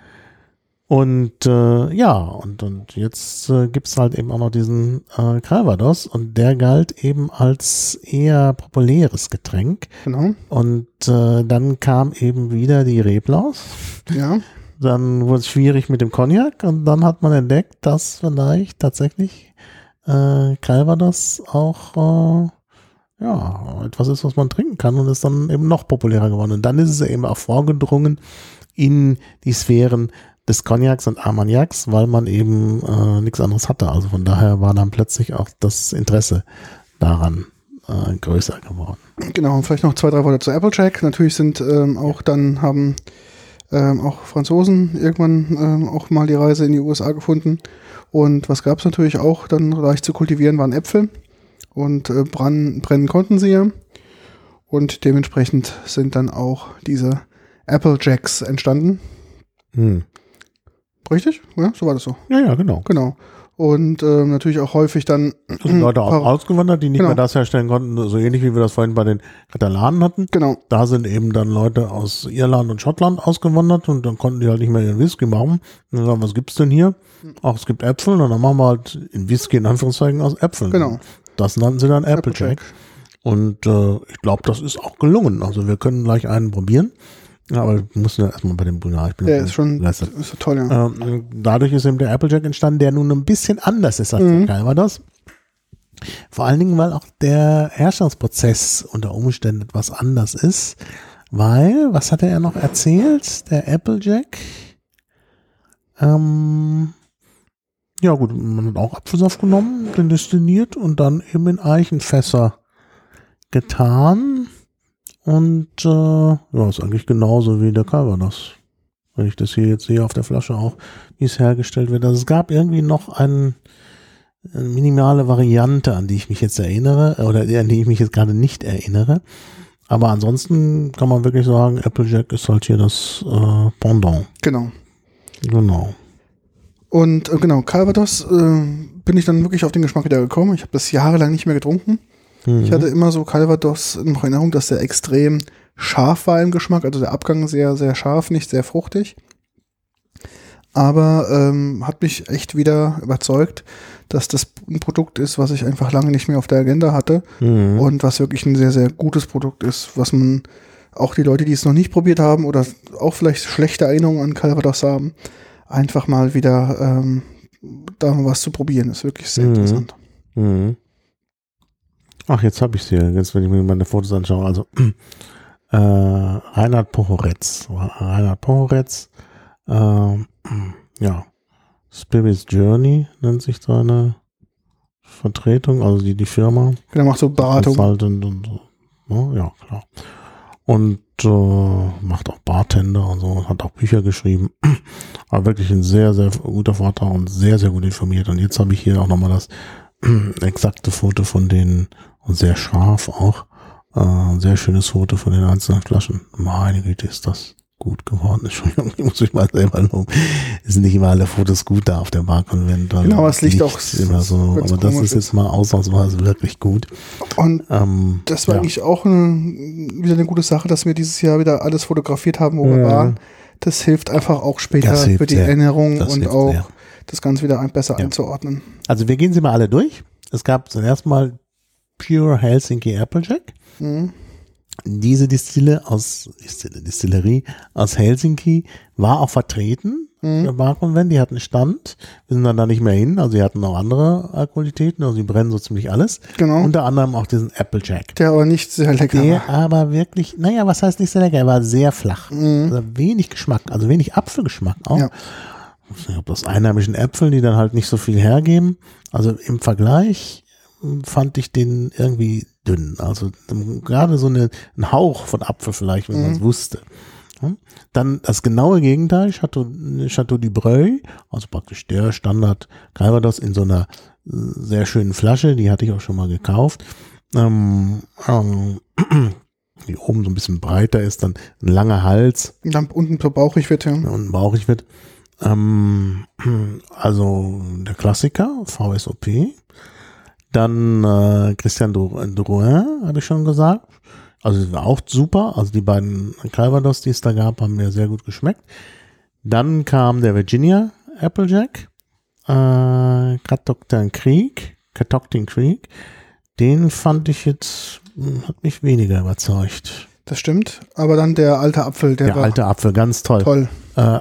Und äh, ja, und, und jetzt äh, gibt's halt eben auch noch diesen äh, Calvados und der galt eben als eher populäres Getränk. Genau. Und äh, dann kam eben wieder die Reblaus. Ja. Dann wurde es schwierig mit dem Cognac und dann hat man entdeckt, dass vielleicht tatsächlich äh, Calvados auch äh, ja, etwas ist, was man trinken kann und ist dann eben noch populärer geworden. Und dann ist es eben auch vorgedrungen in die Sphären des Cognacs und Armagnacs, weil man eben äh, nichts anderes hatte. Also von daher war dann plötzlich auch das Interesse daran äh, größer geworden. Genau, und vielleicht noch zwei, drei Worte zu Applejack. Natürlich sind ähm, auch dann haben Ähm, auch Franzosen irgendwann ähm, auch mal die Reise in die U S A gefunden. Und was gab es natürlich auch dann leicht zu kultivieren, waren Äpfel. Und äh, brennen, brennen konnten sie ja. Und dementsprechend sind dann auch diese Applejacks entstanden. Hm. Richtig? Ja, so war das so. Ja, ja, genau. Genau. Und ähm, natürlich auch häufig dann Das sind Leute auch ausgewandert, die nicht genau. mehr das herstellen konnten, so ähnlich wie wir das vorhin bei den Katalanen hatten. Genau. Da sind eben dann Leute aus Irland und Schottland ausgewandert und dann konnten die halt nicht mehr ihren Whisky machen. Und dann sagen, was gibt's denn hier? Ach, es gibt Äpfel und dann machen wir halt in Whisky in Anführungszeichen aus Äpfeln. Genau. Das nannten sie dann Applejack. Und äh, ich glaube, das ist auch gelungen. Also wir können gleich einen probieren. Ja, aber wir müssen ja erstmal bei dem Bulgar. Ich bin der ist schon ist so toll, ja. Ähm, dadurch ist eben der Applejack entstanden, der nun ein bisschen anders ist als mhm. der Calvados. Vor allen Dingen, weil auch der Herstellungsprozess unter Umständen etwas anders ist. Weil, was hatte er noch erzählt? Der Applejack. Ähm, ja gut, man hat auch Apfelsaft genommen, den destilliert und dann eben in Eichenfässer getan. Und äh, ja, ist eigentlich genauso wie der Calvados. Wenn ich das hier jetzt sehe auf der Flasche auch, wie es hergestellt wird. Also es gab irgendwie noch ein, eine minimale Variante, an die ich mich jetzt erinnere, oder an die ich mich jetzt gerade nicht erinnere. Aber ansonsten kann man wirklich sagen, Applejack ist halt hier das äh, Pendant. Genau. Genau. Und äh, genau, Calvados äh, bin ich dann wirklich auf den Geschmack wieder gekommen. Ich habe das jahrelang nicht mehr getrunken. Ich hatte immer so Calvados in Erinnerung, dass der extrem scharf war im Geschmack, also der Abgang sehr, sehr scharf, nicht sehr fruchtig. Aber ähm, hat mich echt wieder überzeugt, dass das ein Produkt ist, was ich einfach lange nicht mehr auf der Agenda hatte mhm. und was wirklich ein sehr, sehr gutes Produkt ist, was man auch die Leute, die es noch nicht probiert haben oder auch vielleicht schlechte Erinnerungen an Calvados haben, einfach mal wieder ähm, da mal was zu probieren, ist wirklich sehr mhm. interessant. Mhm. Ach, jetzt habe ich es hier. Jetzt, wenn ich mir meine Fotos anschaue. Also, äh, Reinhard Pohoretz. Reinhard Pohoretz. Äh, ja. Spirit's Journey nennt sich seine Vertretung, also die, die Firma. Der macht so Beratung. Und, und so. Ja, klar. Und äh, macht auch Bartender und so. Hat auch Bücher geschrieben. Aber wirklich ein sehr, sehr guter Vortrag und sehr, sehr gut informiert. Und jetzt habe ich hier auch nochmal das exakte Foto von den, und sehr scharf auch, äh, ein sehr schönes Foto von den einzelnen Flaschen. Meine Güte, ist das gut geworden. Entschuldigung, ich muss mich mal selber loben. Es sind nicht immer alle Fotos gut da auf der Barkonvent. Genau, es liegt auch immer so, aber das ist jetzt mal ausnahmsweise wirklich gut. Und ähm, das war ja. eigentlich auch eine, wieder eine gute Sache, dass wir dieses Jahr wieder alles fotografiert haben, wo wir ja. waren. Das hilft einfach auch später für die sehr. Erinnerung das und auch sehr. Das Ganze wieder ein, besser ja. einzuordnen. Also wir gehen sie mal alle durch. Es gab zuerst mal Pure Helsinki Applejack. Mhm. Diese Distille aus, Distille, Distillerie aus Helsinki war auch vertreten. Mhm. Der Barkonvent, die hatten Stand. Wir sind dann da nicht mehr hin. Also die hatten auch andere Alkoholitäten. Also die brennen so ziemlich alles. Genau. Unter anderem auch diesen Applejack. Der aber nicht sehr lecker Der war. aber wirklich, naja, was heißt nicht sehr lecker? Er war sehr flach. Mhm. Also wenig Geschmack, also wenig Apfelgeschmack auch. Ja. Ich weiß nicht, ob das einheimischen Äpfel, die dann halt nicht so viel hergeben. Also im Vergleich fand ich den irgendwie dünn. Also gerade so eine, ein Hauch von Apfel vielleicht, wenn mhm. man es wusste. Dann das genaue Gegenteil, Chateau, Chateau du Breuil, also praktisch der Standard Calvados in so einer sehr schönen Flasche, die hatte ich auch schon mal gekauft. ähm, ähm, die oben so ein bisschen breiter ist, dann ein langer Hals. Und dann unten so bauchig wird, ja. Und bauchig wird. Ähm, also der Klassiker, V S O P. Dann äh, Christian Drouin, habe ich schon gesagt. Also war auch super. Also die beiden Calvados, die es da gab, haben mir sehr gut geschmeckt. Dann kam der Virginia Applejack. Äh, Catoctin Creek. Catoctin Creek. Den fand ich jetzt, hat mich weniger überzeugt. Das stimmt. Aber dann der alte Apfel, der, Der war alte Apfel, ganz toll. toll. Äh,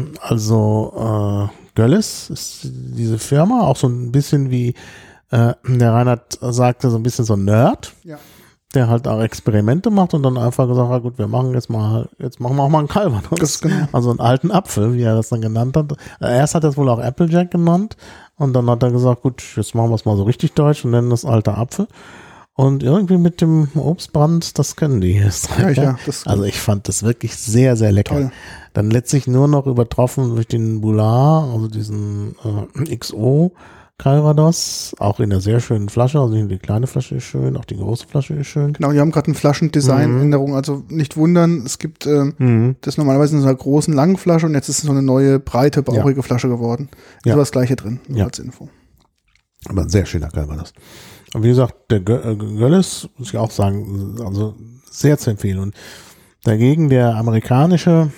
also äh, Görles ist diese Firma, auch so ein bisschen wie äh, der Reinhard sagte, so ein bisschen so ein Nerd, Ja. der halt auch Experimente macht und dann einfach gesagt hat, gut, wir machen jetzt mal, jetzt machen wir auch mal einen Calvados. Das ist genau. Also einen alten Apfel, wie er das dann genannt hat. Erst hat er es wohl auch Applejack genannt und dann hat er gesagt, gut, jetzt machen wir es mal so richtig deutsch und nennen das alter Apfel. Und irgendwie mit dem Obstbrand, das können die Österreicher. Ja, ja, das also ich fand das wirklich sehr, sehr lecker. Toll. Dann letztlich nur noch übertroffen durch den Boulard, also diesen äh, X O Calvados, auch in einer sehr schönen Flasche. Also die kleine Flasche ist schön, auch die große Flasche ist schön. Genau, die haben gerade eine Flaschendesign-Änderung. Also nicht wundern, es gibt äh, Mhm. das normalerweise in so einer großen, langen Flasche und jetzt ist es so eine neue, breite, bauchige Flasche geworden. Ist Ja. aber das gleiche drin, nur Ja. als Info. Aber ein sehr schöner Calvados. Und wie gesagt, der Gö- äh, Görles, muss ich auch sagen, also sehr zu empfehlen. Und dagegen der amerikanische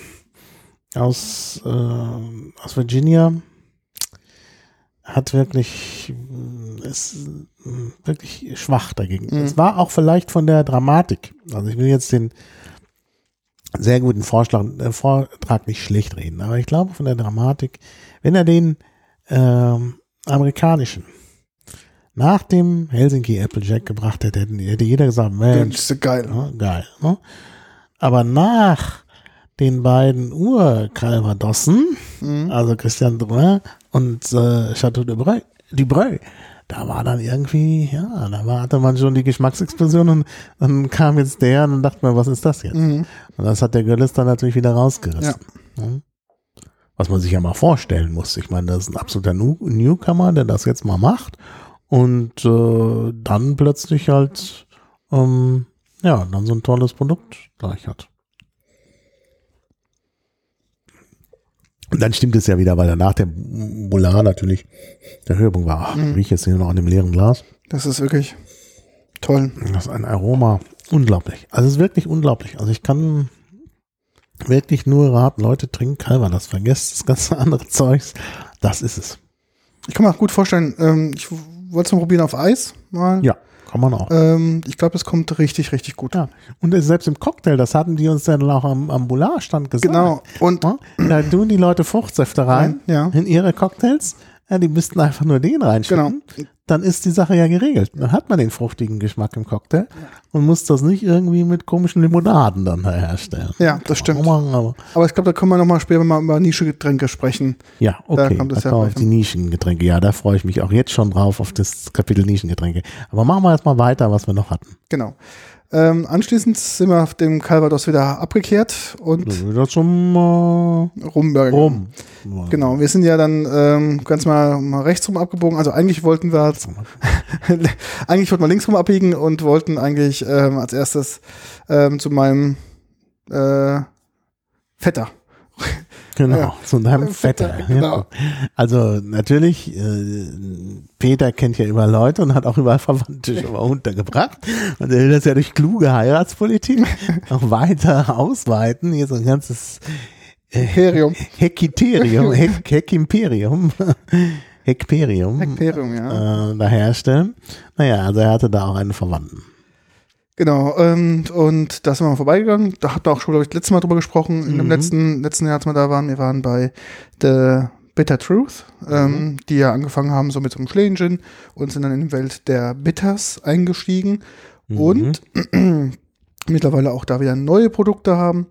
aus, äh, aus Virginia hat wirklich, äh, ist äh, wirklich schwach dagegen. Mhm. Es war auch vielleicht von der Dramatik. Also ich will jetzt den sehr guten Vorschlag, äh, Vortrag nicht schlecht reden, aber ich glaube von der Dramatik, wenn er den ähm, amerikanischen nach dem Helsinki Applejack gebracht hätte, hätte jeder gesagt, Mensch, Das ist geil. ja, geil. Ne? Aber nach den beiden Ur-Calvadossen, Mhm. also Christian Drouin und äh, Chateau de Breu, du Breu, da war dann irgendwie, ja, da war, hatte man schon die Geschmacksexplosion und dann kam jetzt der und dann dachte man, was ist das jetzt? Mhm. Und das hat der Görles dann natürlich wieder rausgerissen. Ne? Was man sich ja mal vorstellen muss. Ich meine, das ist ein absoluter New Newcomer, der das jetzt mal macht und äh, dann plötzlich halt ähm, ja, dann so ein tolles Produkt gleich hat. Und dann stimmt es ja wieder, weil danach der Boulard natürlich der Höhepunkt war. Ach, Mhm. riech jetzt hier noch an dem leeren Glas. Das ist wirklich toll. Das ist ein Aroma. Unglaublich. Also es ist wirklich unglaublich. Also ich kann wirklich nur raten, Leute, trinken Calvados. Vergesst das ganze andere Zeugs. Das ist es. Ich kann mir auch gut vorstellen, ähm, ich wollte es mal probieren auf Eis mal. Ja, kann man auch. Ähm, ich glaube, das kommt richtig, richtig gut. Ja. Und selbst im Cocktail, das hatten die uns dann auch am, am Boulard-Stand gesagt. Genau. Und Ja, da tun die Leute Fruchtsäfte rein ja, in ihre Cocktails. Ja, die müssten einfach nur den reinschütten. genau. Dann ist die Sache ja geregelt. Dann hat man den fruchtigen Geschmack im Cocktail und muss das nicht irgendwie mit komischen Limonaden dann herstellen. Ja, das stimmt. Machen, aber Aber ich glaube, da können wir nochmal später mal über Nischengetränke sprechen. ja, okay. kommt es Da ja kommen gleich auf die Nischengetränke. Ja, da freue ich mich auch jetzt schon drauf auf das Kapitel Nischengetränke. Aber machen wir erstmal weiter, was wir noch hatten. Genau. Ähm, anschließend sind wir auf dem Calvados wieder abgekehrt und Wieder zum äh, Rumburger. Rum. Genau, wir sind ja dann ähm, ganz mal, mal rechts rum abgebogen. Also eigentlich wollten wir eigentlich wollten wir links rum abbiegen und wollten eigentlich ähm, als erstes ähm, zu meinem äh, Vetter. Genau, Ja. zu deinem Äh, Vetter. Vetter, genau. Ja. Also natürlich, äh, Peter kennt ja überall Leute und hat auch überall Verwandte schon mal untergebracht. Und er will das ja durch kluge Heiratspolitik auch weiter ausweiten. Hier so ein ganzes äh, Imperium. Hekiterium, Hek Hekimperium, Hekperium Imperium, ja. äh, da herstellen. Naja, also er hatte da auch einen Verwandten. Genau, und, und da sind wir mal vorbeigegangen. Da hatten wir auch schon, glaube ich, letztes Mal drüber gesprochen, in dem Mhm. letzten, letzten Jahr, als wir da waren. Wir waren bei The Bitter Truth, ähm, die ja angefangen haben so mit so einem Schlägen und sind dann in die Welt der Bitters eingestiegen Mhm. und mittlerweile auch da wieder neue Produkte haben,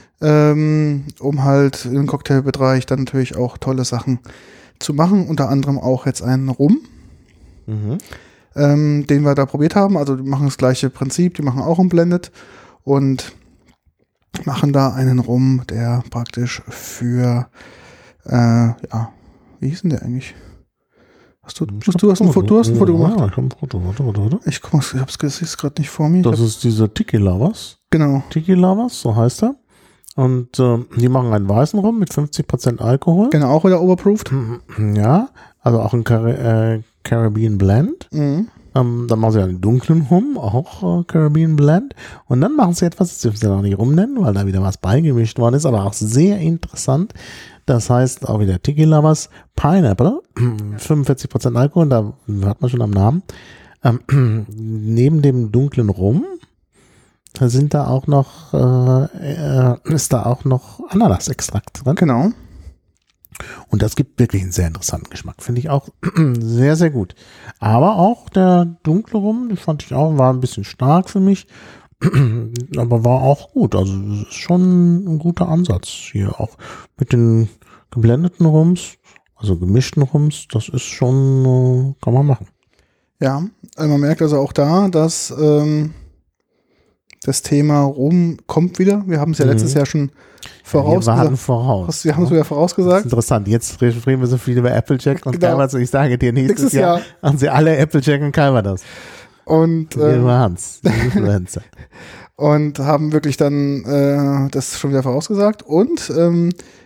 ähm, um halt im Cocktailbereich dann natürlich auch tolle Sachen zu machen. Unter anderem auch jetzt einen Rum. Mhm. Ähm, den wir da probiert haben. Also die machen das gleiche Prinzip, die machen auch ein Blended und machen da einen Rum, der praktisch für, äh, ja, wie hieß denn der eigentlich? Hast du, musst du, hast ein Foto, du hast ein Foto gemacht? Ja, ich habe ein Foto. Warte, warte, warte. Ich guck mal, ich hab's es gerade nicht vor mir. Das ist dieser Tiki Lovers. Genau. Tiki Lovers, so heißt er. Und äh, die machen einen weißen Rum mit fünfzig Prozent Alkohol. Genau, auch wieder overproofed. Ja, also auch ein Car äh, Caribbean Blend. Mhm. Ähm, dann machen sie einen dunklen Rum, auch äh, Caribbean Blend. Und dann machen sie etwas, das dürfen sie noch nicht rumnennen, weil da wieder was beigemischt worden ist, aber auch sehr interessant. Das heißt auch wieder Tiki Lovers Pineapple, fünfundvierzig Prozent Alkohol, da hört man schon am Namen. Ähm, neben dem dunklen Rum sind da auch noch, äh, ist da auch noch Ananasextrakt drin. Genau. Und das gibt wirklich einen sehr interessanten Geschmack. Finde ich auch sehr, sehr gut. Aber auch der dunkle Rum, die fand ich auch, war ein bisschen stark für mich. Aber war auch gut. Also es ist schon ein guter Ansatz hier auch mit den geblendeten Rums, also gemischten Rums. Das ist schon, kann man machen. Ja, also man merkt also auch da, dass ähm, das Thema Rum kommt wieder. Wir haben es ja mhm. letztes Jahr schon vorausgesagt. Wir waren voraus. Wir haben es wieder vorausgesagt. Das ist interessant. Jetzt reden wir so viel über Applejack und genau. Calvados. Ich sage dir, nächstes, nächstes Jahr, Jahr haben sie alle Applejack und Calvados. Und wir ähm, waren's. Influencer. Und haben wirklich dann äh, das schon wieder vorausgesagt. Und ähm,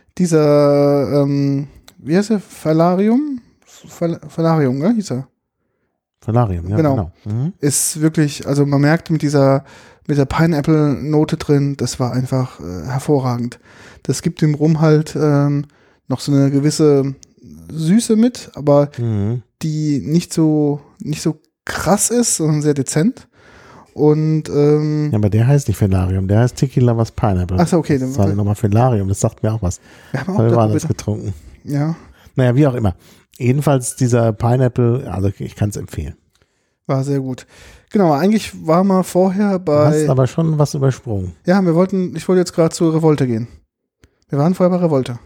dieser, ähm, wie heißt er? Falarium? Fal Falarium, ne? Hieß er. Falarium, ja, genau. genau. Mhm. Ist wirklich, also man merkt mit dieser, mit der Pineapple-Note drin, das war einfach äh, hervorragend. Das gibt dem Rum halt ähm, noch so eine gewisse Süße mit, aber mhm. die nicht so, nicht so krass ist, sondern sehr dezent. Und ähm, ja, aber der heißt nicht Falarium, der heißt Tiki Lovers Pineapple. Achso, okay. Das war nochmal Falarium, das sagt mir auch was. Wir haben auch wir waren da das getrunken. Ja. Naja, wie auch immer. Jedenfalls dieser Pineapple, also ich kann es empfehlen. War sehr gut. Genau, eigentlich war mal vorher bei... Du hast aber schon was übersprungen. Ja, wir wollten, ich wollte jetzt gerade zur Revolte gehen. Wir waren vorher bei Revolte.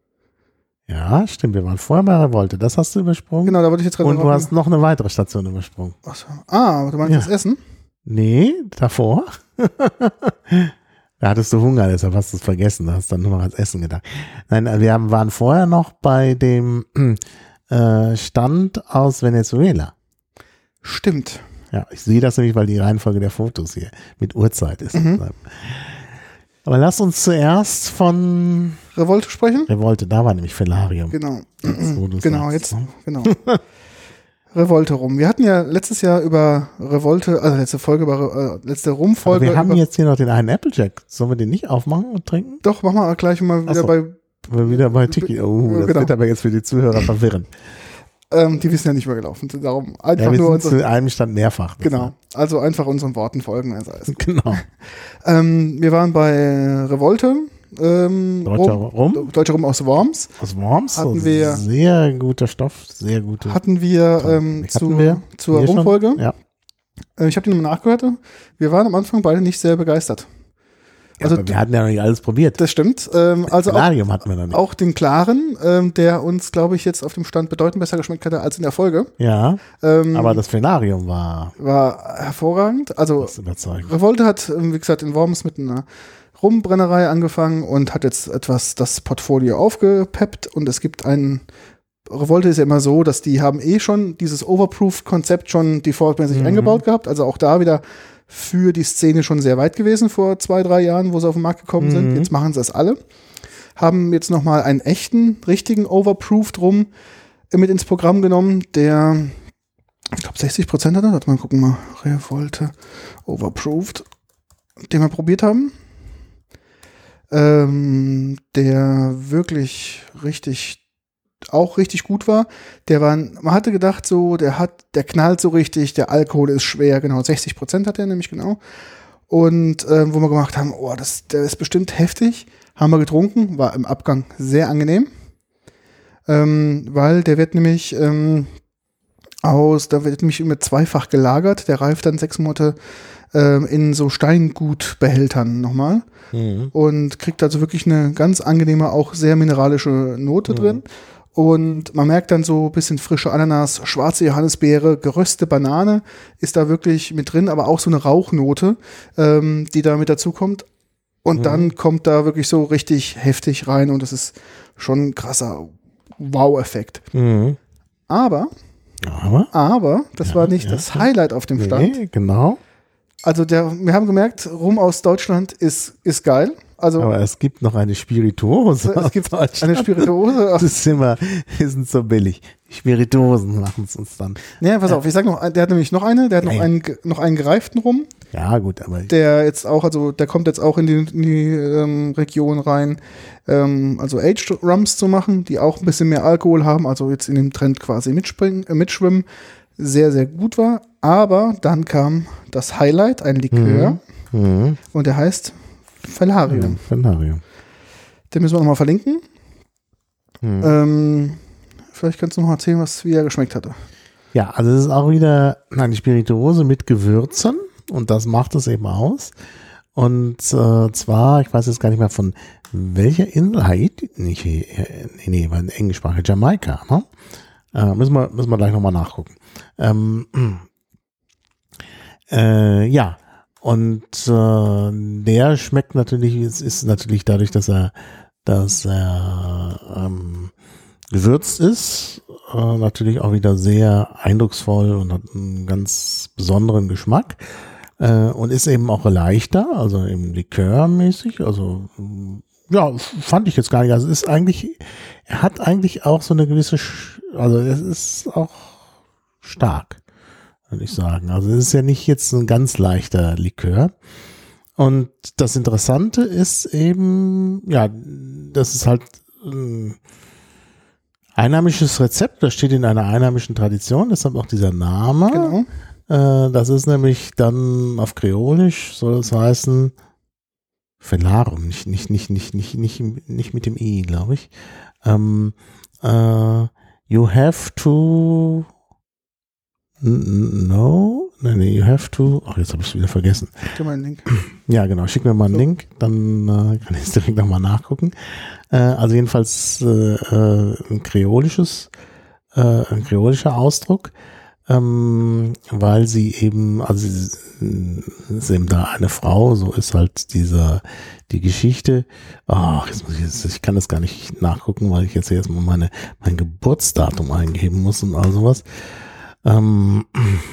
Ja, stimmt, wir waren vorher bei Revolte. Das hast du übersprungen. Genau, da wollte ich jetzt gerade... Und du hast noch eine weitere Station übersprungen. Achso. Ah, du meinst ja. das Essen? Nee, davor. Da hattest du Hunger, deshalb hast du es vergessen. Da hast dann nur noch ans Essen gedacht. Nein, wir haben, waren vorher noch bei dem äh, Stand aus Venezuela. Stimmt. Ja, ich sehe das nämlich, weil die Reihenfolge der Fotos hier mit Uhrzeit ist. Mhm. Aber lass uns zuerst von Revolte sprechen. Revolte, da war nämlich Falarium. Genau. Jetzt, genau, sagst, jetzt, ne? genau. Revolte Rum. Wir hatten ja letztes Jahr über Revolte, also letzte Folge über, äh, letzte Rum-Folge. Wir haben über, jetzt hier noch den einen Applejack. Sollen wir den nicht aufmachen und trinken? Doch, machen wir gleich mal wieder so. bei. Wieder bei Tiki. Oh, das genau. wird aber jetzt für die Zuhörer verwirren. Ähm, die wissen ja nicht mehr gelaufen. Darum einfach ja, wir nur sind zu einem Stand mehrfach. Genau. Also einfach unseren Worten folgen. Also genau. ähm, wir waren bei Revolte. Ähm, Deutscher Rum. Rum. Deutscher Rum aus Worms. Aus Worms. Hatten wir, sehr guter Stoff. Sehr gute. Hatten wir, ähm, hatten zu, wir zur Rumfolge. Ja. Äh, ich habe die nochmal nachgehört. Wir waren am Anfang beide nicht sehr begeistert. Ja, also, aber wir hatten ja noch nicht alles probiert. Das stimmt. Ähm, also auch, hatten wir noch nicht. auch den klaren, ähm, der uns, glaube ich, jetzt auf dem Stand bedeutend besser geschmeckt hatte als in der Folge. Ja, ähm, aber das Falarium war, war hervorragend. Also überzeugend. Revolte hat, wie gesagt, in Worms mit einer Rumbrennerei angefangen und hat jetzt etwas das Portfolio aufgepeppt und es gibt einen, Revolte ist ja immer so, dass die haben eh schon dieses Overproof-Konzept schon defaultmäßig mhm. eingebaut gehabt, also auch da wieder für die Szene schon sehr weit gewesen vor zwei, drei Jahren, wo sie auf den Markt gekommen mhm. sind. Jetzt machen sie das alle. Haben jetzt nochmal einen echten, richtigen Overproofed Rum mit ins Programm genommen, der, ich glaube, sechzig Prozent hatte. Warte mal, gucken mal. Revolte Overproofed, den wir probiert haben. Ähm, der wirklich richtig auch richtig gut war. Der war, man hatte gedacht so, der hat, der knallt so richtig, der Alkohol ist schwer, genau, sechzig Prozent hat er nämlich genau. Und ähm, wo wir gemacht haben, oh, das, der ist bestimmt heftig, haben wir getrunken, war im Abgang sehr angenehm, ähm, weil der wird nämlich ähm, aus, da wird nämlich immer zweifach gelagert, der reift dann sechs Monate ähm, in so Steingutbehältern nochmal mhm. und kriegt also wirklich eine ganz angenehme, auch sehr mineralische Note mhm. drin. Und man merkt dann so ein bisschen frische Ananas, schwarze Johannisbeere, geröstete Banane ist da wirklich mit drin, aber auch so eine Rauchnote, ähm, die da mit dazu kommt. Und mhm. dann kommt da wirklich so richtig heftig rein und das ist schon ein krasser Wow-Effekt. Mhm. Aber Aber, Aber das Ja, war nicht ja, das ja. Highlight auf dem Stand. nee, genau. Also der, wir haben gemerkt, Rum aus Deutschland ist, ist geil. Also Aber es gibt noch eine Spirituose. es gibt aus Deutschland. eine Spirituose. Das ist immer, die sind so billig. Die Spirituosen machen es uns dann. Nee, pass auf, ich sag noch, der hat nämlich noch eine, der hat noch Ja, ja. einen, ge- noch einen gereiften Rum, Ja, gut, aber der jetzt auch, also der kommt jetzt auch in die, in die ähm, Region rein, ähm, also Aged Rums zu machen, die auch ein bisschen mehr Alkohol haben, also jetzt in dem Trend quasi mitspringen, äh, mitschwimmen, sehr, sehr gut war. Aber dann kam das Highlight, ein Likör, mhm. und der heißt Felarium. Ja, Felarium. Den müssen wir nochmal verlinken. Mhm. Ähm, vielleicht kannst du noch erzählen, was wie er geschmeckt hatte. Ja, also es ist auch wieder eine Spirituose mit Gewürzen und das macht es eben aus. Und äh, zwar, ich weiß jetzt gar nicht mehr von welcher Insel, Haiti, nicht, äh, nee, nee, war in Englischsprache, Jamaika, ne? Äh, müssen wir, müssen wir gleich nochmal nachgucken. Ähm, äh, ja, und äh, der schmeckt natürlich, es ist natürlich dadurch, dass er, dass er ähm, gewürzt ist, äh, natürlich auch wieder sehr eindrucksvoll und hat einen ganz besonderen Geschmack äh, und ist eben auch leichter, also eben likörmäßig, also ja, fand ich jetzt gar nicht. Also es ist eigentlich, er hat eigentlich auch so eine gewisse, Sch- also es ist auch stark, würde ich sagen. Also es ist ja nicht jetzt ein ganz leichter Likör. Und das Interessante ist eben, ja, das ist halt ein einheimisches Rezept, das steht in einer einheimischen Tradition, deshalb auch dieser Name. Genau. Äh, das ist nämlich dann auf Kreolisch, soll es heißen, Felarum, nicht, nicht, nicht, nicht, nicht, nicht, nicht mit dem I, glaube ich. Ähm, äh, you have to no, nee, nee, you have to, ach, jetzt habe ich es wieder vergessen. Gib dir mal einen Link. Ja, genau, schick mir mal einen So. Link, dann äh, kann ich es direkt nochmal nachgucken. Äh, also jedenfalls äh, äh, ein kreolisches, äh, ein kreolischer Ausdruck, ähm, weil sie eben, also sie ist eben da eine Frau, so ist halt dieser, die Geschichte, ach, jetzt muss ich jetzt, ich kann das gar nicht nachgucken, weil ich jetzt jetzt mal meine, mein Geburtsdatum eingeben muss und all sowas. Ähm,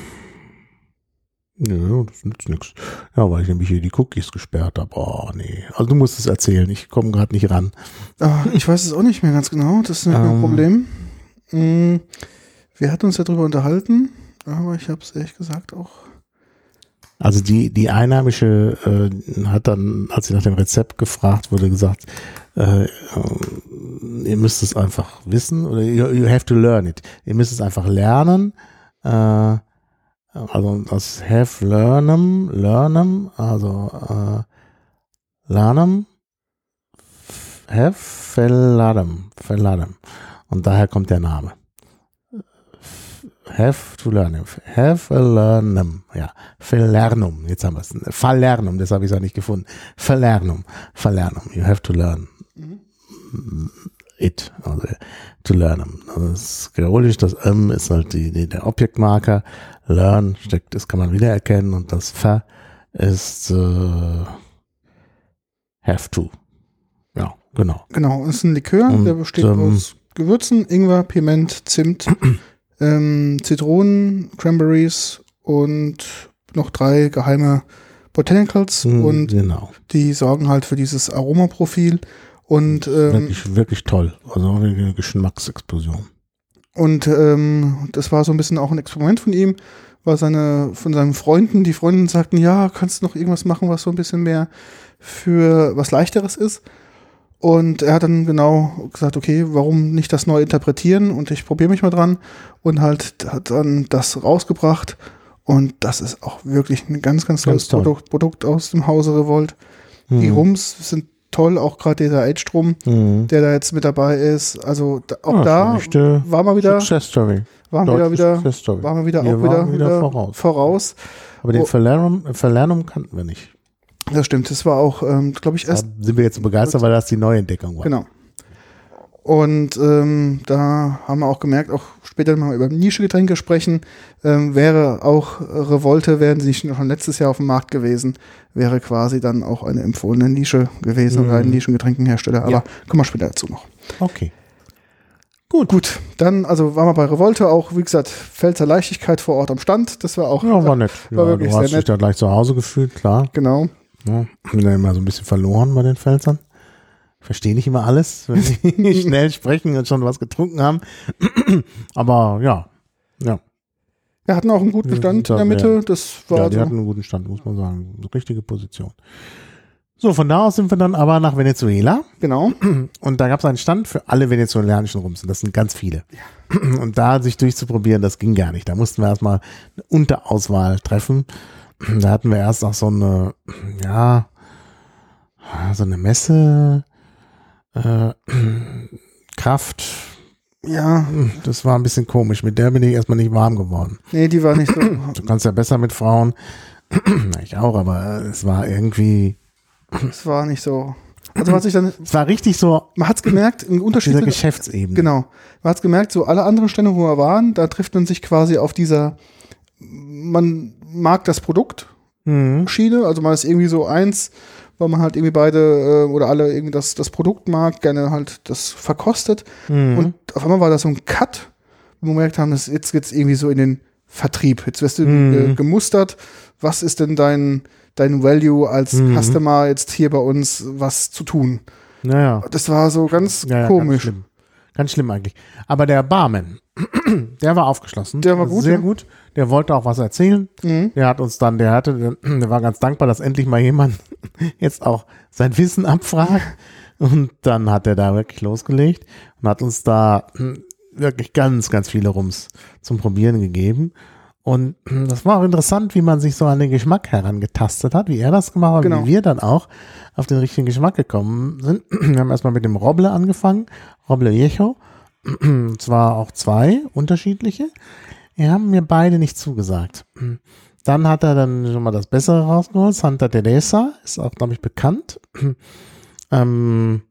ja, das nützt nichts. Ja, weil ich nämlich hier die Cookies gesperrt habe. Oh, nee. Also du musst es erzählen, ich komme gerade nicht ran. Ah, ich weiß es auch nicht mehr ganz genau, das ist nicht mein Ähm. Problem. Mm, Wir hatten uns ja drüber unterhalten, aber ich habe es ehrlich gesagt auch. Also die, die Einheimische äh, hat dann, als sie nach dem Rezept gefragt wurde, gesagt, äh, äh, ihr müsst es einfach wissen oder you, you have to learn it. Ihr müsst es einfach lernen. Äh, also das have learnem, learnem, also äh, lernem, have verladem, verladem. Und daher kommt der Name. Have to learn. Have a learnum. Ja. Verlernum. Jetzt haben wir es. Verlernum. Das habe ich auch nicht gefunden. Verlernum. Verlernum. You have to learn. Mhm. It. Also to learn. Also das ist kreolisch. Das M ist halt die, die, der Objektmarker. Learn steckt, das kann man wiedererkennen. Und das Ver ist äh, have to. Ja, genau. Genau, es ist ein Likör, Und, der besteht ähm, aus Gewürzen, Ingwer, Piment, Zimt, ähm, Zitronen, Cranberries und noch drei geheime Botanicals Mhm, und genau. die sorgen halt für dieses Aromaprofil und ähm, Wirklich, wirklich toll. Also eine Geschmacksexplosion. und ähm, das war so ein bisschen auch ein Experiment von ihm, war seine von seinen Freunden, die Freundinnen sagten, ja, kannst du noch irgendwas machen, was so ein bisschen mehr für was Leichteres ist. Und er hat dann genau gesagt, okay, warum nicht das neu interpretieren und ich probiere mich mal dran und halt hat dann das rausgebracht und das ist auch wirklich ein ganz, ganz tolles Ganz toll. Produkt, Produkt aus dem Hause Revolt. Die Mhm. Rums sind toll, auch gerade dieser Aged Rum, Mhm. der da jetzt mit dabei ist. Also da, auch Ja, da ist eine echte war mal wieder, Success Story. waren wir Deutsche wieder, Success Story. waren wir wieder Wir auch wieder, waren wieder wieder voraus. voraus. Aber den Oh. Verlernum, Verlernum kannten wir nicht. Das stimmt, das war auch, ähm, glaube ich, Da erst sind wir jetzt so begeistert, weil das die Neuentdeckung war. Genau. Und ähm, da haben wir auch gemerkt, auch später mal über Nischegetränke sprechen, ähm, wäre auch Revolte, wären sie nicht schon letztes Jahr auf dem Markt gewesen, wäre quasi dann auch eine empfohlene Nische gewesen Mhm. oder ein Nischengetränkenhersteller. Aber Ja. kommen wir später dazu noch. Okay. Gut. Gut, dann, also waren wir bei Revolte auch, wie gesagt, Pfälzer Leichtigkeit vor Ort am Stand. Das war auch. Ja, war nett. War ja, wirklich du hast sehr dich nett. da gleich zu Hause gefühlt, klar. Genau. Ja, bin dann immer so ein bisschen verloren bei den Pfälzern. Ich verstehe nicht immer alles, wenn sie schnell sprechen und schon was getrunken haben. Aber ja, ja. Wir hatten auch einen guten Stand in der Mitte. Das war Ja, die so. hatten einen guten Stand, muss man sagen. Eine richtige Position. So, von da aus sind wir dann aber nach Venezuela. Genau. Und da gab es einen Stand für alle venezolanischen Rums. Und das sind ganz viele. Ja. Und da sich durchzuprobieren, das ging gar nicht. Da mussten wir erstmal eine Unterauswahl treffen. Da hatten wir erst auch so eine, ja, so eine Messe, äh, Kraft. Ja. Das war ein bisschen komisch. Mit der bin ich erstmal nicht warm geworden. Nee, die war nicht so. Du kannst ja besser mit Frauen. Ich auch, aber es war irgendwie. Es war nicht so. Also was ich dann. Es war richtig so. Man hat es gemerkt, im Unterschied. Dieser Geschäftsebene. Genau. Man hat es gemerkt, so alle anderen Stände, wo wir waren, da trifft man sich quasi auf dieser, man mag das Produkt Mhm. Schiene, also man ist irgendwie so eins, weil man halt irgendwie beide äh, oder alle irgendwie das, das Produkt mag, gerne halt das verkostet. Mhm. Und auf einmal war da so ein Cut, wo wir gemerkt haben, dass jetzt geht's irgendwie so in den Vertrieb. Jetzt wirst du Mhm. äh, gemustert. Was ist denn dein, dein Value als Mhm. Customer jetzt hier bei uns was zu tun? Naja. Das war so ganz Ja, ja, komisch. Ganz schlimm. Ganz schlimm eigentlich. Aber der Barman, der war aufgeschlossen. Der war gut, Sehr ja. gut. Der wollte auch was erzählen. Mhm. Der hat uns dann, der hatte, der war ganz dankbar, dass endlich mal jemand jetzt auch sein Wissen abfragt. Und dann hat er da wirklich losgelegt und hat uns da wirklich ganz, ganz viele Rums zum Probieren gegeben. Und das war auch interessant, wie man sich so an den Geschmack herangetastet hat, wie er das gemacht hat, Genau. wie wir dann auch auf den richtigen Geschmack gekommen sind. Wir haben erstmal mit dem Roble angefangen, Roble Viejo. Und zwar auch zwei unterschiedliche. Die haben mir beide nicht zugesagt. Dann hat er dann schon mal das Bessere rausgeholt. Santa Teresa ist auch, glaube ich, bekannt. Ähm,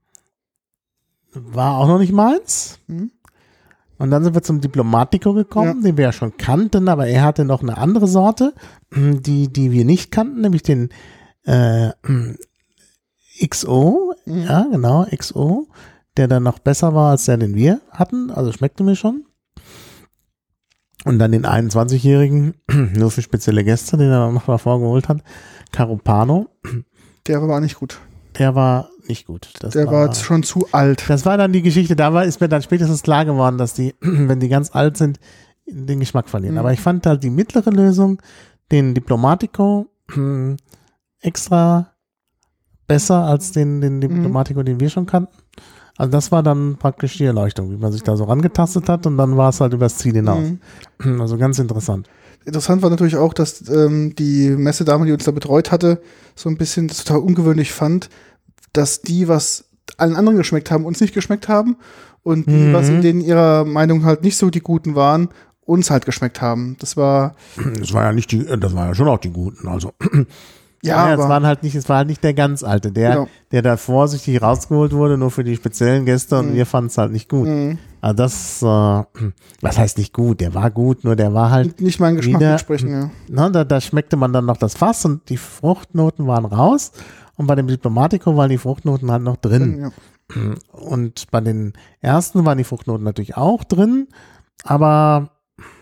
war auch noch nicht meins. Mhm. Und dann sind wir zum Diplomatico gekommen, Ja. den wir ja schon kannten, aber er hatte noch eine andere Sorte, die, die wir nicht kannten, nämlich den äh, X O, Mhm. ja genau, X O, der dann noch besser war als der, den wir hatten, also schmeckte mir schon. Und dann den einundzwanzigjährigen, nur für spezielle Gäste, den er noch mal vorgeholt hat, Carupano, Der war nicht gut. der war nicht gut. Das Der war jetzt schon zu alt. Das war dann die Geschichte, da war, ist mir dann spätestens klar geworden, dass die, wenn die ganz alt sind, den Geschmack verlieren. Mhm. Aber ich fand halt die mittlere Lösung, den Diplomatico, hm, extra besser als den, den Diplomatico, den wir schon kannten. Also das war dann praktisch die Erleuchtung, wie man sich da so rangetastet hat und dann war es halt übers Ziel hinaus. Mhm. Also ganz interessant. Interessant war natürlich auch, dass ähm, die Messedame, die uns da betreut hatte, so ein bisschen das total ungewöhnlich fand, dass die, was allen anderen geschmeckt haben, uns nicht geschmeckt haben und die, Mhm. was in denen ihrer Meinung halt nicht so die Guten waren, uns halt geschmeckt haben. Das war, Das war ja nicht die, das war ja schon auch die Guten, also. ja, Ja, aber, es waren halt nicht, es war halt nicht der ganz alte, der, Genau. der da vorsichtig rausgeholt wurde, nur für die speziellen Gäste und Mhm. wir fanden es halt nicht gut. mh, Also das, äh, was heißt nicht gut? Der war gut, nur der war halt, nicht meinen Geschmack wieder- entsprechen, ja. ne, da, da schmeckte man dann noch das Fass und die Fruchtnoten waren raus und bei dem Diplomatico waren die Fruchtnoten halt noch drin. ja. Und bei den ersten waren die Fruchtnoten natürlich auch drin, aber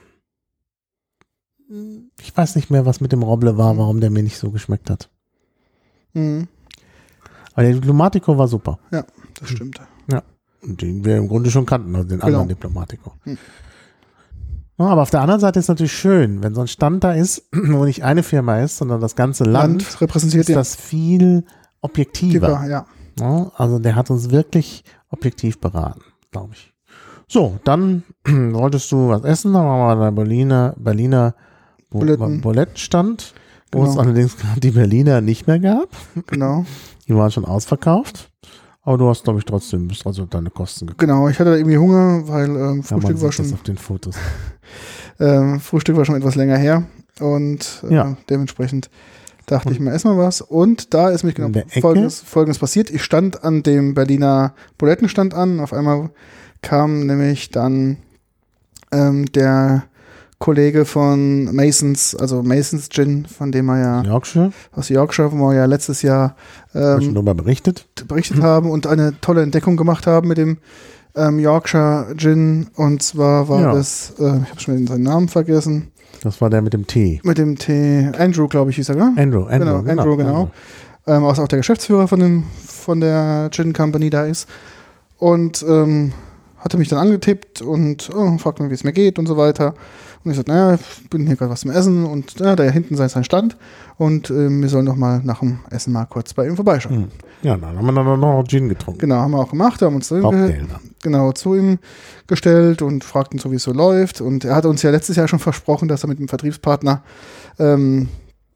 ich weiß nicht mehr, was mit dem Roble war, warum der mir nicht so geschmeckt hat. Mhm. Aber der Diplomatico war super. Ja, das stimmt. Und den wir im Grunde schon kannten, also den Genau. anderen Diplomatico. Hm. Ja, aber auf der anderen Seite ist es natürlich schön, wenn so ein Stand da ist, wo nicht eine Firma ist, sondern das ganze Land, Land repräsentiert ist ja. das viel objektiver. ja. Ja, also der hat uns wirklich objektiv beraten, glaube ich. So, dann wolltest du was essen, dann waren wir der Berliner, Berliner Bo- Buletten. Bulettstand, wo Genau. es allerdings die Berliner nicht mehr gab. Genau. Die waren schon ausverkauft. Aber du hast, glaube ich, trotzdem, bist trotzdem deine Kosten gekommen. Genau, ich hatte da irgendwie Hunger, weil ähm, Ja, man Frühstück war sieht das schon auf den Fotos. ähm, Frühstück war schon etwas länger her und äh, Ja. dementsprechend dachte ich mir, essen wir was. Und da ist mich genau In der Ecke? folgendes, folgendes passiert. Ich stand an dem Berliner Bulettenstand an. Auf einmal kam nämlich dann ähm, der Kollege von Masons, also Masons Gin, von dem wir ja Yorkshire, aus Yorkshire, wo wir ja letztes Jahr ähm, schon ähm, darüber berichtet. berichtet haben und eine tolle Entdeckung gemacht haben mit dem ähm, Yorkshire Gin und zwar war Ja. das, äh, ich habe schon wieder seinen Namen vergessen, Das war der mit dem Tee. mit dem Tee, Andrew, glaube ich, hieß er, gell? Andrew, Andrew, Genau, Andrew, genau. Ähm, was auch der Geschäftsführer von, dem, von der Gin Company da ist. Und ähm, hatte mich dann angetippt und oh, fragt mich, wie es mir geht und so weiter. Und ich sagte, naja, ich bin hier gerade was zum Essen und ja, da hinten sei sein Stand und ähm, wir sollen doch mal nach dem Essen mal kurz bei ihm vorbeischauen. Hm. Ja, dann haben wir dann noch Gin getrunken. Genau, haben wir auch gemacht, haben uns zu ihm, Cocktail ge dann. genau, zu ihm gestellt und fragten so, wie es so läuft. Und er hatte uns ja letztes Jahr schon versprochen, dass er mit dem Vertriebspartner ähm,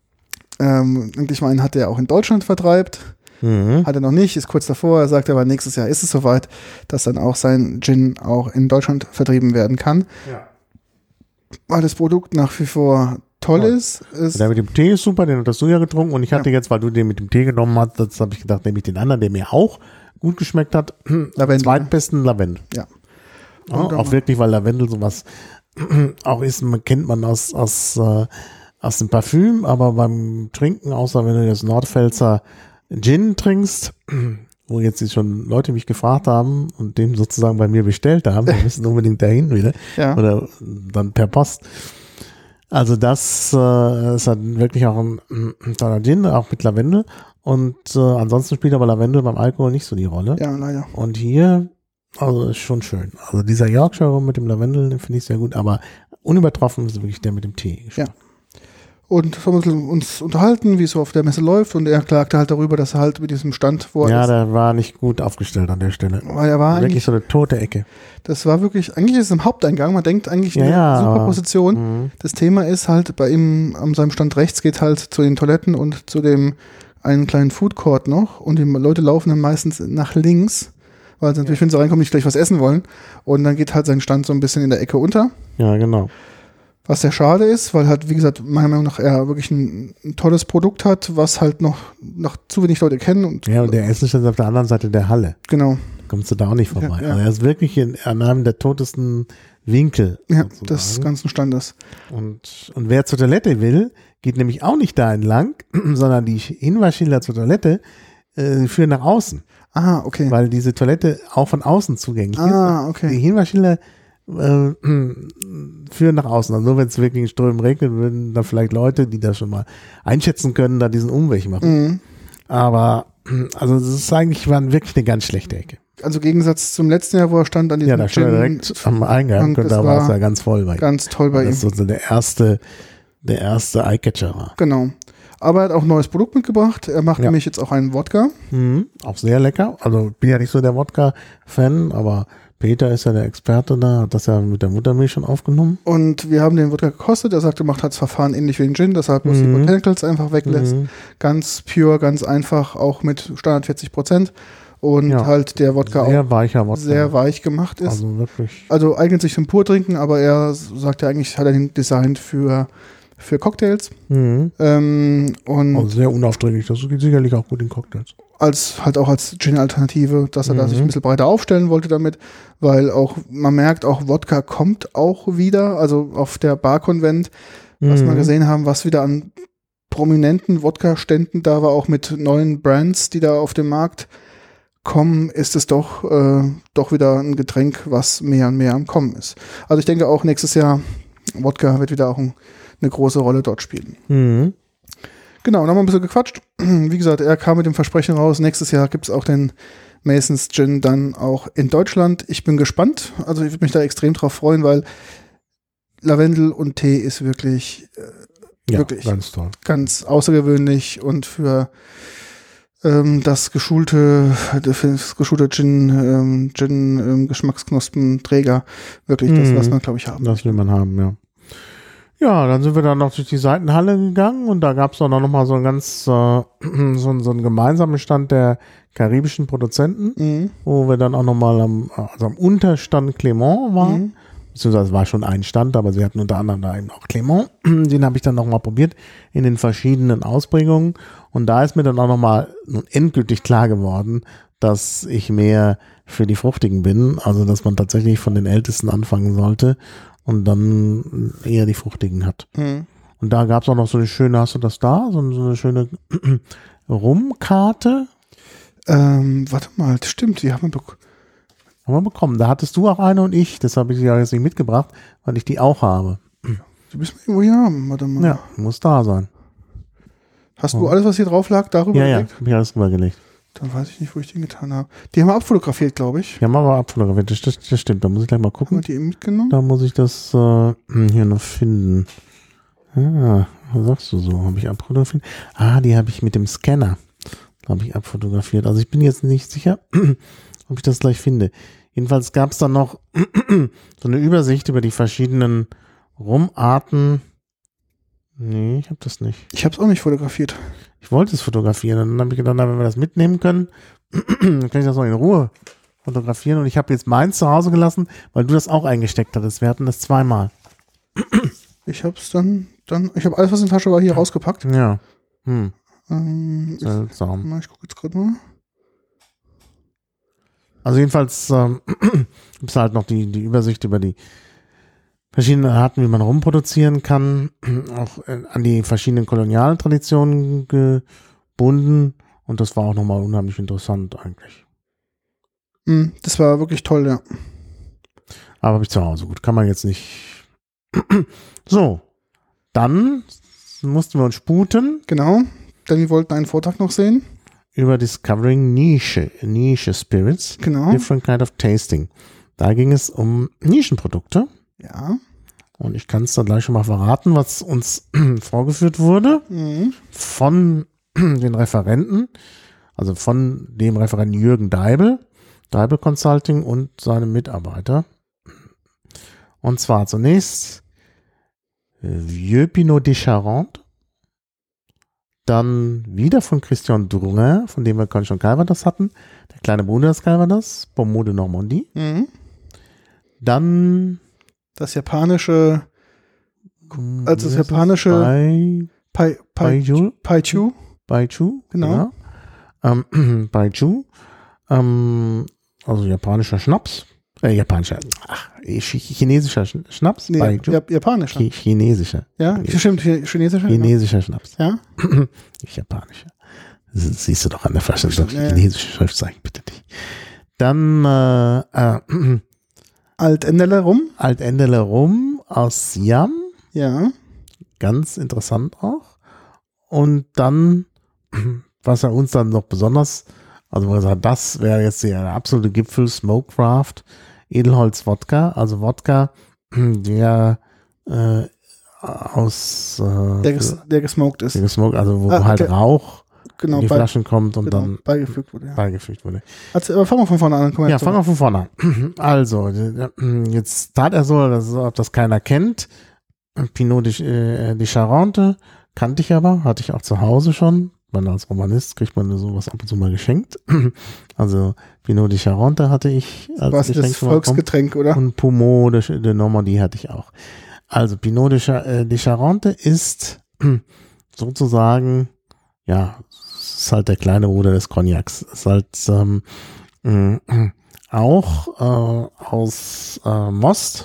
ähm, endlich mal einen hat, der auch in Deutschland vertreibt. Mhm. Hat er noch nicht, ist kurz davor. Er sagt aber, nächstes Jahr ist es soweit, dass dann auch sein Gin auch in Deutschland vertrieben werden kann. Ja. Weil das Produkt nach wie vor toll Toll. ist. ist Der mit dem Tee ist super, den hast du ja getrunken und ich hatte Ja. jetzt, weil du den mit dem Tee genommen hast, das habe ich gedacht, nehme ich den anderen, der mir auch gut geschmeckt hat. Lavendel. Zweitbesten Lavendel. Ja. Ja, Und dann- auch wirklich, weil Lavendel sowas auch ist, man kennt man aus, aus, äh, aus dem Parfüm, aber beim Trinken, außer wenn du das Nordpfälzer Gin trinkst, wo jetzt schon Leute mich gefragt haben und den sozusagen bei mir bestellt haben, wir müssen unbedingt dahin wieder Ja. oder dann per Post. Also das äh, ist halt wirklich auch ein, ein toller Gin, auch mit Lavendel und äh, ansonsten spielt aber Lavendel beim Alkohol nicht so die Rolle. Ja, leider. Und hier, also ist schon schön. Also dieser Yorkshire Rum mit dem Lavendel, den finde ich sehr gut, aber unübertroffen ist wirklich der mit dem Tee. Ja. Und haben wir uns unterhalten, wie es so auf der Messe läuft. Und er klagte halt darüber, dass er halt mit diesem Stand, wo er Ja, ist, der war nicht gut aufgestellt an der Stelle. weil er war Wirklich eigentlich, so eine tote Ecke. das war wirklich, eigentlich ist es im Haupteingang, man denkt eigentlich Ja, eine ja, super aber- Position. Mhm. Das Thema ist halt bei ihm, an seinem Stand rechts geht halt zu den Toiletten und zu dem einen kleinen Food Court noch. Und die Leute laufen dann meistens nach links, weil sie natürlich, wenn sie reinkommen, nicht gleich was essen wollen. Und dann geht halt sein Stand so ein bisschen in der Ecke unter. Ja, genau. Was sehr schade ist, weil halt, wie gesagt, meiner Meinung nach er wirklich ein, ein tolles Produkt hat, was halt noch, noch zu wenig Leute kennen. Und Ja, und der Essenstand ist auf der anderen Seite der Halle. genau, Kommst du da auch nicht vorbei. Ja, ja. Also er ist wirklich in, an einem der totesten Winkel. ja, sozusagen. des ganzen Standes. Und, und wer zur Toilette will, geht nämlich auch nicht da entlang, sondern die Hinweisschilder zur Toilette äh, führen nach außen, Ah, okay. weil diese Toilette auch von außen zugänglich Ah, ist. okay. Die Hinweisschilder äh, führen nach außen. Also nur wenn es wirklich in Strömen regnet, würden da vielleicht Leute, die das schon mal einschätzen können, da diesen Umweg machen. Mhm. Aber also das ist eigentlich war wirklich eine ganz schlechte Ecke. Also im Gegensatz zum letzten Jahr, wo er stand an diesem Ja, da stand er Gin, direkt am Eingang und und das da war es war ja ganz voll bei ihm. ganz toll bei ihm. Das ist so der erste, der erste Eyecatcher war. Genau. Aber er hat auch ein neues Produkt mitgebracht. Er macht Ja. nämlich jetzt auch einen Wodka. Mhm, auch sehr lecker. Also bin ja nicht so der Wodka-Fan, aber Peter ist ja der Experte da, hat das ja mit der Muttermilch schon aufgenommen. Und wir haben den Wodka gekostet. Er sagte, macht halt das Verfahren ähnlich wie den Gin, dass er halt bloß die Mhm. Botanicals einfach weglässt. Mhm. Ganz pure, ganz einfach, auch mit Standard vierzig Prozent. Und Ja. halt der Wodka Sehr auch weicher Wodka. sehr weich gemacht ist. Also wirklich. Also eignet sich zum Purtrinken, aber er sagt ja eigentlich, hat er den designt für, für Cocktails. Mhm. Ähm, und Also sehr unaufdringlich. Das geht sicherlich auch gut in Cocktails. als halt auch als Gin-Alternative, dass er da Mhm. sich ein bisschen breiter aufstellen wollte damit, weil auch, man merkt, auch Wodka kommt auch wieder, also auf der Bar-Konvent, was Mhm. wir gesehen haben, was wieder an prominenten Wodka-Ständen da war, auch mit neuen Brands, die da auf den Markt kommen, ist es doch, äh, doch wieder ein Getränk, was mehr und mehr am Kommen ist. Also ich denke auch nächstes Jahr, Wodka wird wieder auch ein, eine große Rolle dort spielen. Mhm. Genau, dann haben wir ein bisschen gequatscht. Wie gesagt, er kam mit dem Versprechen raus, nächstes Jahr gibt es auch den Masons Gin dann auch in Deutschland. Ich bin gespannt, also ich würde mich da extrem drauf freuen, weil Lavendel und Tee ist wirklich äh, Ja, Wirklich. ganz toll. ganz außergewöhnlich und für ähm, das geschulte, das geschulte Gin, ähm, Gin ähm, Geschmacksknospenträger wirklich das, Mhm. was man, glaube ich, haben Das will man haben, ja. Ja, dann sind wir dann noch durch die Seitenhalle gegangen und da gab es auch noch mal so einen ganz, äh, so, einen- so einen gemeinsamen Stand der karibischen Produzenten, Mhm. wo wir dann auch noch mal am, also am Unterstand Clement waren. Mhm. Beziehungsweise es war schon ein Stand, aber sie hatten unter anderem da eben auch Clement. Den habe ich dann noch mal probiert in den verschiedenen Ausprägungen. Und da ist mir dann auch noch mal nun endgültig klar geworden, dass ich mehr für die Fruchtigen bin. Also dass man tatsächlich von den Ältesten anfangen sollte und dann eher die Fruchtigen hat. Mhm. Und da gab es auch noch so eine schöne, hast du das da? So, so eine schöne Rumkarte. Ähm, warte mal, das stimmt, die haben wir bek- Haben Haben wir bekommen. Da hattest du auch eine und ich. Das habe ich ja jetzt nicht mitgebracht, weil ich die auch habe. Die müssen wir irgendwo hier haben. Warte mal. Ja, muss da sein. Hast du alles, was hier drauf lag, darüber Ja, ja, gelegt? habe ich alles rübergelegt. Dann weiß ich nicht, wo ich den getan habe. Die haben wir abfotografiert, glaube ich. Die haben aber abfotografiert. Das, das, das stimmt. Da muss ich gleich mal Haben gucken. wir die eben mitgenommen? Da muss ich das äh, hier noch finden. Ah, was sagst du so? Habe ich abfotografiert? Ah, die habe ich mit dem Scanner, glaube ich, abfotografiert. Also ich bin jetzt nicht sicher, ob ich das gleich finde. Jedenfalls gab es dann noch so eine Übersicht über die verschiedenen Rumarten. Nee, ich habe das nicht. Ich habe es auch nicht fotografiert. Ich wollte es fotografieren. Und dann habe ich gedacht, na, wenn wir das mitnehmen können, dann kann ich das noch in Ruhe fotografieren. Und ich habe jetzt meins zu Hause gelassen, weil du das auch eingesteckt hattest. Wir hatten das zweimal. Ich habe es dann, dann, ich habe alles, was in der Tasche war, hier rausgepackt. Ja. Hm. Ähm, Seltsam. ich, ich gucke jetzt gerade mal. Also jedenfalls ähm, gibt es halt noch die, die Übersicht über die verschiedenen Arten, wie man rumproduzieren kann, auch äh, an die verschiedenen Kolonialtraditionen gebunden. Und das war auch nochmal unheimlich interessant eigentlich. Mm, das war wirklich toll, ja. Aber habe ich zu Hause. Gut, kann man jetzt nicht. So, dann mussten wir uns sputen. Genau. Denn wir wollten einen Vortrag noch sehen. Über Discovering Nische, Nische Spirits. Genau. Different Kind of Tasting. Da ging es um Nischenprodukte. Ja. Und ich kann es dann gleich schon mal verraten, was uns vorgeführt wurde Mhm. von den Referenten, also von dem Referenten Jürgen Deibel, Deibel Consulting und seinem Mitarbeiter. Und zwar zunächst Vieux Pinot de Charente, dann wieder von Christian Drouin, von dem wir schon Calvados hatten, der kleine Bruder des Calvados, Pommeau de Normandie. Mhm. Dann Das japanische, also das japanische Bai, Pai, Pai, Baijiu, Paichu. Baijiu, Genau. genau. Ähm, Baijiu, ähm, also japanischer Schnaps, äh, japanischer, ach, chinesischer Schnaps, Nee, Baijiu. Jap japanischer. Chi- Chinesischer. Ja, stimmt, chi- chinesischer. Chinesischer Schnaps. Ja. Nicht japanischer. Das siehst du doch an der Flasche. Das ist doch Ja, ja. chinesische Schriftzeichen, bitte nicht. Dann äh, äh, Altendele rum. Altendele Rum aus Siam. Ja. Ganz interessant auch. Und dann, was er uns dann noch besonders, also wo er sagt, das wäre jetzt der absolute Gipfel, Smokecraft, Edelholz-Wodka, also Wodka, der äh, aus äh, Der, ges der gesmoked ist. der gesmoked, also wo Ah, halt okay. Rauch Genau, in die bei, Flaschen kommt und genau, dann beigefügt wurde. Ja. beigefügt wurde. Also, aber fangen wir von vorne an. Komm Ja, fangen wir von vorne an. Also, jetzt tat er so, dass, ob das keiner kennt. Pinot de, äh, de Charente kannte ich aber, hatte ich auch zu Hause schon. Man als Romanist kriegt man sowas ab und zu mal geschenkt. Also Pinot de Charente hatte ich als Was Geschenk das schon mal bekommen. Volksgetränk, oder? Und Pommeau de, de Normandie hatte ich auch. Also Pinot de, Char äh, de Charente ist sozusagen, ja, ist halt der kleine Bruder des Cognacs. Ist halt ähm, äh, auch äh, aus äh, Most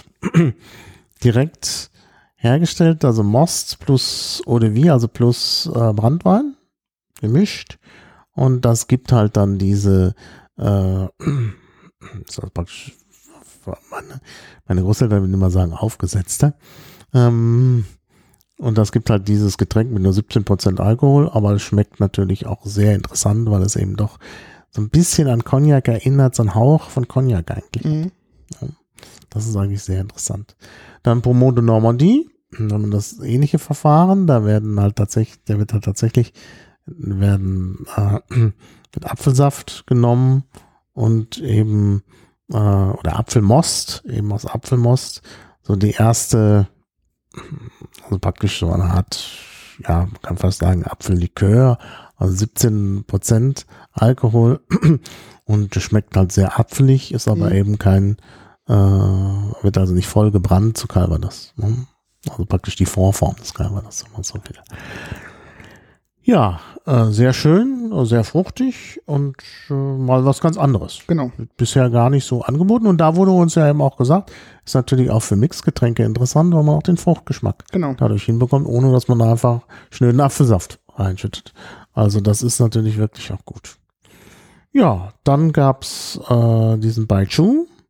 direkt hergestellt, also Most plus Eau de Vie, also plus äh, Branntwein gemischt. Und das gibt halt dann diese äh, das ist praktisch meine, meine Großeltern würden immer sagen, aufgesetzte. Ähm, und das gibt halt dieses Getränk mit nur siebzehn Prozent Alkohol, aber es schmeckt natürlich auch sehr interessant, weil es eben doch so ein bisschen an Cognac erinnert, so ein Hauch von Cognac eigentlich. Mhm. Ja, das ist eigentlich sehr interessant. Dann Pommeau de Normandie, dann haben wir das ähnliche Verfahren, da werden halt tatsächlich, der wird halt tatsächlich, werden äh, mit Apfelsaft genommen und eben, äh, oder Apfelmost, eben aus Apfelmost, so die erste, also praktisch so eine Art, ja, man kann fast sagen Apfellikör, also siebzehn Prozent Alkohol und das schmeckt halt sehr apfelig, ist aber Mhm. eben kein, äh, wird also nicht voll gebrannt zu Calvados. Ne? Also praktisch die Vorform des Calvados, wenn man so will. Ja, äh, sehr schön, sehr fruchtig und äh, mal was ganz anderes. Genau. Bisher gar nicht so angeboten und da wurde uns ja eben auch gesagt, ist natürlich auch für Mixgetränke interessant, weil man auch den Fruchtgeschmack Genau. dadurch hinbekommt, ohne dass man da einfach schnöden Apfelsaft reinschüttet. Also das ist natürlich wirklich auch gut. Ja, dann gab's äh, diesen Baijiu,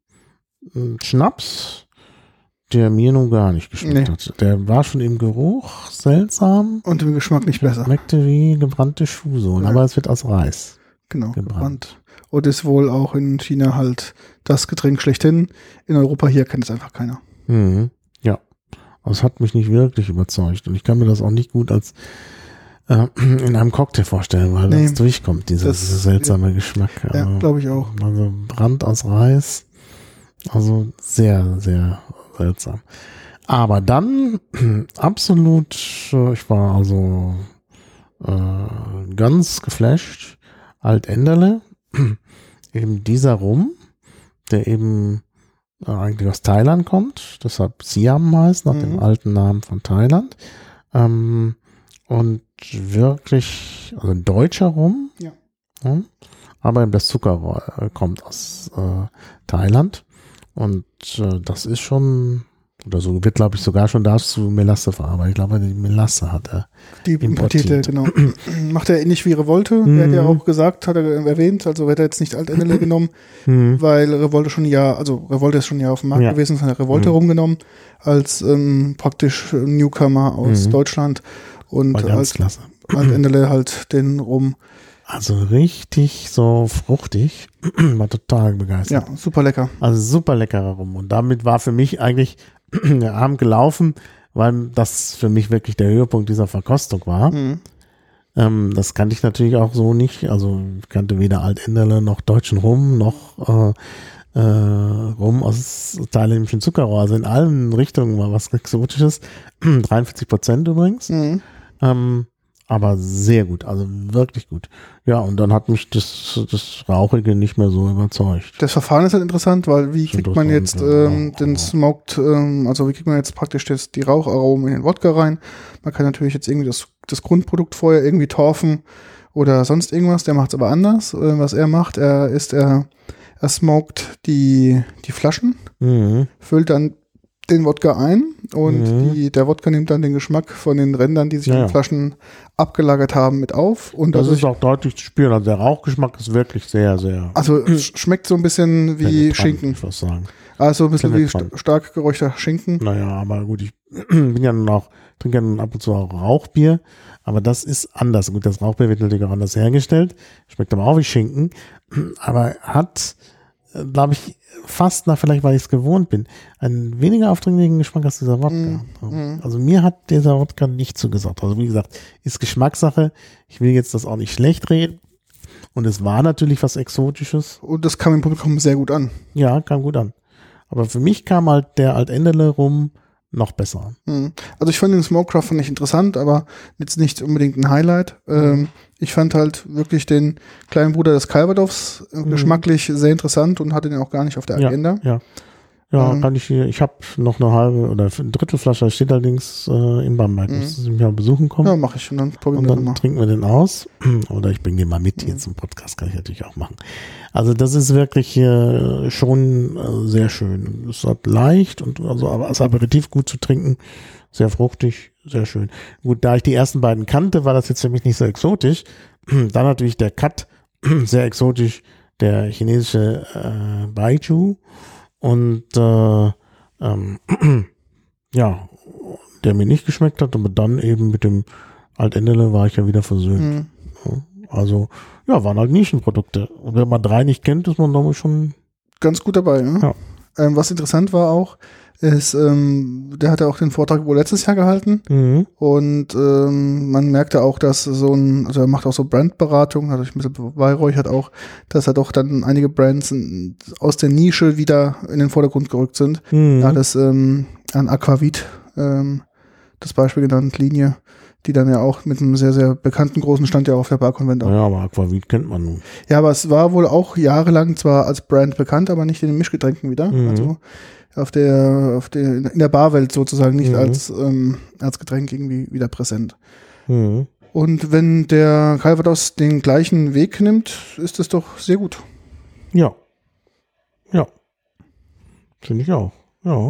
ein Schnaps, der mir nun gar nicht geschmeckt Nee. hat. Der war schon im Geruch seltsam. Und im Geschmack nicht besser. Schmeckte wie gebrannte Schuhsohlen, Ja. aber es wird aus Reis. Genau, gebrannt. gebrannt. Und ist wohl auch in China halt das Getränk schlechthin. In Europa hier kennt es einfach keiner. Mhm. Ja, aber es hat mich nicht wirklich überzeugt und ich kann mir das auch nicht gut als äh, in einem Cocktail vorstellen, weil Nee. das durchkommt, dieser Das- dieser seltsame Geschmack. Ja, Also, glaube ich auch. also Brand aus Reis, also sehr, sehr seltsam. Aber dann absolut, äh, ich war also äh, ganz geflasht, Alt-Enderle, eben dieser Rum, der eben äh, eigentlich aus Thailand kommt, deshalb Siam heißt, nach Mhm. dem alten Namen von Thailand. Ähm, und wirklich, also ein deutscher Rum, Ja. ja, aber eben das Zucker äh, kommt aus äh, Thailand und äh, das ist schon, oder so wird, glaube ich, sogar schon da zu Melasse verarbeitet. Ich glaube, die Melasse hat er. Die importierte, Importiert. genau. Macht er ähnlich wie Revolte. Mhm. Er hat ja auch gesagt, hat er erwähnt, also hätte er jetzt nicht Alt-Enderle genommen, Hm. weil Revolte schon ein Jahr, also Revolte ist schon ein Jahr auf dem Markt Ja. gewesen, hat er Revolte Mhm. rumgenommen, als ähm, praktisch Newcomer aus Mhm. Deutschland und War ganz als klasse. Alt-Enderle halt den Rum. Also richtig so fruchtig. War total begeistert. Ja, super lecker. Also super leckerer Rum. Und damit war für mich eigentlich der Abend gelaufen, weil das für mich wirklich der Höhepunkt dieser Verkostung war. Mhm. Ähm, das kannte ich natürlich auch so nicht. Also ich kannte weder Alt-Enderle noch deutschen Rum noch äh, äh, Rum aus thailändischen Zuckerrohr. Also in allen Richtungen war was Exotisches. dreiundvierzig Prozent übrigens. Mhm. Ähm, aber sehr gut, also wirklich gut. Ja, und dann hat mich das, das Rauchige nicht mehr so überzeugt. Das Verfahren ist halt interessant, weil wie Ist kriegt man jetzt interessant, ja. ähm, den Smoked, ähm, also wie kriegt man jetzt praktisch das, die Raucharomen in den Wodka rein? Man kann natürlich jetzt irgendwie das, das Grundprodukt vorher irgendwie torfen oder sonst irgendwas. Der macht es aber anders. Äh, was er macht, er ist, er, er smoked die, die Flaschen, Mhm. füllt dann den Wodka ein und Mhm. die, der Wodka nimmt dann den Geschmack von den Rändern, die sich Ja, in ja. den Flaschen abgelagert haben, mit auf. Und Das dadurch, ist auch deutlich zu spüren. Also der Rauchgeschmack ist wirklich sehr, sehr also es schmeckt so ein bisschen wie penetrant, Schinken. Ich muss sagen. Also ein bisschen wie Penetrant. st stark geräucherter Schinken. Naja, aber gut, ich bin ja nun auch, trinke ja nun ab und zu auch Rauchbier, aber das ist anders. Gut, das Rauchbier wird natürlich auch anders hergestellt, schmeckt aber auch wie Schinken, aber hat, glaube ich, fast nach, vielleicht weil ich es gewohnt bin, einen weniger aufdringlichen Geschmack als dieser Wodka. Mm, Also mir hat dieser Wodka nicht zugesagt. Also wie gesagt, ist Geschmackssache. Ich will jetzt das auch nicht schlecht reden. Und es war natürlich was Exotisches. Und das kam im Publikum sehr gut an. Ja, kam gut an. Aber für mich kam halt der Alt-Enderle rum noch besser an. Mhm. Also ich fand den Smokecraft fand ich interessant, aber jetzt nicht unbedingt ein Highlight. Ähm, ich fand halt wirklich den kleinen Bruder des Calvados äh, Mhm. geschmacklich sehr interessant und hatte den auch gar nicht auf der Ja, Agenda. ja. Ja, Ähm. kann ich hier, ich habe noch eine halbe oder eine Drittelflasche, steht allerdings äh, in Bamberg. Mhm. Müssen Sie mich mal besuchen kommen. Ja, mache ich und dann probieren Und wir das dann mal. trinken wir den aus. Oder ich bringe den mal mit hier Mhm. zum Podcast, kann ich natürlich auch machen. Also das ist wirklich äh, schon äh, sehr schön. Es hat leicht und also aber als Aperitif gut zu trinken. Sehr fruchtig, sehr schön. Gut, da ich die ersten beiden kannte, war das jetzt für mich nicht so exotisch. Dann natürlich der Cut, sehr exotisch, der chinesische äh, Baijiu. Und äh, ähm, ja, der mir nicht geschmeckt hat, aber dann eben mit dem Alt-Enderle war ich ja wieder versöhnt. Mhm. Also, ja, waren halt Nischenprodukte. Und wenn man drei nicht kennt, ist man damit schon. Ganz gut dabei. Ne? Ja. Ähm, was interessant war auch, ist, ähm, der hatte auch den Vortrag wohl letztes Jahr gehalten. Mhm. Und ähm, man merkte auch, dass so ein, also er macht auch so Brandberatung, dadurch ein bisschen beweihräuchert auch, dass er doch dann einige Brands in, aus der Nische wieder in den Vordergrund gerückt sind. Mhm. Er hat es ähm, an Aquavit ähm, das Beispiel genannt, Linie, die dann ja auch mit einem sehr, sehr bekannten großen Stand ja auf der Barkonvent auch. Ja, aber Aquavit kennt man nun. Ja, aber es war wohl auch jahrelang zwar als Brand bekannt, aber nicht in den Mischgetränken wieder. Mhm. Also auf der, auf der, in der Barwelt sozusagen nicht Mhm. als, ähm, als Getränk irgendwie wieder präsent. Mhm. Und wenn der Calvados den gleichen Weg nimmt, ist es doch sehr gut. Ja. Ja. Finde ich auch. Ja.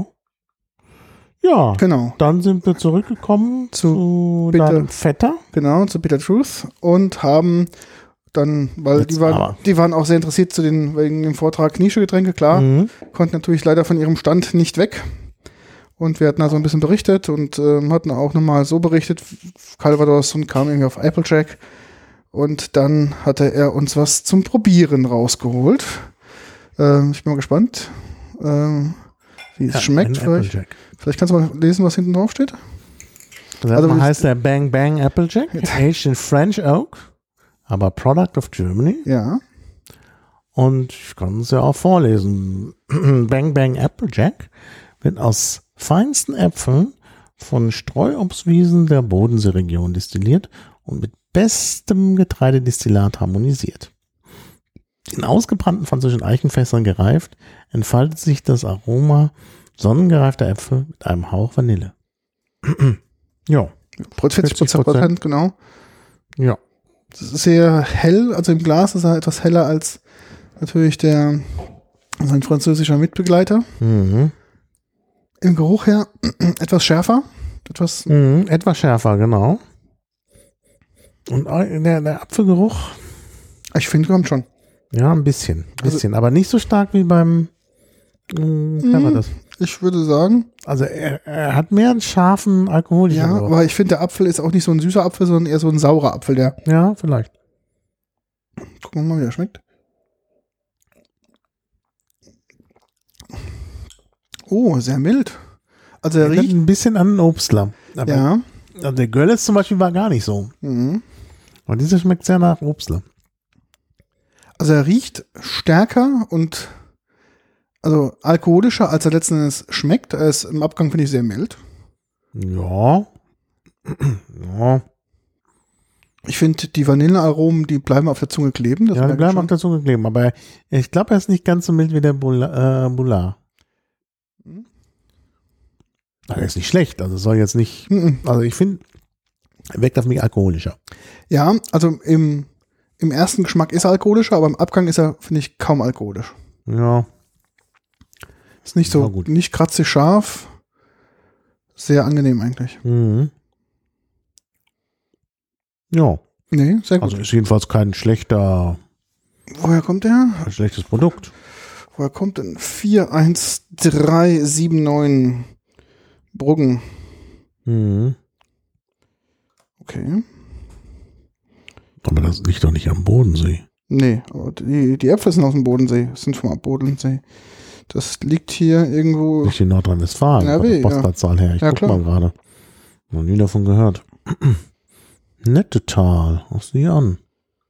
Ja. Genau, Dann sind wir zurückgekommen Zu zu Bitte. deinem Vetter. genau, zu Bitter Truth und haben dann, weil Jetzt die waren, aber. die waren auch sehr interessiert zu den, wegen dem Vortrag Nischegetränke, klar, Mhm. konnten natürlich leider von ihrem Stand nicht weg. Und wir hatten da so ein bisschen berichtet und ähm, hatten auch nochmal so berichtet, Calvados und kam irgendwie auf Applejack. Und dann hatte er uns was zum Probieren rausgeholt. Ähm, ich bin mal gespannt, ähm, wie es Ja, schmeckt. ein Vielleicht, Applejack. vielleicht kannst du mal lesen, was hinten drauf steht. Das Also also das- heißt der Bang Bang Applejack, aged in French Oak, aber Product of Germany. Ja. Und ich kann es ja auch vorlesen. Bang Bang Applejack wird aus feinsten Äpfeln von Streuobstwiesen der Bodenseeregion destilliert und mit bestem Getreidedestillat harmonisiert. In ausgebrannten französischen Eichenfässern gereift, entfaltet sich das Aroma sonnengereifter Äpfel mit einem Hauch Vanille. Ja, vierzig Prozent, genau. ja. Das ist sehr hell, also im Glas ist er etwas heller als natürlich der, sein französischer Mitbegleiter. Mhm. Im Geruch her etwas schärfer, etwas, Mhm, etwas schärfer, genau. Und der, der Apfelgeruch, ich finde, kommt schon. ja, ein bisschen, Also- bisschen, aber nicht so stark wie beim mh, Calvados. Ich würde sagen, Also er, er hat mehr einen scharfen alkoholischen ja, Geruch. aber ich finde, der Apfel ist auch nicht so ein süßer Apfel, sondern eher so ein saurer Apfel, der, Ja, vielleicht. gucken wir mal, wie der schmeckt. Oh, sehr mild. Also er Erinnert riecht, ein bisschen an einen Obstler. Aber ja, also der Görlitz zum Beispiel war gar nicht so. mhm. Aber dieser schmeckt sehr nach Obstler. Also er riecht stärker und also alkoholischer, als er letzten Endes schmeckt. Er ist im Abgang, finde ich, sehr mild. Ja. ja. Ich finde, die Vanillearomen, die bleiben auf der Zunge kleben. Das Ja, die merke ich bleiben schon. auf der Zunge kleben. Aber ich glaube, er ist nicht ganz so mild wie der Bula- äh, Boulard. Mhm. Er ist nicht schlecht. Also soll jetzt nicht. Mhm. Also ich finde, er wirkt auf mich alkoholischer. Ja, also im, im ersten Geschmack ist er alkoholischer, aber im Abgang ist er, finde ich, kaum alkoholisch. Ja. Ist nicht Ja, so, gut. nicht kratzig scharf. Sehr angenehm eigentlich. Mhm. Ja. Nee, sehr gut. Also ist jedenfalls kein schlechter, Woher kommt der? ein schlechtes Produkt. Woher kommt denn? vier eins drei sieben neun Bruggen. Mhm. Okay. Aber das liegt doch nicht am Bodensee. Nee, aber die, die Äpfel sind aus dem Bodensee, sind vom Bodensee. Das liegt hier irgendwo. Nicht in Nordrhein-Westfalen, N R W, von der Postleitzahl her. Ich Ja, guck klar. mal gerade. Noch nie davon gehört. Nettetal, auch sieh an.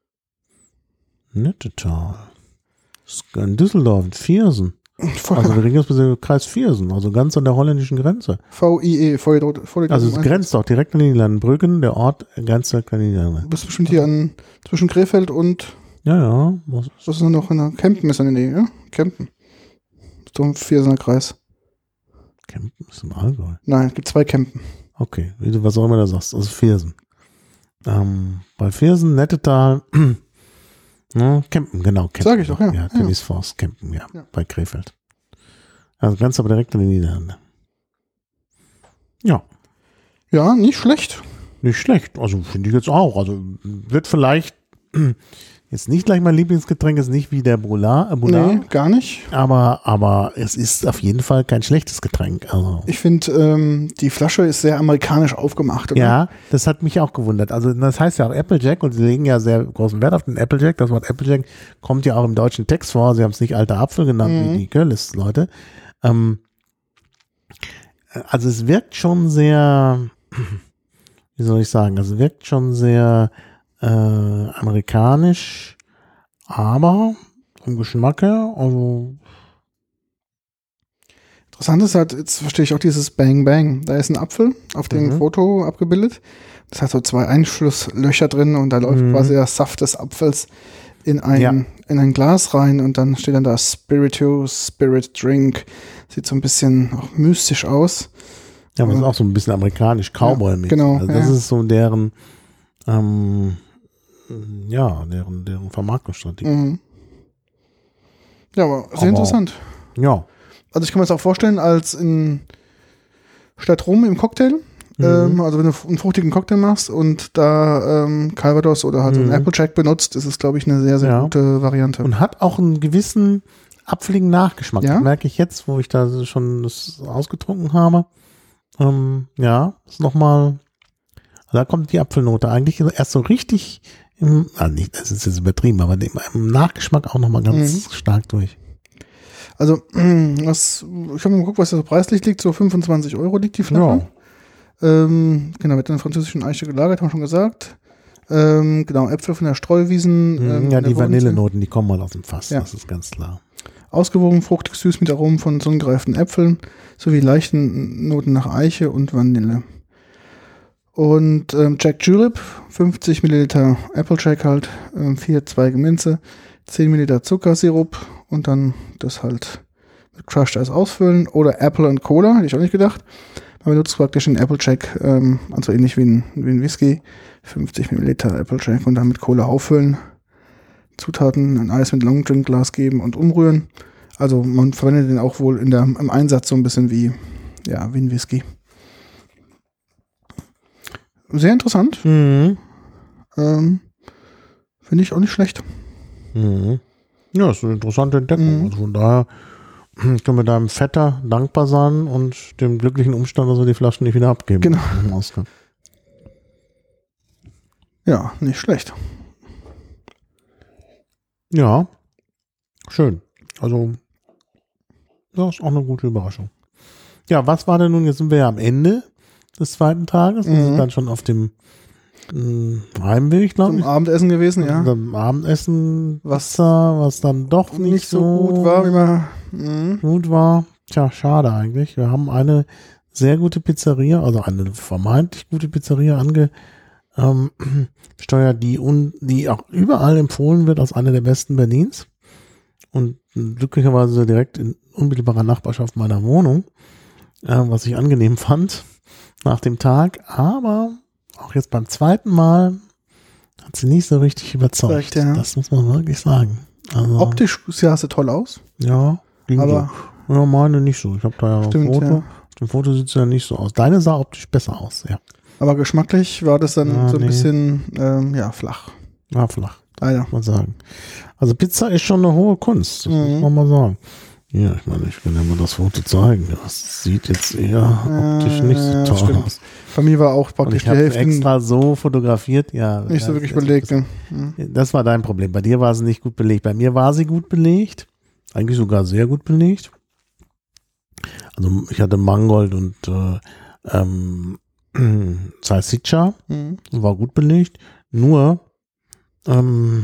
Nettetal. Das ist in Düsseldorf, in Viersen. Also der Regierungsbezirk Viersen, also ganz an der holländischen Grenze. V I E, vor Also es grenzt doch direkt an die Niederlanden. Brüggen, der Ort grenzt direkt an die Niederlande. Du bist bestimmt hier an zwischen Krefeld und Ja, ja. Was, was ist denn noch in der Kempen ist in der Nähe, ja? Kempen. So im Viersener Kreis. Kempen ist im Allgäu. Nein, es gibt zwei Kempen. Okay, wie du was auch immer du sagst, also Viersen. Ähm, bei Viersen, Nettetal, ja, Kempen, genau. Kempen. Sag ich doch, ja. Ja, Ja. Tennisforst, Kempen, ja, Ja. bei Krefeld. Also ganz aber direkt an die Niederlande. Ja, Ja, nicht schlecht. nicht schlecht. Also finde ich jetzt auch. Also wird vielleicht jetzt nicht gleich mein Lieblingsgetränk, ist nicht wie der Boulard, äh, Boulard Nee, gar nicht. aber, aber es ist auf jeden Fall kein schlechtes Getränk. Also. Ich finde, ähm, die Flasche ist sehr amerikanisch aufgemacht, oder? Ja, das hat mich auch gewundert. Also das heißt ja auch Applejack und sie legen ja sehr großen Wert auf den Applejack. Das Wort Applejack kommt ja auch im deutschen Text vor. Sie haben es nicht alter Apfel genannt, Mhm. wie die Görlitz-Leute. Ähm, also es wirkt schon sehr, wie soll ich sagen, also es wirkt schon sehr äh, amerikanisch, aber vom Geschmack her, also Interessant ist halt, jetzt verstehe ich auch dieses Bang Bang. Da ist ein Apfel auf dem Mhm. Foto abgebildet. Das hat so zwei Einschlusslöcher drin und da läuft Mhm. quasi der Saft des Apfels in ein, Ja. in ein Glas rein und dann steht dann da Spirituous Spirit Drink. Sieht so ein bisschen auch mystisch aus. ja, aber es ist Ja. auch so ein bisschen amerikanisch, Cowboy-mäßig. Ja, genau, Also das ja. ist so deren ähm, ja, deren, deren Vermarktungsstrategie. Mhm. Ja, aber sehr Aber- interessant. Ja. Also ich kann mir das auch vorstellen, als in statt Rum im Cocktail Mhm. Ähm, also wenn du einen fruchtigen Cocktail machst und da ähm, Calvados oder halt so einen Mhm. Applejack benutzt, ist es, glaube ich, eine sehr, sehr Ja. gute Variante. Und hat auch einen gewissen apfeligen Nachgeschmack. Ja? Das merke ich jetzt, wo ich da schon das ausgetrunken habe. Ähm, ja, ist nochmal, da kommt die Apfelnote eigentlich erst so richtig im, ah, nicht, das ist jetzt übertrieben, aber im, im Nachgeschmack auch nochmal ganz Mhm. stark durch. Also, was, ich habe mal geguckt, was da so preislich liegt. So fünfundzwanzig Euro liegt die Flasche. Ähm, genau, mit einer französischen Eiche gelagert, haben wir schon gesagt. Ähm, genau, Äpfel von der Streuwiesen. Mhm, ähm, ja, in der die Bodensee. Vanillenoten, die kommen mal aus dem Fass, Ja. das ist ganz klar. Ausgewogen, fruchtig, süß mit Aromen von sonnengereiften Äpfeln sowie leichten Noten nach Eiche und Vanille. Und ähm, Jack Julep, fünfzig Milliliter Applejack halt, ähm, vier Zweige Minze, zehn Milliliter Zuckersirup und dann das halt mit Crushed Eis ausfüllen. Oder Apple und Cola, hätte ich auch nicht gedacht. Man benutzt praktisch einen Applejack, ähm, also ähnlich wie ein, wie ein Whisky, fünfzig Milliliter Applejack und dann mit Cola auffüllen. Zutaten, ein Eis mit Long Drink Glas geben und umrühren. Also man verwendet den auch wohl in der, im Einsatz so ein bisschen wie, ja, wie ein Whisky. Sehr interessant. Mhm. Ähm, Finde ich auch nicht schlecht. Mhm. Ja, ist eine interessante Entdeckung. Mhm. Also von daher können wir deinem Vetter dankbar sein und dem glücklichen Umstand, dass wir die Flaschen nicht wieder abgeben. Genau. Im Ausgang. Ja, nicht schlecht. Ja, schön. Also, das ist auch eine gute Überraschung. Ja, was war denn nun, jetzt sind wir ja am Ende des zweiten Tages und Mhm. sind dann schon auf dem mh, Heimweg, glaube Zum ich. Abendessen gewesen, ja. Zum Abendessen, Was Pizza, was dann doch nicht, Nicht so gut war, wie man. Mhm. gut war. Tja, schade eigentlich. Wir haben eine sehr gute Pizzeria, also eine vermeintlich gute Pizzeria ange ähm, steuert, die, un, die auch überall empfohlen wird als eine der besten Berlins und glücklicherweise direkt in unmittelbarer Nachbarschaft meiner Wohnung, äh, was ich angenehm fand nach dem Tag, aber auch jetzt beim zweiten Mal hat sie nicht so richtig überzeugt. Recht, ja. Das muss man wirklich sagen. Also, Optisch sah sie toll aus, ja, ging aber so. Ja, meine nicht so. Ich habe da ja ein Stimmt, Foto. ja. Auf dem Foto sieht es ja nicht so aus. Deine sah optisch besser aus, ja. aber geschmacklich war das dann Ja, so ein nee. bisschen ähm, ja, flach. Ja, flach. Leider. Muss man sagen. Also Pizza ist schon eine hohe Kunst, das Mhm. muss man mal sagen. Ja, ich meine, ich kann ja mal das Foto zeigen. Das sieht jetzt eher optisch nicht so Ja, toll stimmt. aus. Bei mir war auch Und praktisch ich die habe Hälfte extra so fotografiert, ja. nicht so ja, wirklich das- belegt. Das, Ne? Mhm. das war dein Problem. Bei dir war sie nicht gut belegt. Bei mir war sie gut belegt. Eigentlich sogar sehr gut belegt. Also ich hatte Mangold und äh, ähm, Salsiccia. Mhm. War gut belegt. Nur ähm,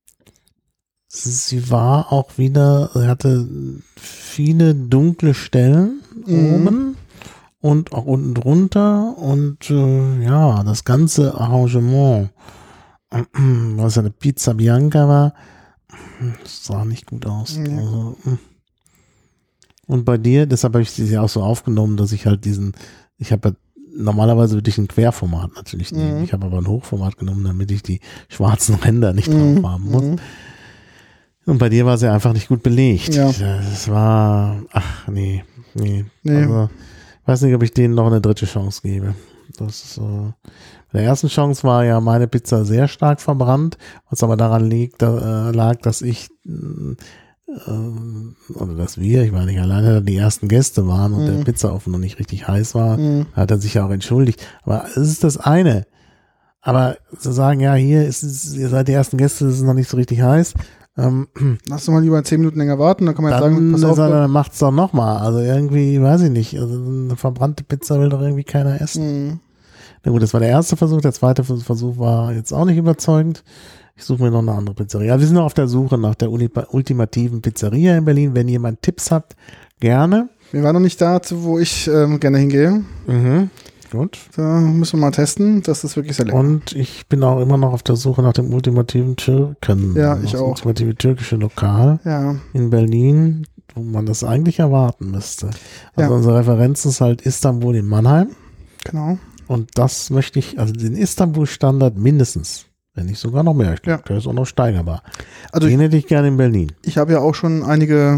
sie war auch wieder, sie hatte viele dunkle Stellen Mhm. oben und auch unten drunter und äh, ja, das ganze Arrangement, was ja eine Pizza Bianca war, sah nicht gut aus. Nee. Also, mm. und bei dir, deshalb habe ich sie ja auch so aufgenommen, dass ich halt diesen, ich habe ja normalerweise würde ich ein Querformat natürlich nehmen. Mhm. Ich habe aber ein Hochformat genommen, damit ich die schwarzen Ränder nicht Mhm. drauf haben muss. Mhm. Und bei dir war sie einfach nicht gut belegt. Ja. Es war, ach nee, nee. Nee. Also, ich weiß nicht, ob ich denen noch eine dritte Chance gebe. Das ist, äh, bei der ersten Chance war ja meine Pizza sehr stark verbrannt, was aber daran liegt, da, äh, lag, dass ich äh, oder dass wir, ich war nicht alleine, die ersten Gäste waren und Mhm. der Pizzaofen noch nicht richtig heiß war, Mhm. hat er sich ja auch entschuldigt. Aber es ist das eine. Aber zu sagen, ja, hier ist es, ihr seid die ersten Gäste, es ist noch nicht so richtig heiß, ähm, Lass doch mal lieber zehn Minuten länger warten, dann kann man jetzt dann, sagen, pass auf. dann, dann macht's doch nochmal. Also irgendwie, weiß ich nicht, also eine verbrannte Pizza will doch irgendwie keiner essen. Mhm. Na gut, das war der erste Versuch, der zweite Versuch war jetzt auch nicht überzeugend. Ich suche mir noch eine andere Pizzeria. Wir sind noch auf der Suche nach der uni- ultimativen Pizzeria in Berlin. Wenn jemand Tipps habt, gerne. Wir waren noch nicht da, zu wo ich ähm, gerne hingehe. Mhm. Gut. Da müssen wir mal testen. Das ist wirklich sehr lecker. Und ich bin auch immer noch auf der Suche nach dem ultimativen Türken. Ja, ich das auch. ultimative türkische Lokal Ja, in Berlin, wo man das eigentlich erwarten müsste. Also Ja. unsere Referenz ist halt Istanbul in Mannheim. genau. Und das möchte ich, also den Istanbul-Standard mindestens, wenn nicht sogar noch mehr. Ich glaube, Ja. der ist auch noch steigerbar. Also Den ich, hätte ich gerne in Berlin. ich habe ja auch schon einige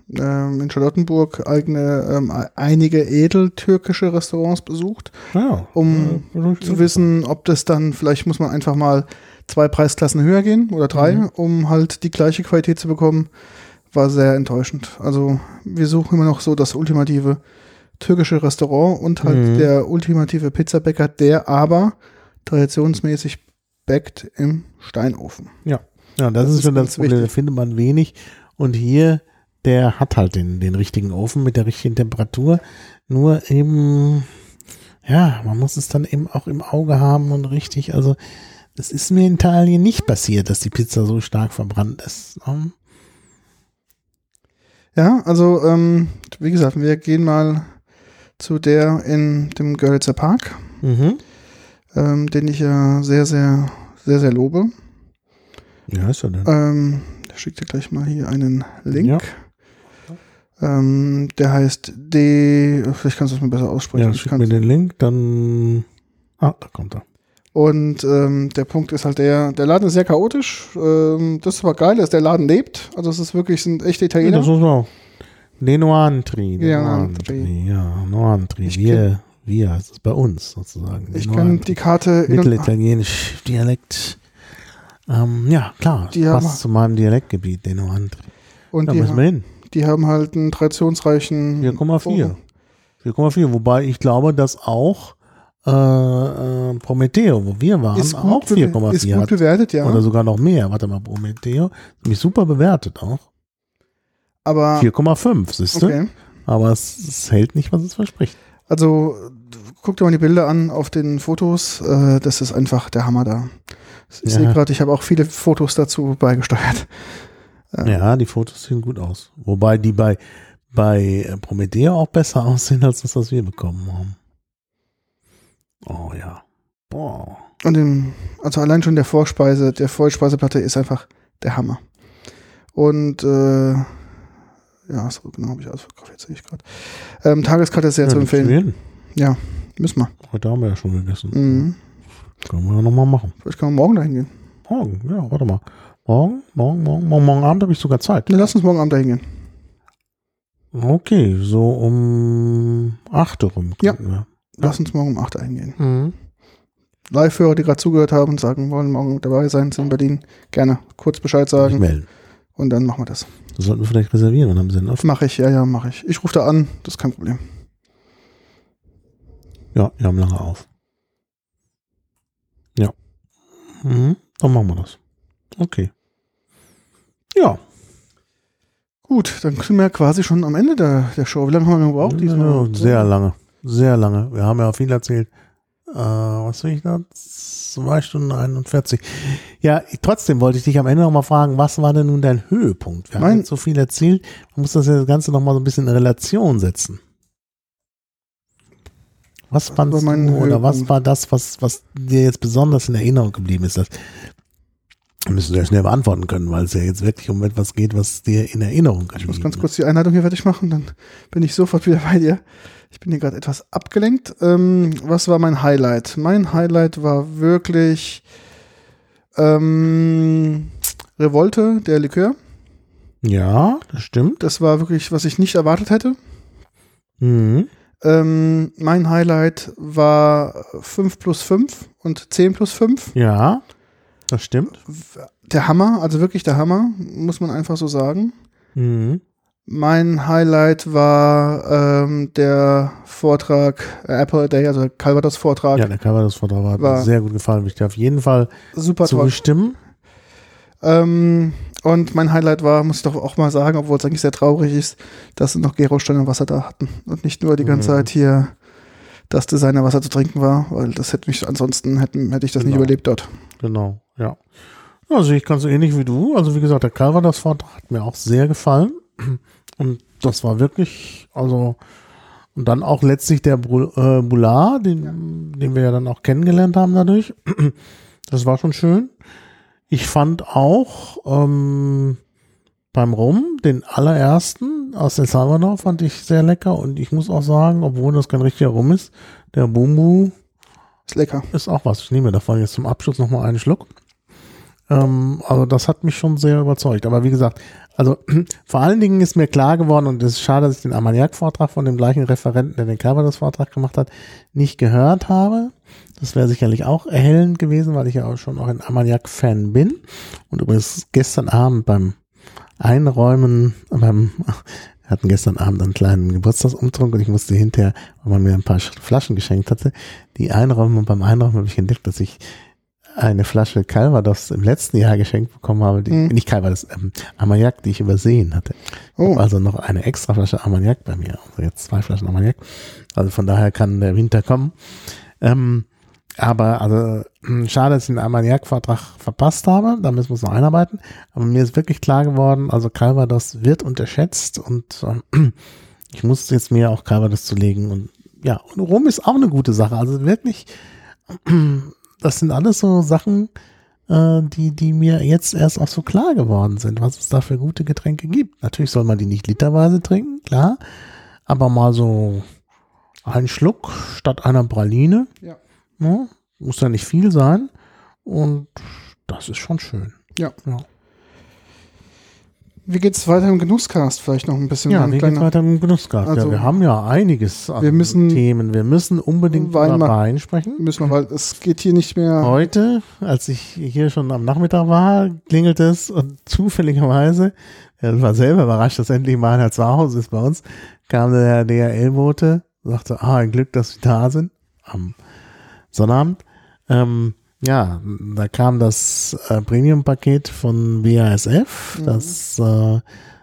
ähm, in Charlottenburg eigene, ähm, einige edeltürkische Restaurants besucht, Ja, um ja, zu wissen, ob das dann, vielleicht muss man einfach mal zwei Preisklassen höher gehen oder drei, Mhm. um halt die gleiche Qualität zu bekommen. War sehr enttäuschend. Also wir suchen immer noch so das ultimative türkische Restaurant und halt Mhm. der ultimative Pizzabäcker, der aber traditionsmäßig backt im Steinofen. Ja, das, Das ist ist schon das ganz Problem, da wichtig. findet man wenig. Und hier, der hat halt den, den richtigen Ofen mit der richtigen Temperatur. Nur eben, ja, man muss es dann eben auch im Auge haben und richtig, also das ist mir in Italien nicht passiert, dass die Pizza so stark verbrannt ist. ne? Ja, also ähm, wie gesagt, wir gehen mal zu der in dem Görlitzer Park, Mhm. ähm, den ich ja sehr, sehr, sehr, sehr lobe. Wie heißt er denn? Ähm, ich schicke dir gleich mal hier einen Link. Ja. Ähm, der heißt D, vielleicht kannst du es mir besser aussprechen. Ja, Ich schick kann's- mir den Link, dann. Ah, da kommt er. Und ähm, der Punkt ist halt der, der Laden ist sehr chaotisch. Ähm, das ist aber geil, dass der Laden lebt. Also es ist wirklich, sind echte Ja, Italiener. das muss man auch. De Noantri. De Ja, Noantri. Ja, Noantri. Ich Wir, wir, heißt es bei uns sozusagen. De ich kann Noantri. die Karte in und, Mittelitalienisch Dialekt. Ähm, ja, klar. Die haben- passt zu meinem Dialektgebiet, den Noantri. und Da die, müssen wir hin. die haben halt einen traditionsreichen vier Komma vier. vier Komma vier. Wobei ich glaube, dass auch äh, äh, Prometheo, wo wir waren, Ist auch gut, vier bewe- Komma ist vier gut hat. bewertet, ja. Oder sogar noch mehr. Warte mal, Prometheo. Mich super bewertet auch. aber vier Komma fünf, siehst du? okay. Aber es, es hält nicht, was es verspricht. Also guck dir mal die Bilder an auf den Fotos. Äh, das ist einfach der Hammer da. Ich Ja. sehe gerade, ich habe auch viele Fotos dazu beigesteuert. Ähm, Ja, die Fotos sehen gut aus. Wobei die bei, bei äh, Prometheo auch besser aussehen, als das, was wir bekommen haben. Oh ja. Boah. Und im, also allein schon der Vorspeise, der Vollspeiseplatte ist einfach der Hammer. Und äh, ja, so genau habe ich ausverkauft, jetzt sehe ich gerade. Ähm, Tageskarte ist sehr Ja, zu die empfehlen. Quellen. Ja, müssen wir. Heute haben wir ja schon gegessen. Mhm. Können wir ja nochmal machen. Vielleicht können wir morgen dahin gehen. Morgen, ja, warte mal. Morgen, morgen, morgen, morgen, morgen Abend habe ich sogar Zeit. Ne, lass uns morgen Abend dahin gehen. Okay, so um acht Uhr rum. Ja. könnten wir. Lass uns morgen um acht dahin gehen. Mhm. Live-Hörer, die gerade zugehört haben und sagen, wollen morgen dabei sein, sind in Berlin, gerne kurz Bescheid Sich sagen melden. und dann machen wir das. Das sollten wir vielleicht reservieren, dann haben sie einen offen. Mache ich, ja, ja, mache ich. Ich rufe da an, das ist kein Problem. Ja, wir haben lange auf. Ja. Mhm, dann machen wir das. Okay. Ja. Gut, dann sind wir quasi schon am Ende der, der Show. Wie lange haben wir gebraucht? Ja, diesmal? sehr lange. Sehr lange. Wir haben ja viel erzählt. Äh, was will ich da? zwei Stunden einundvierzig. Ja, ich, trotzdem wollte ich dich am Ende noch mal fragen, was war denn nun dein Höhepunkt? Wir Mein- haben jetzt so viel erzählt. Man muss das Ganze noch mal so ein bisschen in Relation setzen. Was Was fandst war mein du oder was Höhepunkt? war das, was, was dir jetzt besonders in Erinnerung geblieben ist? Das müssen wir ja schnell beantworten können, weil es ja jetzt wirklich um etwas geht, was dir in Erinnerung geblieben Ich muss ganz ist. kurz die Einleitung hier fertig machen, dann bin ich sofort wieder bei dir. Ich bin hier gerade etwas abgelenkt. Ähm, was war mein Highlight? Mein Highlight war wirklich ähm, Revolte, der Likör. Ja, das stimmt. Das war wirklich, was ich nicht erwartet hätte. Mhm. Ähm, mein Highlight war fünf plus fünf und zehn plus fünf. Ja, das stimmt. Der Hammer, also wirklich der Hammer, muss man einfach so sagen. Mhm. Mein Highlight war ähm, der Vortrag, äh, Apple Day, also der Calvados-Vortrag. Ja, der Calvados-Vortrag hat War- mir sehr gut gefallen. Ich darf auf jeden Fall Super toll. zustimmen. Ähm, und mein Highlight war, muss ich doch auch mal sagen, obwohl es eigentlich sehr traurig ist, dass sie noch Gero-Stein und Wasser da hatten. Und nicht nur die ganze Mhm. Zeit hier das Designerwasser zu trinken war, weil das hätte mich, ansonsten hätten, hätte ich das nicht Genau. überlebt dort. Genau, ja. Ja, also ich ganz so ähnlich wie du. Also wie gesagt, der Calvados-Vortrag hat mir auch sehr gefallen. Und das war wirklich, also, und dann auch letztlich der Bru- äh, Boulard, den, den wir ja dann auch kennengelernt haben dadurch. Das war schon schön. Ich fand auch ähm, beim Rum, den allerersten aus El Salvador, fand ich sehr lecker. Und ich muss auch sagen, obwohl das kein richtiger Rum ist, der Bumbu Ist lecker. ist auch was. Ich nehme davon jetzt zum Abschluss nochmal einen Schluck. Ähm, also das hat mich schon sehr überzeugt. Aber wie gesagt, also vor allen Dingen ist mir klar geworden, und es ist schade, dass ich den Armagnac-Vortrag von dem gleichen Referenten, der den Calvados-Vortrag gemacht hat, nicht gehört habe. Das wäre sicherlich auch erhellend gewesen, weil ich ja auch schon auch ein Armagnac-Fan bin. Und übrigens gestern Abend beim Einräumen, beim, wir hatten gestern Abend einen kleinen Geburtstagsumtrunk und ich musste hinterher, weil man mir ein paar Flaschen geschenkt hatte, die einräumen, und beim Einräumen habe ich entdeckt, dass ich eine Flasche Calvados im letzten Jahr geschenkt bekommen habe, die, mhm. nicht Calvados, ähm, Armagnac, die ich übersehen hatte. Oh. Also noch eine extra Flasche Armagnac bei mir, also jetzt zwei Flaschen Armagnac. Also von daher kann der Winter kommen. Ähm, aber also schade, dass ich den Armagnac-Vortrag verpasst habe, da müssen wir es noch einarbeiten. Aber mir ist wirklich klar geworden, also Calvados wird unterschätzt und ähm, ich muss jetzt mir auch Calvados zulegen. Und ja, und Rum ist auch eine gute Sache. Also wirklich, das sind alles so Sachen, äh, die, die mir jetzt erst auch so klar geworden sind, was es da für gute Getränke gibt. Natürlich soll man die nicht literweise trinken, klar, aber mal so einen Schluck statt einer Praline. Ja. Ja, muss ja nicht viel sein und das ist schon schön. Ja. ja. Wie geht's weiter im Genusscast? Vielleicht noch ein bisschen. Ja, wie geht's weiter im Genusscast? Also, ja, wir haben ja einiges an wir müssen Themen. Wir müssen unbedingt Wein über Wein sprechen. Müssen wir, weil es geht hier nicht mehr. Heute, als ich hier schon am Nachmittag war, klingelt es und zufälligerweise, er war selber überrascht, dass endlich mal einer zu Hause ist bei uns, kam der D H L-Bote, sagte, ah, ein Glück, dass Sie da sind. Am Sonnabend. Ähm, ja, da kam das äh, Premium-Paket von B A S F, mhm. das äh,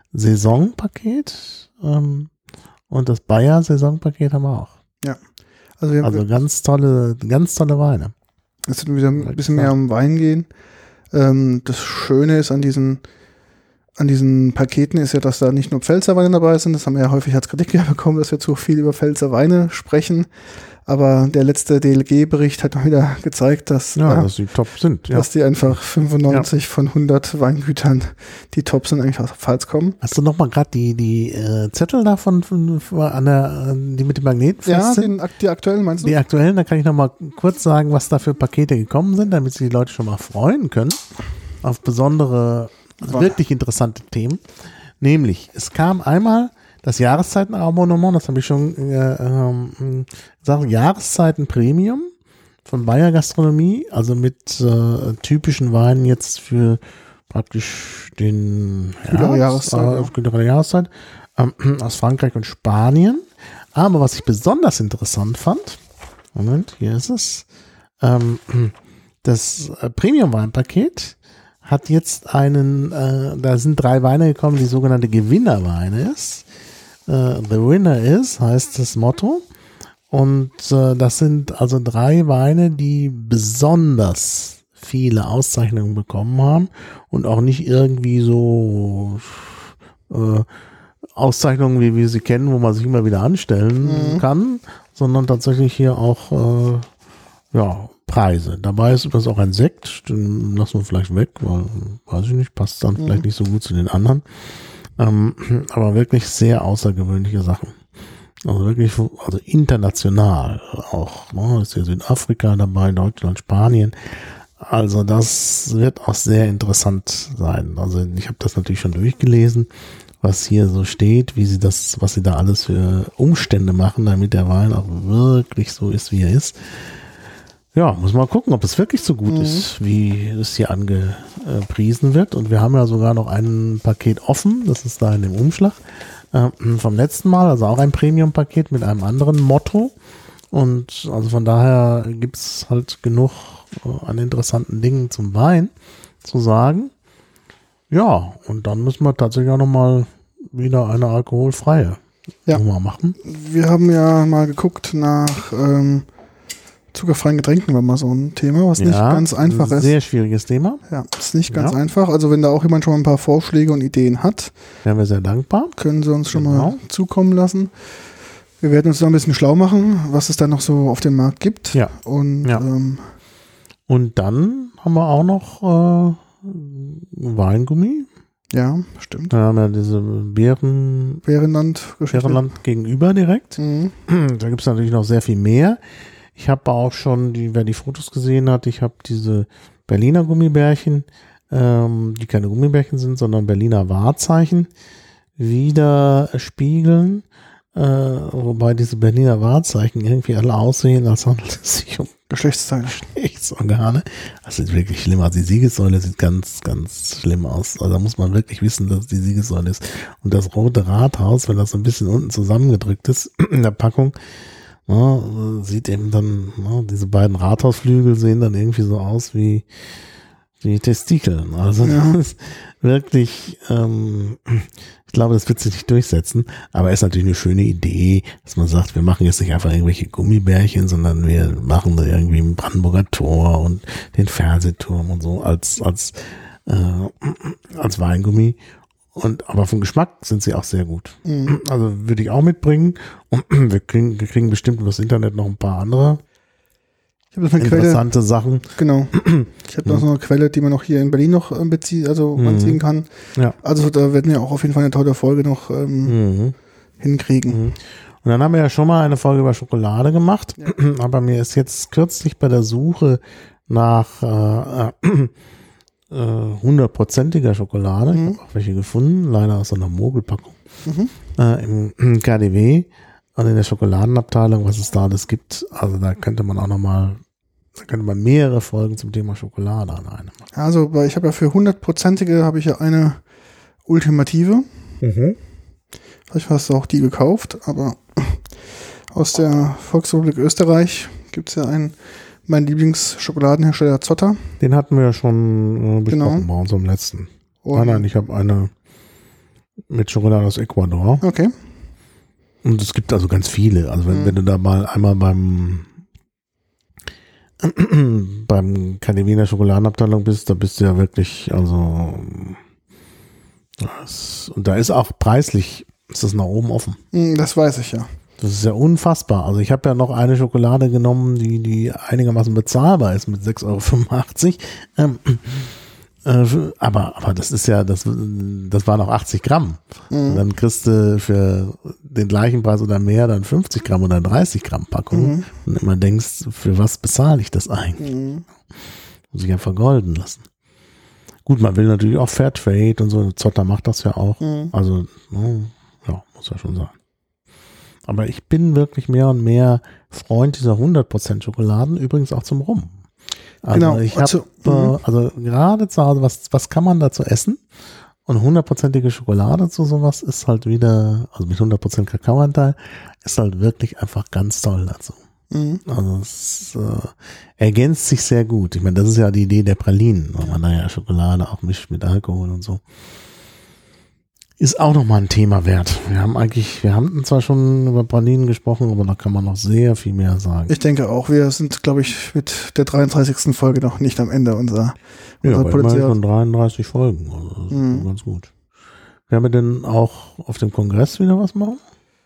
Saisonpaket ähm, und das Bayer-Saisonpaket haben wir auch. Ja. Also, wir, also ganz tolle, ganz tolle Weine. Es wird wieder ein bisschen mehr um Wein gehen. Ähm, das Schöne ist an diesen an diesen Paketen ist ja, dass da nicht nur Pfälzer Weine dabei sind. Das haben wir ja häufig als Kritik bekommen, dass wir zu viel über Pfälzer Weine sprechen. Aber der letzte D L G-Bericht hat mal wieder gezeigt, dass, ja, äh, dass die top sind. Ja. Dass die einfach fünfundneunzig ja. von hundert Weingütern, die top sind, eigentlich aus der Pfalz kommen. Hast du nochmal gerade die, die äh, Zettel davon von, von, an der, die mit dem Magnet ja, sind? Ja, die aktuellen meinst du? Die aktuellen, da kann ich nochmal kurz sagen, was da für Pakete gekommen sind, damit sich die Leute schon mal freuen können auf besondere, also wirklich interessante Themen. Nämlich, es kam einmal das Jahreszeitenabonnement, das habe ich schon äh, ähm, gesagt, Jahreszeiten Premium von Bayer Gastronomie, also mit äh, typischen Weinen jetzt für praktisch den Kühlere Jahreszeit, äh, kühlere Jahreszeit äh, aus Frankreich und Spanien. Aber was ich besonders interessant fand, Moment, hier ist es, ähm, das äh, Premium-Weinpaket hat jetzt einen, äh, da sind drei Weine gekommen, die sogenannte Gewinnerweine ist. Uh, the winner is, heißt das Motto. Und uh, das sind also drei Weine, die besonders viele Auszeichnungen bekommen haben und auch nicht irgendwie so uh, Auszeichnungen, wie wir sie kennen, wo man sich immer wieder anstellen mhm. kann, sondern tatsächlich hier auch uh, ja, Preise. Dabei ist übrigens auch ein Sekt, den lassen wir vielleicht weg, weil, weiß ich nicht, passt dann mhm. vielleicht nicht so gut zu den anderen. Ähm, aber wirklich sehr außergewöhnliche Sachen. Also wirklich, also international auch. Ne? Ist hier Südafrika dabei, Deutschland, Spanien. Also das wird auch sehr interessant sein. Also ich habe das natürlich schon durchgelesen, was hier so steht, wie sie das, was sie da alles für Umstände machen, damit der Wein auch wirklich so ist, wie er ist. Ja, muss mal gucken, ob es wirklich so gut mhm. ist, wie es hier angepriesen wird. Und wir haben ja sogar noch ein Paket offen, das ist da in dem Umschlag äh, vom letzten Mal, also auch ein Premium-Paket mit einem anderen Motto. Und also von daher gibt es halt genug äh, an interessanten Dingen zum Wein zu sagen. Ja, und dann müssen wir tatsächlich auch nochmal wieder eine alkoholfreie ja. Nummer machen. Wir haben ja mal geguckt nach ähm zuckerfreien Getränken war mal so ein Thema, was ja, nicht ganz einfach ist. Sehr schwieriges Thema. Ja, ist nicht ganz ja. einfach. Also wenn da auch jemand schon mal ein paar Vorschläge und Ideen hat, wären wir sehr dankbar. Können Sie uns schon genau. mal zukommen lassen. Wir werden uns da ein bisschen schlau machen, was es da noch so auf dem Markt gibt. Ja. Und, ja. Ähm, und dann haben wir auch noch äh, Weingummi. Ja, stimmt. Da haben wir diese Bären, Bärenland, Bärenland gegenüber direkt. Mhm. Da gibt es natürlich noch sehr viel mehr. Ich habe auch schon, die, wer die Fotos gesehen hat, ich habe diese Berliner Gummibärchen ähm, die keine Gummibärchen sind, sondern Berliner Wahrzeichen wieder spiegeln. Äh, wobei diese Berliner Wahrzeichen irgendwie alle aussehen, als handelt es sich um Geschlechtsteile. Geschlechtsorgane. Das sieht wirklich schlimm aus. Die Siegessäule sieht ganz, ganz schlimm aus. Also da muss man wirklich wissen, dass es die Siegessäule ist. Und das rote Rathaus, wenn das so ein bisschen unten zusammengedrückt ist in der Packung, ja, sieht eben dann, ja, diese beiden Rathausflügel sehen dann irgendwie so aus wie die Testikel. Also Ja. das ist wirklich, ähm, ich glaube, das wird sich nicht durchsetzen, aber ist natürlich eine schöne Idee, dass man sagt, wir machen jetzt nicht einfach irgendwelche Gummibärchen, sondern wir machen da irgendwie ein Brandenburger Tor und den Fernsehturm und so als, als, äh, als Weingummi. Und, aber vom Geschmack sind sie auch sehr gut. Mhm. Also würde ich auch mitbringen. Und wir kriegen, wir kriegen bestimmt über das Internet noch ein paar andere Ich habe noch eine Quelle. interessante Sachen. Genau. Ich habe noch so eine Quelle, die man noch hier in Berlin noch äh, bezieht, also Mhm. anziehen kann. Ja. Also da werden wir auch auf jeden Fall eine tolle Folge noch ähm, Mhm. hinkriegen. Mhm. Und dann haben wir ja schon mal eine Folge über Schokolade gemacht. Ja. Aber mir ist jetzt kürzlich bei der Suche nach äh, äh, hundertprozentiger Schokolade, ich Mhm. habe auch welche gefunden, leider aus so einer Mogelpackung, Mhm. äh, im, im K D W und in der Schokoladenabteilung, was es da alles gibt. Also da könnte man auch nochmal, da könnte man mehrere Folgen zum Thema Schokolade alleine machen. Also weil ich habe ja für hundertprozentige habe ich ja eine Ultimative. Mhm. Vielleicht hast du auch die gekauft, aber aus der Volksrepublik Österreich gibt es ja einen, mein Lieblingsschokoladenhersteller Zotter. Den hatten wir ja schon äh, besprochen Genau. bei unserem letzten. Und, Nein, nein, ich habe eine mit Schokolade aus Ecuador. Okay. Und es gibt also ganz viele. Also wenn, Mhm. wenn du da mal einmal beim beim K D W in der Schokoladenabteilung bist, da bist du ja wirklich, also das, und da ist auch preislich, ist das nach oben offen. Hm, Das weiß ich ja. Das ist ja unfassbar. Also ich habe ja noch eine Schokolade genommen, die, die einigermaßen bezahlbar ist mit sechs Euro fünfundachtzig. Ähm, äh, aber, aber das ist ja, das, das waren noch achtzig Gramm. Und Mhm. dann kriegst du für den gleichen Preis oder mehr dann fünfzig Gramm oder dreißig Gramm Packung. Mhm. Und immer denkst, für was bezahle ich das eigentlich? Mhm. Muss ich ja vergolden lassen. Gut, man will natürlich auch Fairtrade und so. Zotter macht das ja auch. Mhm. Also, ne, ja, muss ja schon sein. Aber ich bin wirklich mehr und mehr Freund dieser hundert Prozent Schokoladen, übrigens auch zum Rum. Also Genau, ich also, habe, äh, also gerade zu Hause, was, was kann man dazu essen? Und hundertprozentige Schokolade zu sowas ist halt wieder, also mit hundert Prozent Kakaoanteil, ist halt wirklich einfach ganz toll dazu. Mhm. Also es äh, ergänzt sich sehr gut. Ich meine, das ist ja die Idee der Pralinen, weil man da ja Schokolade auch mischt mit Alkohol und so. Ist auch nochmal ein Thema wert. Wir haben eigentlich, wir haben zwar schon über Pralinen gesprochen, aber da kann man noch sehr viel mehr sagen. Ich denke auch, wir sind, glaube ich, mit der dreiunddreißigsten Folge noch nicht am Ende unserer, ja, unserer aber immerhin Potenzial. schon dreiunddreißig Folgen. Also das ist Mhm. schon ganz gut. Werden wir denn auch auf dem Kongress wieder was machen?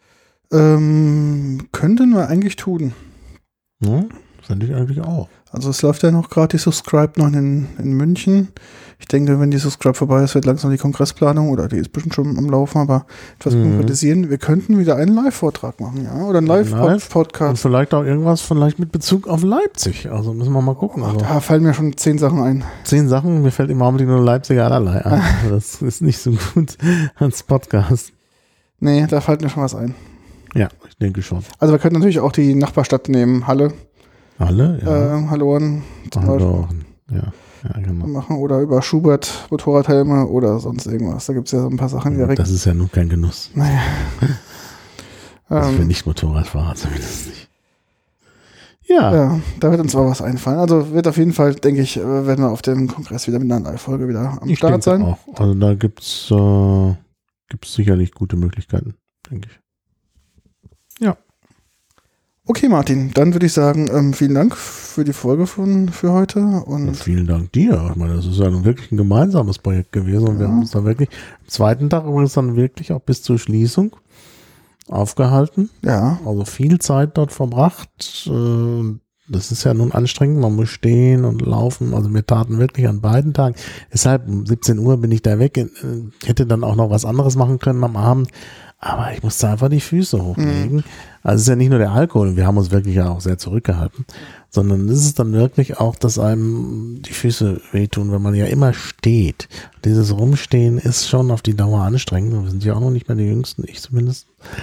Ähm, könnten wir eigentlich tun. Ja, finde ich eigentlich auch. Also es läuft ja noch gerade die Subscribe noch in, in München. Ich denke, wenn die Subscribe vorbei ist, wird langsam die Kongressplanung, oder die ist bestimmt schon am Laufen, aber etwas Mhm. konkretisieren. Wir könnten wieder einen Live-Vortrag machen, ja, oder einen Live? Und Live-Podcast. vielleicht auch irgendwas vielleicht mit Bezug auf Leipzig. Also müssen wir mal gucken. Aber Da fallen mir schon zehn Sachen ein. zehn Sachen, mir fällt im Augenblick nur Leipziger allerlei ein. Das ist nicht so gut als Podcast. Nee, da fällt mir schon was ein. Ja, ich denke schon. Also wir könnten natürlich auch die Nachbarstadt nehmen, Halle, Alle? Ja. äh, Halloren zum Hallo. Ja, ja, genau. machen, oder über Schubert Motorradhelme oder sonst irgendwas. Da gibt es ja so ein paar Sachen direkt. Das ist ja nun kein Genuss. Naja. Also für ähm, nicht Motorradfahrer zumindest nicht. Ja, ja, da wird uns mal was einfallen. Also wird auf jeden Fall, denke ich, äh, werden wir auf dem Kongress wieder mit einer Live-Folge wieder am ich Start denke sein. auch. Also da gibt's äh, gibt's sicherlich gute Möglichkeiten, denke ich. Ja. Okay, Martin, dann würde ich sagen, ähm, vielen Dank für die Folge von, für heute. Und Und vielen Dank dir. Ich meine, das ist ja nun wirklich ein gemeinsames Projekt gewesen und wir Ja. haben uns da wirklich am zweiten Tag übrigens dann wirklich auch bis zur Schließung aufgehalten. ja, Also viel Zeit dort verbracht. Äh, das ist ja nun anstrengend, man muss stehen und laufen, also wir taten wirklich an beiden Tagen. Deshalb um siebzehn Uhr bin ich da weg, ich hätte dann auch noch was anderes machen können am Abend, aber ich musste einfach die Füße hochlegen. Mhm. Also es ist ja nicht nur der Alkohol, wir haben uns wirklich ja auch sehr zurückgehalten, sondern es ist dann wirklich auch, dass einem die Füße wehtun, wenn man ja immer steht. Dieses Rumstehen ist schon auf die Dauer anstrengend, wir sind ja auch noch nicht mehr die Jüngsten, ich zumindest.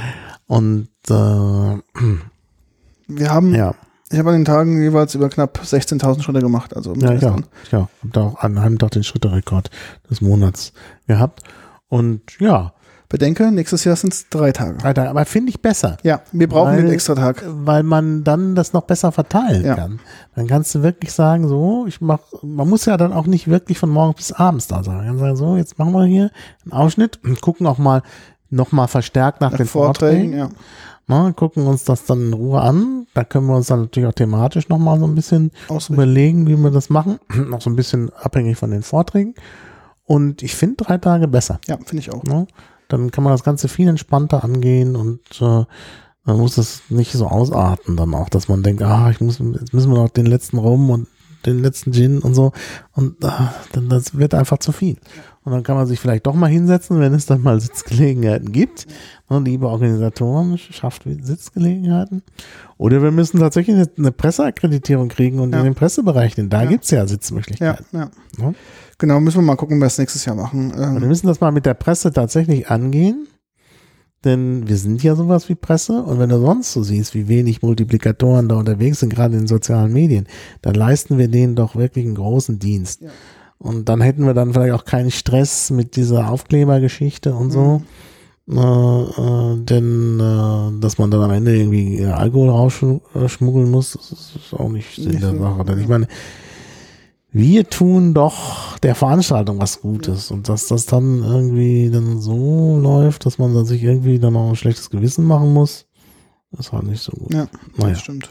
Und äh, wir haben, ja. ich habe an den Tagen jeweils über knapp sechzehntausend Schritte gemacht. Also ja, ja, ja, habe da auch an einem Tag den Schritterekord des Monats gehabt. Und ja. Bedenke, nächstes Jahr sind es drei Tage. Drei Tage, aber finde ich besser. Ja, wir brauchen weil, den extra Tag. Weil man dann das noch besser verteilen ja. kann. Dann kannst du wirklich sagen, so, ich mach, man muss ja dann auch nicht wirklich von morgens bis abends da sein. Man kann sagen, so, jetzt machen wir hier einen Ausschnitt und gucken auch mal nochmal verstärkt nach, nach den Vorträgen. Vorträgen. Ja. Na, gucken uns das dann in Ruhe an. Da können wir uns dann natürlich auch thematisch nochmal so ein bisschen Ausrichten. überlegen, wie wir das machen. Noch so ein bisschen abhängig von den Vorträgen. Und ich finde drei Tage besser. Ja, finde ich auch. Na, dann kann man das Ganze viel entspannter angehen und äh, man muss das nicht so ausarten dann auch, dass man denkt, ah, ich muss, jetzt müssen wir noch den letzten Rum und den letzten Gin und so. Und ah, dann das wird einfach zu viel. Und dann kann man sich vielleicht doch mal hinsetzen, wenn es dann mal Sitzgelegenheiten gibt. Ja. Liebe Organisatoren, schafft Sitzgelegenheiten. Oder wir müssen tatsächlich eine, eine Presseakkreditierung kriegen und ja. in den Pressebereichen, da ja. gibt es ja Sitzmöglichkeiten. Ja, ja. Ja. Genau, müssen wir mal gucken, was wir nächstes Jahr machen. Ähm. Wir müssen das mal mit der Presse tatsächlich angehen, denn wir sind ja sowas wie Presse und wenn du sonst so siehst, wie wenig Multiplikatoren da unterwegs sind, gerade in den sozialen Medien, dann leisten wir denen doch wirklich einen großen Dienst. Ja. Und dann hätten wir dann vielleicht auch keinen Stress mit dieser Aufklebergeschichte und so. Mhm. Äh, äh, denn äh, dass man dann am Ende irgendwie äh, Alkohol rausschmuggeln muss, das ist auch nicht Sinn der Sache. Denn ich meine, wir tun doch der Veranstaltung was Gutes. Ja. Und dass das dann irgendwie dann so läuft, dass man dann sich irgendwie dann auch ein schlechtes Gewissen machen muss, ist halt nicht so gut. Ja, naja. Das stimmt.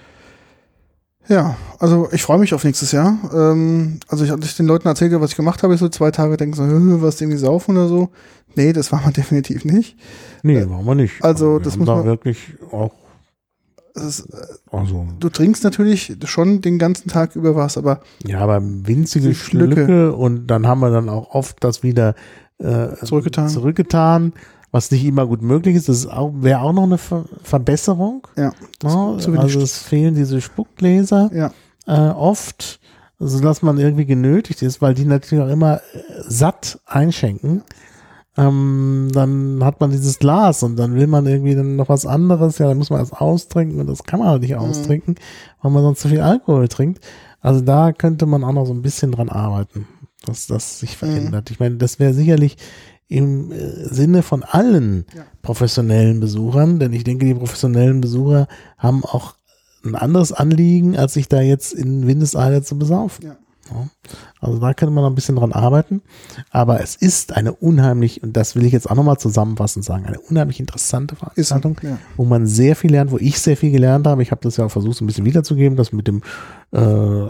Ja, also ich freue mich auf nächstes Jahr. Ähm, also ich, als ich den Leuten erzählt habe, was ich gemacht habe, so zwei Tage denken so, was irgendwie saufen oder so. Nee, das war man definitiv nicht. Nee, äh, war man nicht. Also wir das haben muss da man wirklich auch. Ist, äh, also, du trinkst natürlich schon den ganzen Tag über was, aber ja, aber winzige Schlücke und dann haben wir dann auch oft das wieder äh, zurückgetan. zurückgetan. Was nicht immer gut möglich ist, das auch, wäre auch noch eine Ver- Verbesserung. Ja. Ja, also es fehlen diese Spuckgläser ja. äh, oft, so dass man irgendwie genötigt ist, weil die natürlich auch immer äh, satt einschenken. Ähm, dann hat man dieses Glas und dann will man irgendwie dann noch was anderes, ja, dann muss man das austrinken und das kann man halt nicht mhm. austrinken, weil man sonst zu viel Alkohol trinkt. Also da könnte man auch noch so ein bisschen dran arbeiten, dass das sich verändert. Mhm. Ich meine, das wäre sicherlich im Sinne von allen ja. professionellen Besuchern, denn ich denke, die professionellen Besucher haben auch ein anderes Anliegen, als sich da jetzt in Windeseile zu besaufen. Ja. Ja. Also da könnte man noch ein bisschen dran arbeiten, aber es ist eine unheimlich, und das will ich jetzt auch nochmal zusammenfassend sagen, eine unheimlich interessante Veranstaltung, ja. wo man sehr viel lernt, wo ich sehr viel gelernt habe. Ich habe das ja auch versucht, so ein bisschen wiederzugeben, das mit dem äh,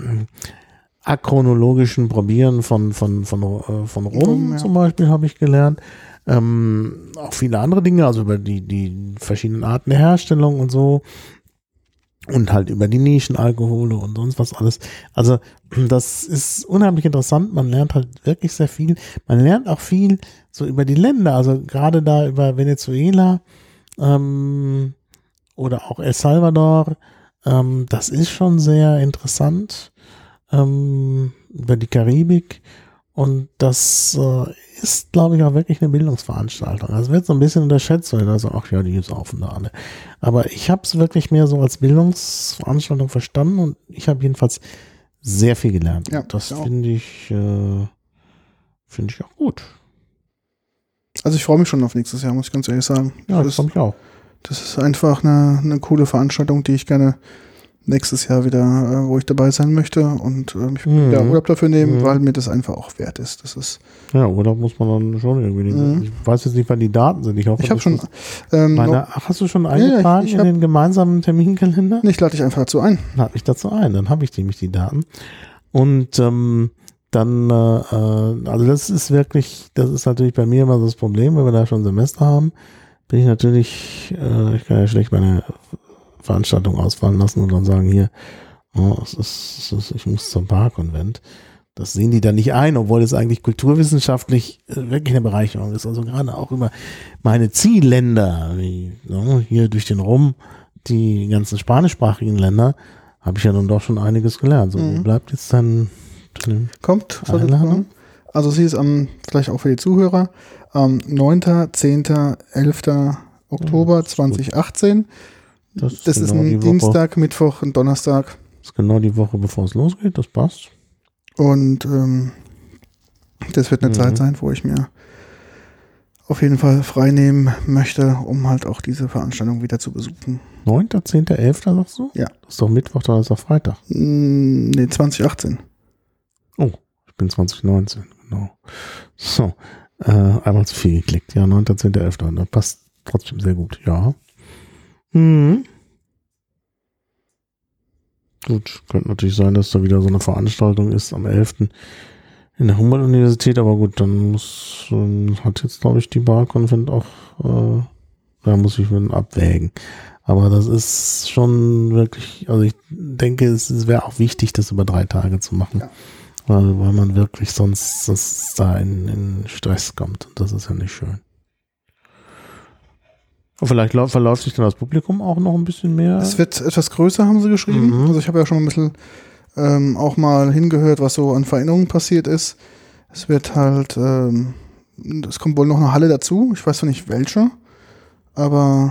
achronologischen Probieren von, von, von, äh, von Rum, Rum ja. zum Beispiel habe ich gelernt. Ähm, auch viele andere Dinge, also über die, die verschiedenen Arten der Herstellung und so. Und halt über die Nischenalkohole und sonst was alles. Also das ist unheimlich interessant. Man lernt halt wirklich sehr viel. Man lernt auch viel so über die Länder. Also gerade da über Venezuela ähm, oder auch El Salvador. Ähm, das ist schon sehr interessant. Ähm, über die Karibik. Und das äh, ist, glaube ich, auch wirklich eine Bildungsveranstaltung. Also wird so ein bisschen unterschätzt, weil da so, ach ja, die saufen da alle. Aber ich habe es wirklich mehr so als Bildungsveranstaltung verstanden und ich habe jedenfalls sehr viel gelernt. Ja, das ja. finde ich, äh, finde ich auch gut. Also ich freue mich schon auf nächstes Jahr, muss ich ganz ehrlich sagen. Ja, das freue mich auch. Das ist einfach eine, eine coole Veranstaltung, die ich gerne nächstes Jahr wieder, äh, wo ich dabei sein möchte und äh, ich mhm. ja, Urlaub dafür nehmen, mhm. weil mir das einfach auch wert ist. Das ist ja, Urlaub muss man dann schon irgendwie nehmen. Mhm. Ich weiß jetzt nicht, wann die Daten sind. Ich hoffe, ich habe schon. Ähm, meine, ach, hast du schon eingetragen ja, ich, ich in hab, den gemeinsamen Terminkalender? Ich lade dich einfach dazu ein. Lade mich dazu ein, dann habe ich nämlich die Daten. Und ähm, dann, äh, also das ist wirklich, das ist natürlich bei mir immer das Problem, wenn wir da schon Semester haben, bin ich natürlich, äh, ich kann ja schlecht meine Veranstaltung ausfallen lassen und dann sagen, hier, oh, es ist, es ist, ich muss zum Bar-Konvent. Das sehen die dann nicht ein, obwohl es eigentlich kulturwissenschaftlich wirklich eine Bereicherung ist. Also gerade auch über meine Zielländer, wie ne, hier durch den Rum, die ganzen spanischsprachigen Länder, habe ich ja nun doch schon einiges gelernt. So, mhm. Wo bleibt jetzt dann Kommt, kommen. Also sie ist am, vielleicht auch für die Zuhörer, am neunten, zehnten, elften Oktober zwanzig achtzehn. Das ist, das genau ist ein Dienstag, Mittwoch und Donnerstag. Das ist genau die Woche, bevor es losgeht, das passt. Und ähm, das wird eine mhm. Zeit sein, wo ich mir auf jeden Fall frei nehmen möchte, um halt auch diese Veranstaltung wieder zu besuchen. neunten, zehnten, elften sagst du? Ja. Das ist doch Mittwoch, Donnerstag, Freitag. Mm, nee, zwanzig achtzehn. Oh, ich bin zwanzig neunzehn, genau. So, äh, einmal zu viel geklickt. Ja, neunten, zehnten, elften Das passt trotzdem sehr gut, ja. Mhm. Gut, könnte natürlich sein, dass da wieder so eine Veranstaltung ist am elften in der Humboldt-Universität, aber gut, dann muss, äh, hat jetzt, glaube ich, die Bar-Konvent auch, äh, da muss ich dann abwägen. Aber das ist schon wirklich, also ich denke, es, es wäre auch wichtig, das über drei Tage zu machen, ja. weil, weil man wirklich sonst das da in, in Stress kommt und das ist ja nicht schön. Und vielleicht lau- verläuft sich dann das Publikum auch noch ein bisschen mehr. Es wird etwas größer, haben sie geschrieben. Mhm. Also ich habe ja schon ein bisschen ähm, auch mal hingehört, was so an Veränderungen passiert ist. Es wird halt, ähm, es kommt wohl noch eine Halle dazu. Ich weiß zwar nicht welche, aber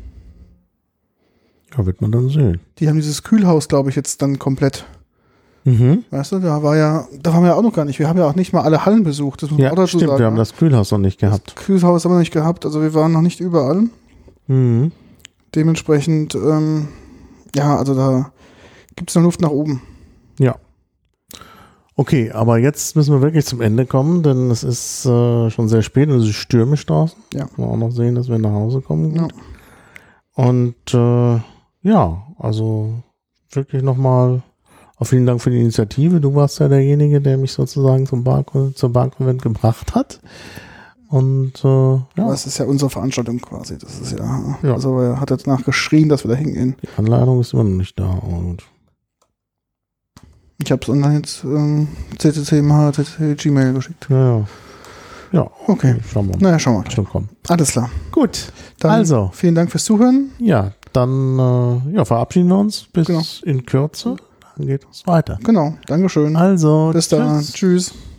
ja, wird man dann sehen. Die haben dieses Kühlhaus, glaube ich, jetzt dann komplett. Mhm. Weißt du, da war ja, da waren wir ja auch noch gar nicht. Wir haben ja auch nicht mal alle Hallen besucht. Das muss man ja, auch dazu stimmt, sagen. Wir haben das Kühlhaus noch nicht gehabt. Das Kühlhaus haben wir noch nicht gehabt. Also wir waren noch nicht überall. Mhm. Dementsprechend, ähm, ja, also da gibt es noch Luft nach oben. Ja. Okay, aber jetzt müssen wir wirklich zum Ende kommen, denn es ist äh, schon sehr spät und es ist stürmisch draußen. Ja. Wir auch noch sehen, dass wir nach Hause kommen. Ja. Und äh, ja, also wirklich nochmal auf vielen Dank für die Initiative. Du warst ja derjenige, der mich sozusagen zum Bar, zur Bar-Konvent gebracht hat. Und äh, ja. Das ist ja unsere Veranstaltung quasi. Das ist ja, ja. Also er hat jetzt nachgeschrien, dass wir da hingehen. Die Anleitung ist immer noch nicht da. Aber gut. Ich habe es online jetzt ähm, C C C M H, C C C Gmail geschickt. Ja, ja. Ja, okay. Schauen wir mal. Naja, schauen wir mal. Schon kommen. Alles klar. Gut. Dann also. Vielen Dank fürs Zuhören. Ja, dann äh, ja, verabschieden wir uns bis genau. in Kürze. Dann geht es weiter. Genau. Dankeschön. Also. Bis dann. Tschüss.